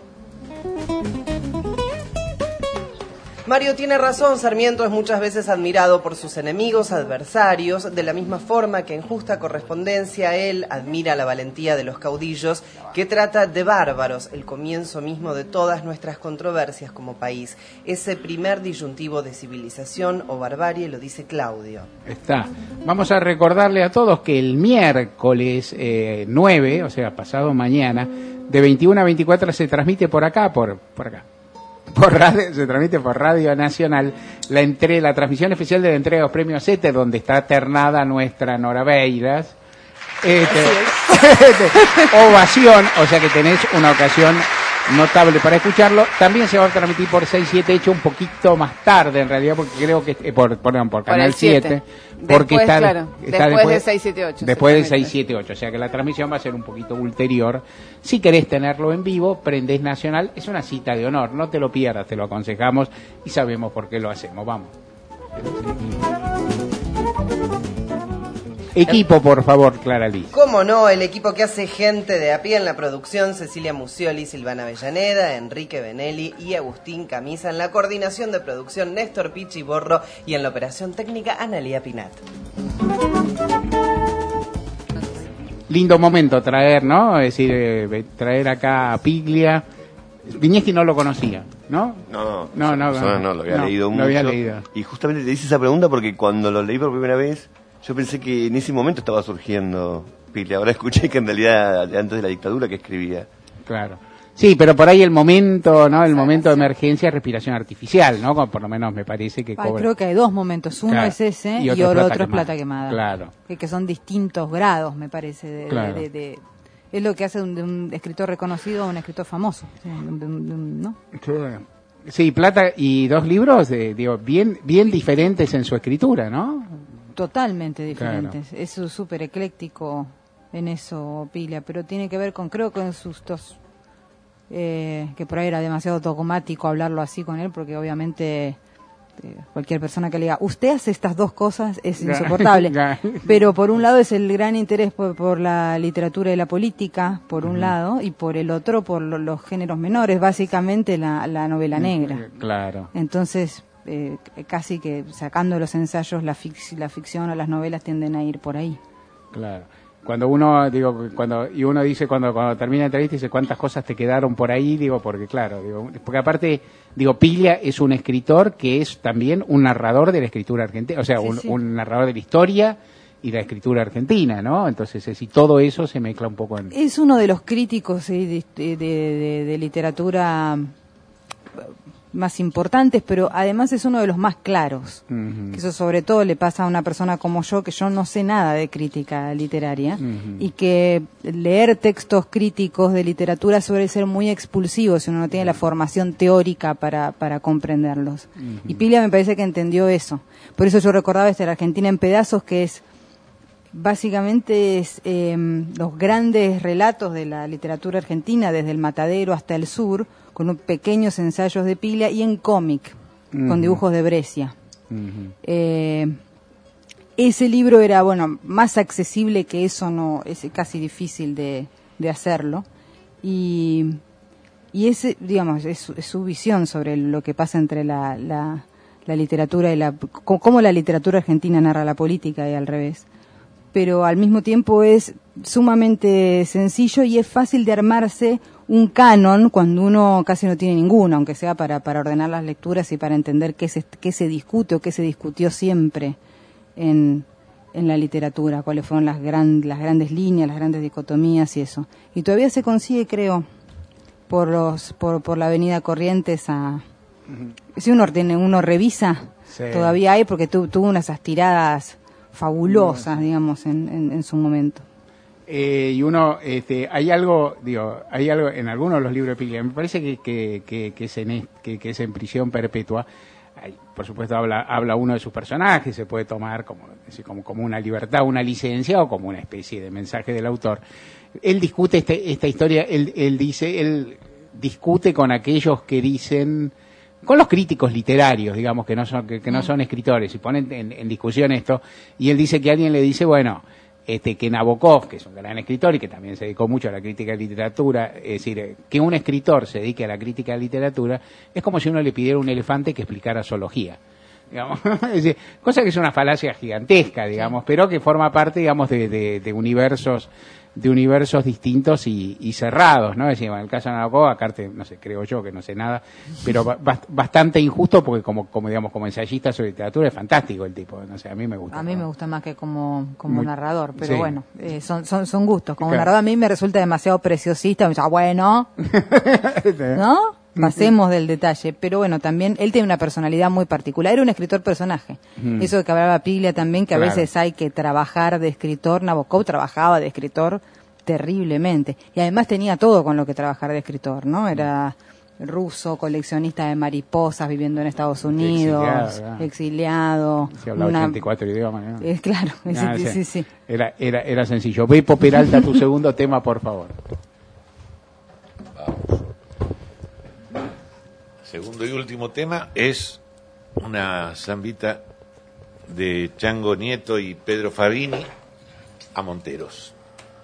Mario tiene razón, Sarmiento es muchas veces admirado por sus enemigos, adversarios, de la misma forma que en justa correspondencia él admira la valentía de los caudillos, que trata de bárbaros, el comienzo mismo de todas nuestras controversias como país. Ese primer disyuntivo de civilización o barbarie lo dice Claudio. Está. Vamos a recordarle a todos que el miércoles 9, o sea, pasado mañana, de 21 a 24 se transmite por acá, por acá. Por radio, se transmite por Radio Nacional la transmisión especial de la entrega de los premios ETE, donde está ternada nuestra Nora Beiras. Ovación, o sea que tenés una ocasión notable para escucharlo. También se va a transmitir por 678 un poquito más tarde, en realidad, porque creo que por Canal 7. Porque después, está después de 678. Después de 678, o sea que la transmisión va a ser un poquito ulterior. Si querés tenerlo en vivo, prendés Nacional, es una cita de honor, no te lo pierdas, te lo aconsejamos y sabemos por qué lo hacemos. Vamos. Equipo, por favor, Clara Liz. ¿Cómo no? El equipo que hace Gente de a pie en la producción, Cecilia Musioli, Silvana Avellaneda, Enrique Benelli y Agustín Camisa. En la coordinación de producción, Néstor Pichi Borro. Y en la operación técnica, Analía Pinat. Lindo momento traer, ¿no? Es decir, traer acá a Piglia. Viñeski no lo conocía, ¿no? No, lo había leído mucho. Lo había leído. Y justamente te hice esa pregunta porque cuando lo leí por primera vez, yo pensé que en ese momento estaba surgiendo Piglia. Ahora escuché que en realidad antes de la dictadura que escribía. Claro. Sí, pero por ahí el momento, ¿no? El momento de emergencia es respiración artificial, ¿no? Como por lo menos me parece que cobra. Creo que hay dos momentos. Uno claro. Es ese y otro es plata quemada. Claro. Que son distintos grados, me parece, claro. Es lo que hace de un escritor reconocido a un escritor famoso, ¿no? Sí, Plata y dos libros, digo, bien diferentes en su escritura, ¿no? Totalmente diferentes. Claro. Es súper ecléctico en eso, Piglia, pero tiene que ver con, creo que en sus dos, que por ahí era demasiado dogmático hablarlo así con él, porque obviamente cualquier persona que le diga, usted hace estas dos cosas, es insoportable. Pero por un lado es el gran interés por la literatura y la política, por un lado, y por el otro por los géneros menores, básicamente la novela negra. Claro. Entonces, casi que sacando los ensayos, la ficción o las novelas tienden a ir por ahí. Claro. Cuando uno dice cuando termina la entrevista dice cuántas cosas te quedaron por ahí, digo, porque claro, porque aparte, Piglia es un escritor que es también un narrador de la escritura argentina, o sea, un narrador de la historia y la escritura argentina, ¿no? Entonces, y todo eso se mezcla un poco en... Es uno de los críticos de literatura más importantes, pero además es uno de los más claros. Uh-huh. Eso sobre todo le pasa a una persona como yo, que yo no sé nada de crítica literaria, uh-huh. y que leer textos críticos de literatura suele ser muy expulsivo si uno no tiene la formación teórica para comprenderlos. Uh-huh. Y Piglia me parece que entendió eso. Por eso yo recordaba La Argentina en pedazos, que es básicamente los grandes relatos de la literatura argentina, desde el Matadero hasta el sur, con pequeños ensayos de Piglia y en cómic, uh-huh. con dibujos de Brescia. Uh-huh. Ese libro era, más accesible que eso, no es casi difícil de hacerlo. Y ese, digamos, es su visión sobre lo que pasa entre la literatura y cómo la literatura argentina narra la política y al revés. Pero al mismo tiempo es sumamente sencillo y es fácil de armarse un canon cuando uno casi no tiene ninguno, aunque sea para ordenar las lecturas y para entender qué se discute o qué se discutió siempre en la literatura, cuáles fueron las grandes líneas, las grandes dicotomías y eso. Y todavía se consigue, creo, por la avenida Corrientes si uno revisa, sí, todavía hay, porque tuvo unas tiradas fabulosas, digamos, en su momento. Y uno, hay algo en algunos de los libros de Piglia, me parece que es en prisión perpetua. Por supuesto habla uno de sus personajes, se puede tomar como una libertad, una licencia o como una especie de mensaje del autor. Él discute esta historia, él discute con aquellos que dicen, con los críticos literarios, digamos, que no son escritores, y ponen en discusión esto, y él dice que alguien le dice, bueno, que Nabokov, que es un gran escritor y que también se dedicó mucho a la crítica de literatura, es decir, que un escritor se dedique a la crítica de literatura es como si uno le pidiera a un elefante que explicara zoología, digamos. Es decir, cosa que es una falacia gigantesca, digamos, pero que forma parte, digamos, de universos distintos y cerrados, ¿no? Es decir, en el caso de Nabokov, aparte, no sé, creo yo que no sé nada, pero bastante injusto porque como ensayista sobre literatura es fantástico el tipo, no sé, a mí me gusta. A mí me gusta más que como narrador, pero sí, bueno, son gustos. Como narrador a mí me resulta demasiado preciosista, me dice, bueno, ¿no? Pasemos del detalle, pero bueno, también él tiene una personalidad muy particular, era un escritor personaje, eso de que hablaba Piglia también, que a veces hay que trabajar de escritor. Nabokov trabajaba de escritor terriblemente, y además tenía todo con lo que trabajar de escritor, ¿no? Era ruso, coleccionista de mariposas, viviendo en Estados Unidos, exiliado. Se hablaba 84 idiomas, ¿no? Claro, sí. Era sencillo. Beppo Peralta, tu segundo tema, por favor. Segundo y último tema es una zambita de Chango Nieto y Pedro Fabini a Monteros.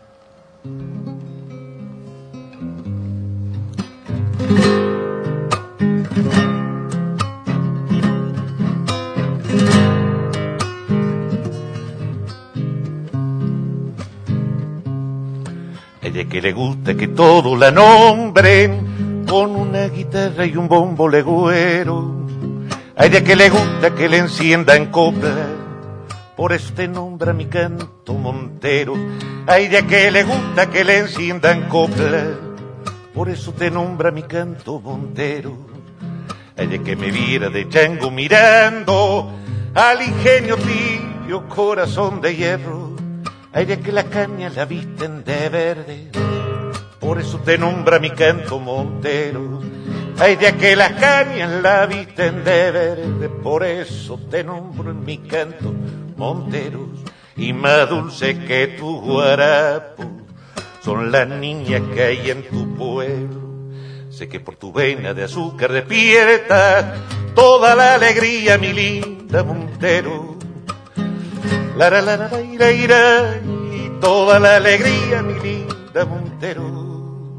Ella que le gusta que todos la nombren con una guitarra y un bombo legüero. A ella que le gusta que le enciendan copla, por eso te nombra mi canto Montero. A ella que le gusta que le enciendan copla, por eso te nombra mi canto Montero. A ella que me viera de chango mirando al ingenio tibio corazón de hierro. A ella que la caña la visten de verde, por eso te nombra mi canto Montero. A ella que las cañas la visten de verde, por eso te nombro en mi canto Monteros. Y más dulce que tu guarapo son las niñas que hay en tu pueblo. Sé que por tu vena de azúcar despierta toda la alegría, mi linda Montero. Y toda la alegría, mi linda Montero.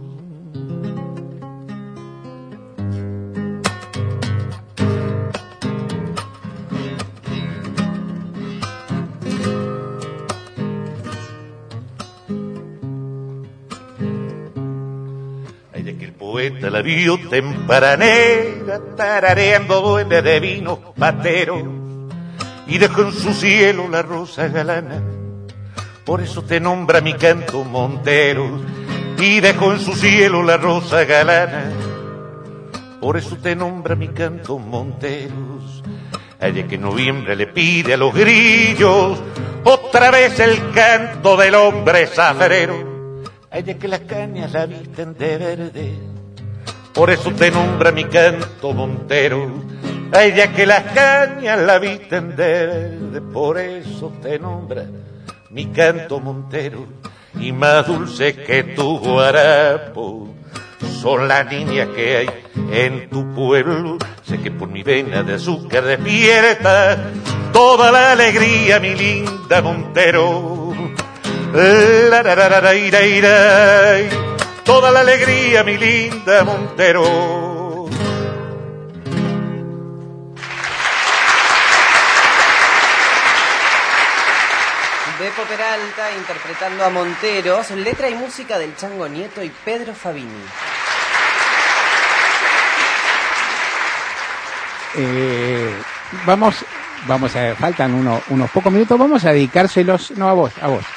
Ella que el poeta la vio tempranera tarareando duende de vino patero y dejó en su cielo la rosa galana, por eso te nombra mi canto Montero. Y dejó en su cielo la rosa galana, por eso te nombra mi canto Monteros. A ella que en noviembre le pide a los grillos otra vez el canto del hombre zafrero. A ella que las cañas la visten de verde, por eso te nombra mi canto Montero. A ella que las cañas la visten de verde, por eso te nombra mi canto Montero. Y más dulce que tu guarapo son las niñas que hay en tu pueblo. Sé que por mi vena de azúcar despierta toda la alegría, mi linda Montero. Toda la alegría, mi linda Montero. Pepo Peralta interpretando a Monteros, letra y música del Chango Nieto y Pedro Fabini. Vamos a, faltan unos pocos minutos, vamos a dedicárselos, no a vos.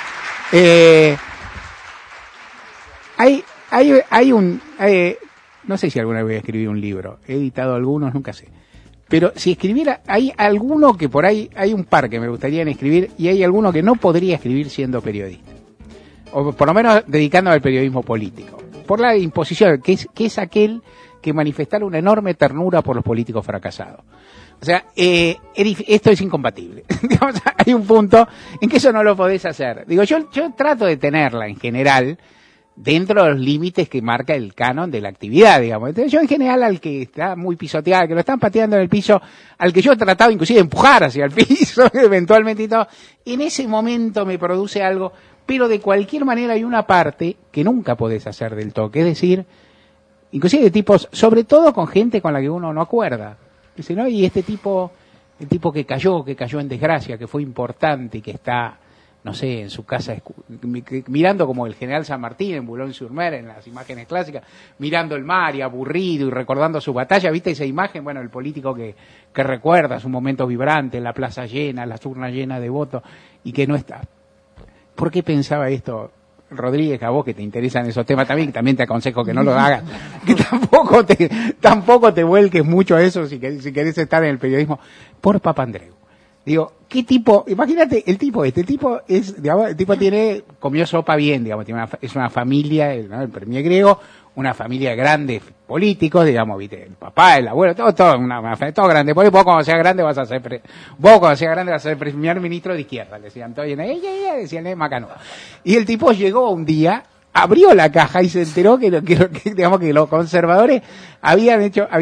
No sé si alguna vez voy a escribir un libro, he editado algunos, nunca sé. Pero si escribiera, hay alguno que por ahí, hay un par que me gustaría escribir y hay alguno que no podría escribir siendo periodista. O por lo menos dedicándome al periodismo político. Por la imposición, que es aquel que manifestara una enorme ternura por los políticos fracasados. O sea, esto es incompatible. Digamos, hay un punto en que eso no lo podés hacer. Digo, yo trato de tenerla en general dentro de los límites que marca el canon de la actividad, digamos. Entonces, yo en general al que está muy pisoteado, al que lo están pateando en el piso, al que yo he tratado inclusive de empujar hacia el piso, eventualmente y todo, en ese momento me produce algo, pero de cualquier manera hay una parte que nunca podés hacer del todo, es decir, inclusive de tipos, sobre todo con gente con la que uno no acuerda. Dice, ¿no? Y este tipo, el tipo que cayó en desgracia, que fue importante y que está, no sé, en su casa, mirando como el general San Martín en Boulogne-sur-Mer, en las imágenes clásicas, mirando el mar y aburrido y recordando su batalla, ¿viste esa imagen? Bueno, el político que recuerda su momento vibrante, la plaza llena, las urnas llenas de votos, y que no está. ¿Por qué pensaba esto? Rodríguez, a vos que te interesan esos temas también te aconsejo que no lo hagas, que tampoco te vuelques mucho a eso si querés estar en el periodismo, por Papandreou. Digo, ¿qué tipo? Imagínate, el tipo es, digamos, el tipo comió sopa bien, digamos, es una familia, ¿no? El premier griego, una familia de grandes políticos, digamos, viste, el papá, el abuelo, todo grande. Porque vos cuando seas grande vas a ser primer ministro de izquierda, le decían todo, y decían Macanudo. Y el tipo llegó un día, abrió la caja y se enteró que los conservadores habían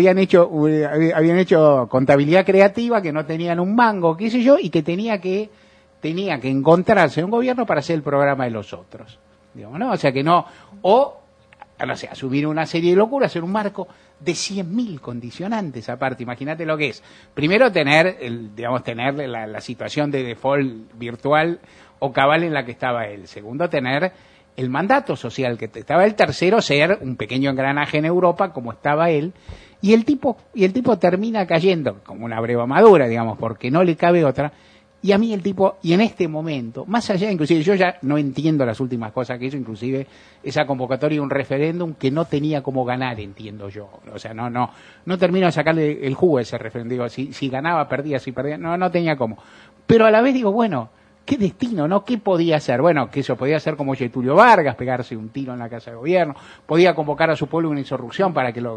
hecho contabilidad creativa, que no tenían un mango, qué sé yo, y que tenía que encontrarse en un gobierno para hacer el programa de los otros. Digamos, ¿no? O sea que no, no sé, asumir una serie de locuras, hacer un marco de 100.000 condicionantes aparte. Imagínate lo que es. Primero tener la situación de default virtual o cabal en la que estaba él. Segundo, tener el mandato social que estaba él. Tercero, ser un pequeño engranaje en Europa como estaba él. Y el tipo termina cayendo como una breva madura, digamos, porque no le cabe otra. Y a mí el tipo, y en este momento, más allá, inclusive yo ya no entiendo las últimas cosas que hizo, inclusive esa convocatoria de un referéndum que no tenía cómo ganar, entiendo yo. O sea, no termino de sacarle el jugo a ese referéndum. Digo, si ganaba, perdía, si perdía, no tenía cómo. Pero a la vez digo, bueno, qué destino, ¿no? ¿Qué podía hacer? Bueno, que eso podía hacer como Getulio Vargas, pegarse un tiro en la Casa de Gobierno, podía convocar a su pueblo una insurrección para que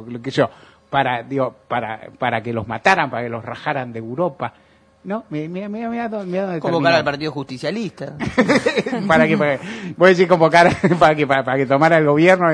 para que los mataran, para que los rajaran de Europa. No, mira convocar al Partido Justicialista. Voy a decir convocar para que tomara el gobierno.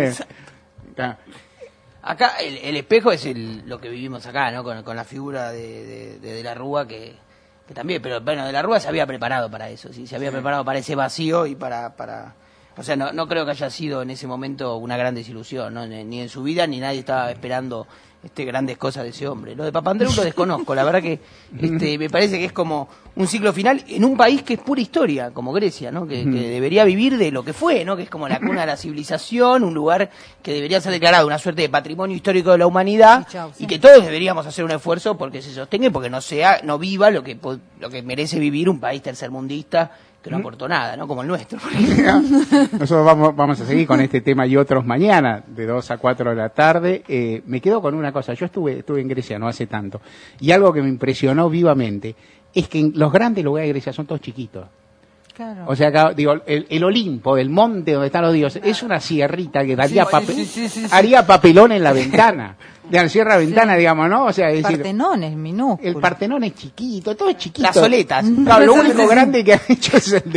Acá el espejo es lo que vivimos acá, ¿no? Con la figura de la Rúa que también, pero bueno, de la Rúa se había preparado para eso, sí, se había preparado para ese vacío y para o sea, no creo que haya sido en ese momento una gran desilusión, ¿no? Ni en su vida ni nadie estaba esperando grandes cosas de ese hombre. Lo de Papandreou lo desconozco, la verdad que me parece que es como un ciclo final en un país que es pura historia, como Grecia, ¿no? Que debería vivir de lo que fue, ¿no? Que es como la cuna de la civilización, un lugar que debería ser declarado una suerte de patrimonio histórico de la humanidad y que todos deberíamos hacer un esfuerzo porque se sostenga y porque no viva lo que merece vivir un país tercermundista que no aportó nada, ¿no? Como el nuestro. Nosotros vamos a seguir con este tema y otros mañana, de 2 a 4 de la tarde. Me quedo con una cosa. Yo estuve en Grecia no hace tanto, y algo que me impresionó vivamente es que los grandes lugares de Grecia son todos chiquitos. Claro. O sea, acá, digo, el Olimpo, el monte donde están los dioses, es una sierrita que daría haría papelón en la ventana. De la sierra ventana, digamos, ¿no? O sea, es decir, Partenón es minúsculo. El Partenón es chiquito, todo es chiquito. Las soletas. Claro, lo único grande que han hecho es el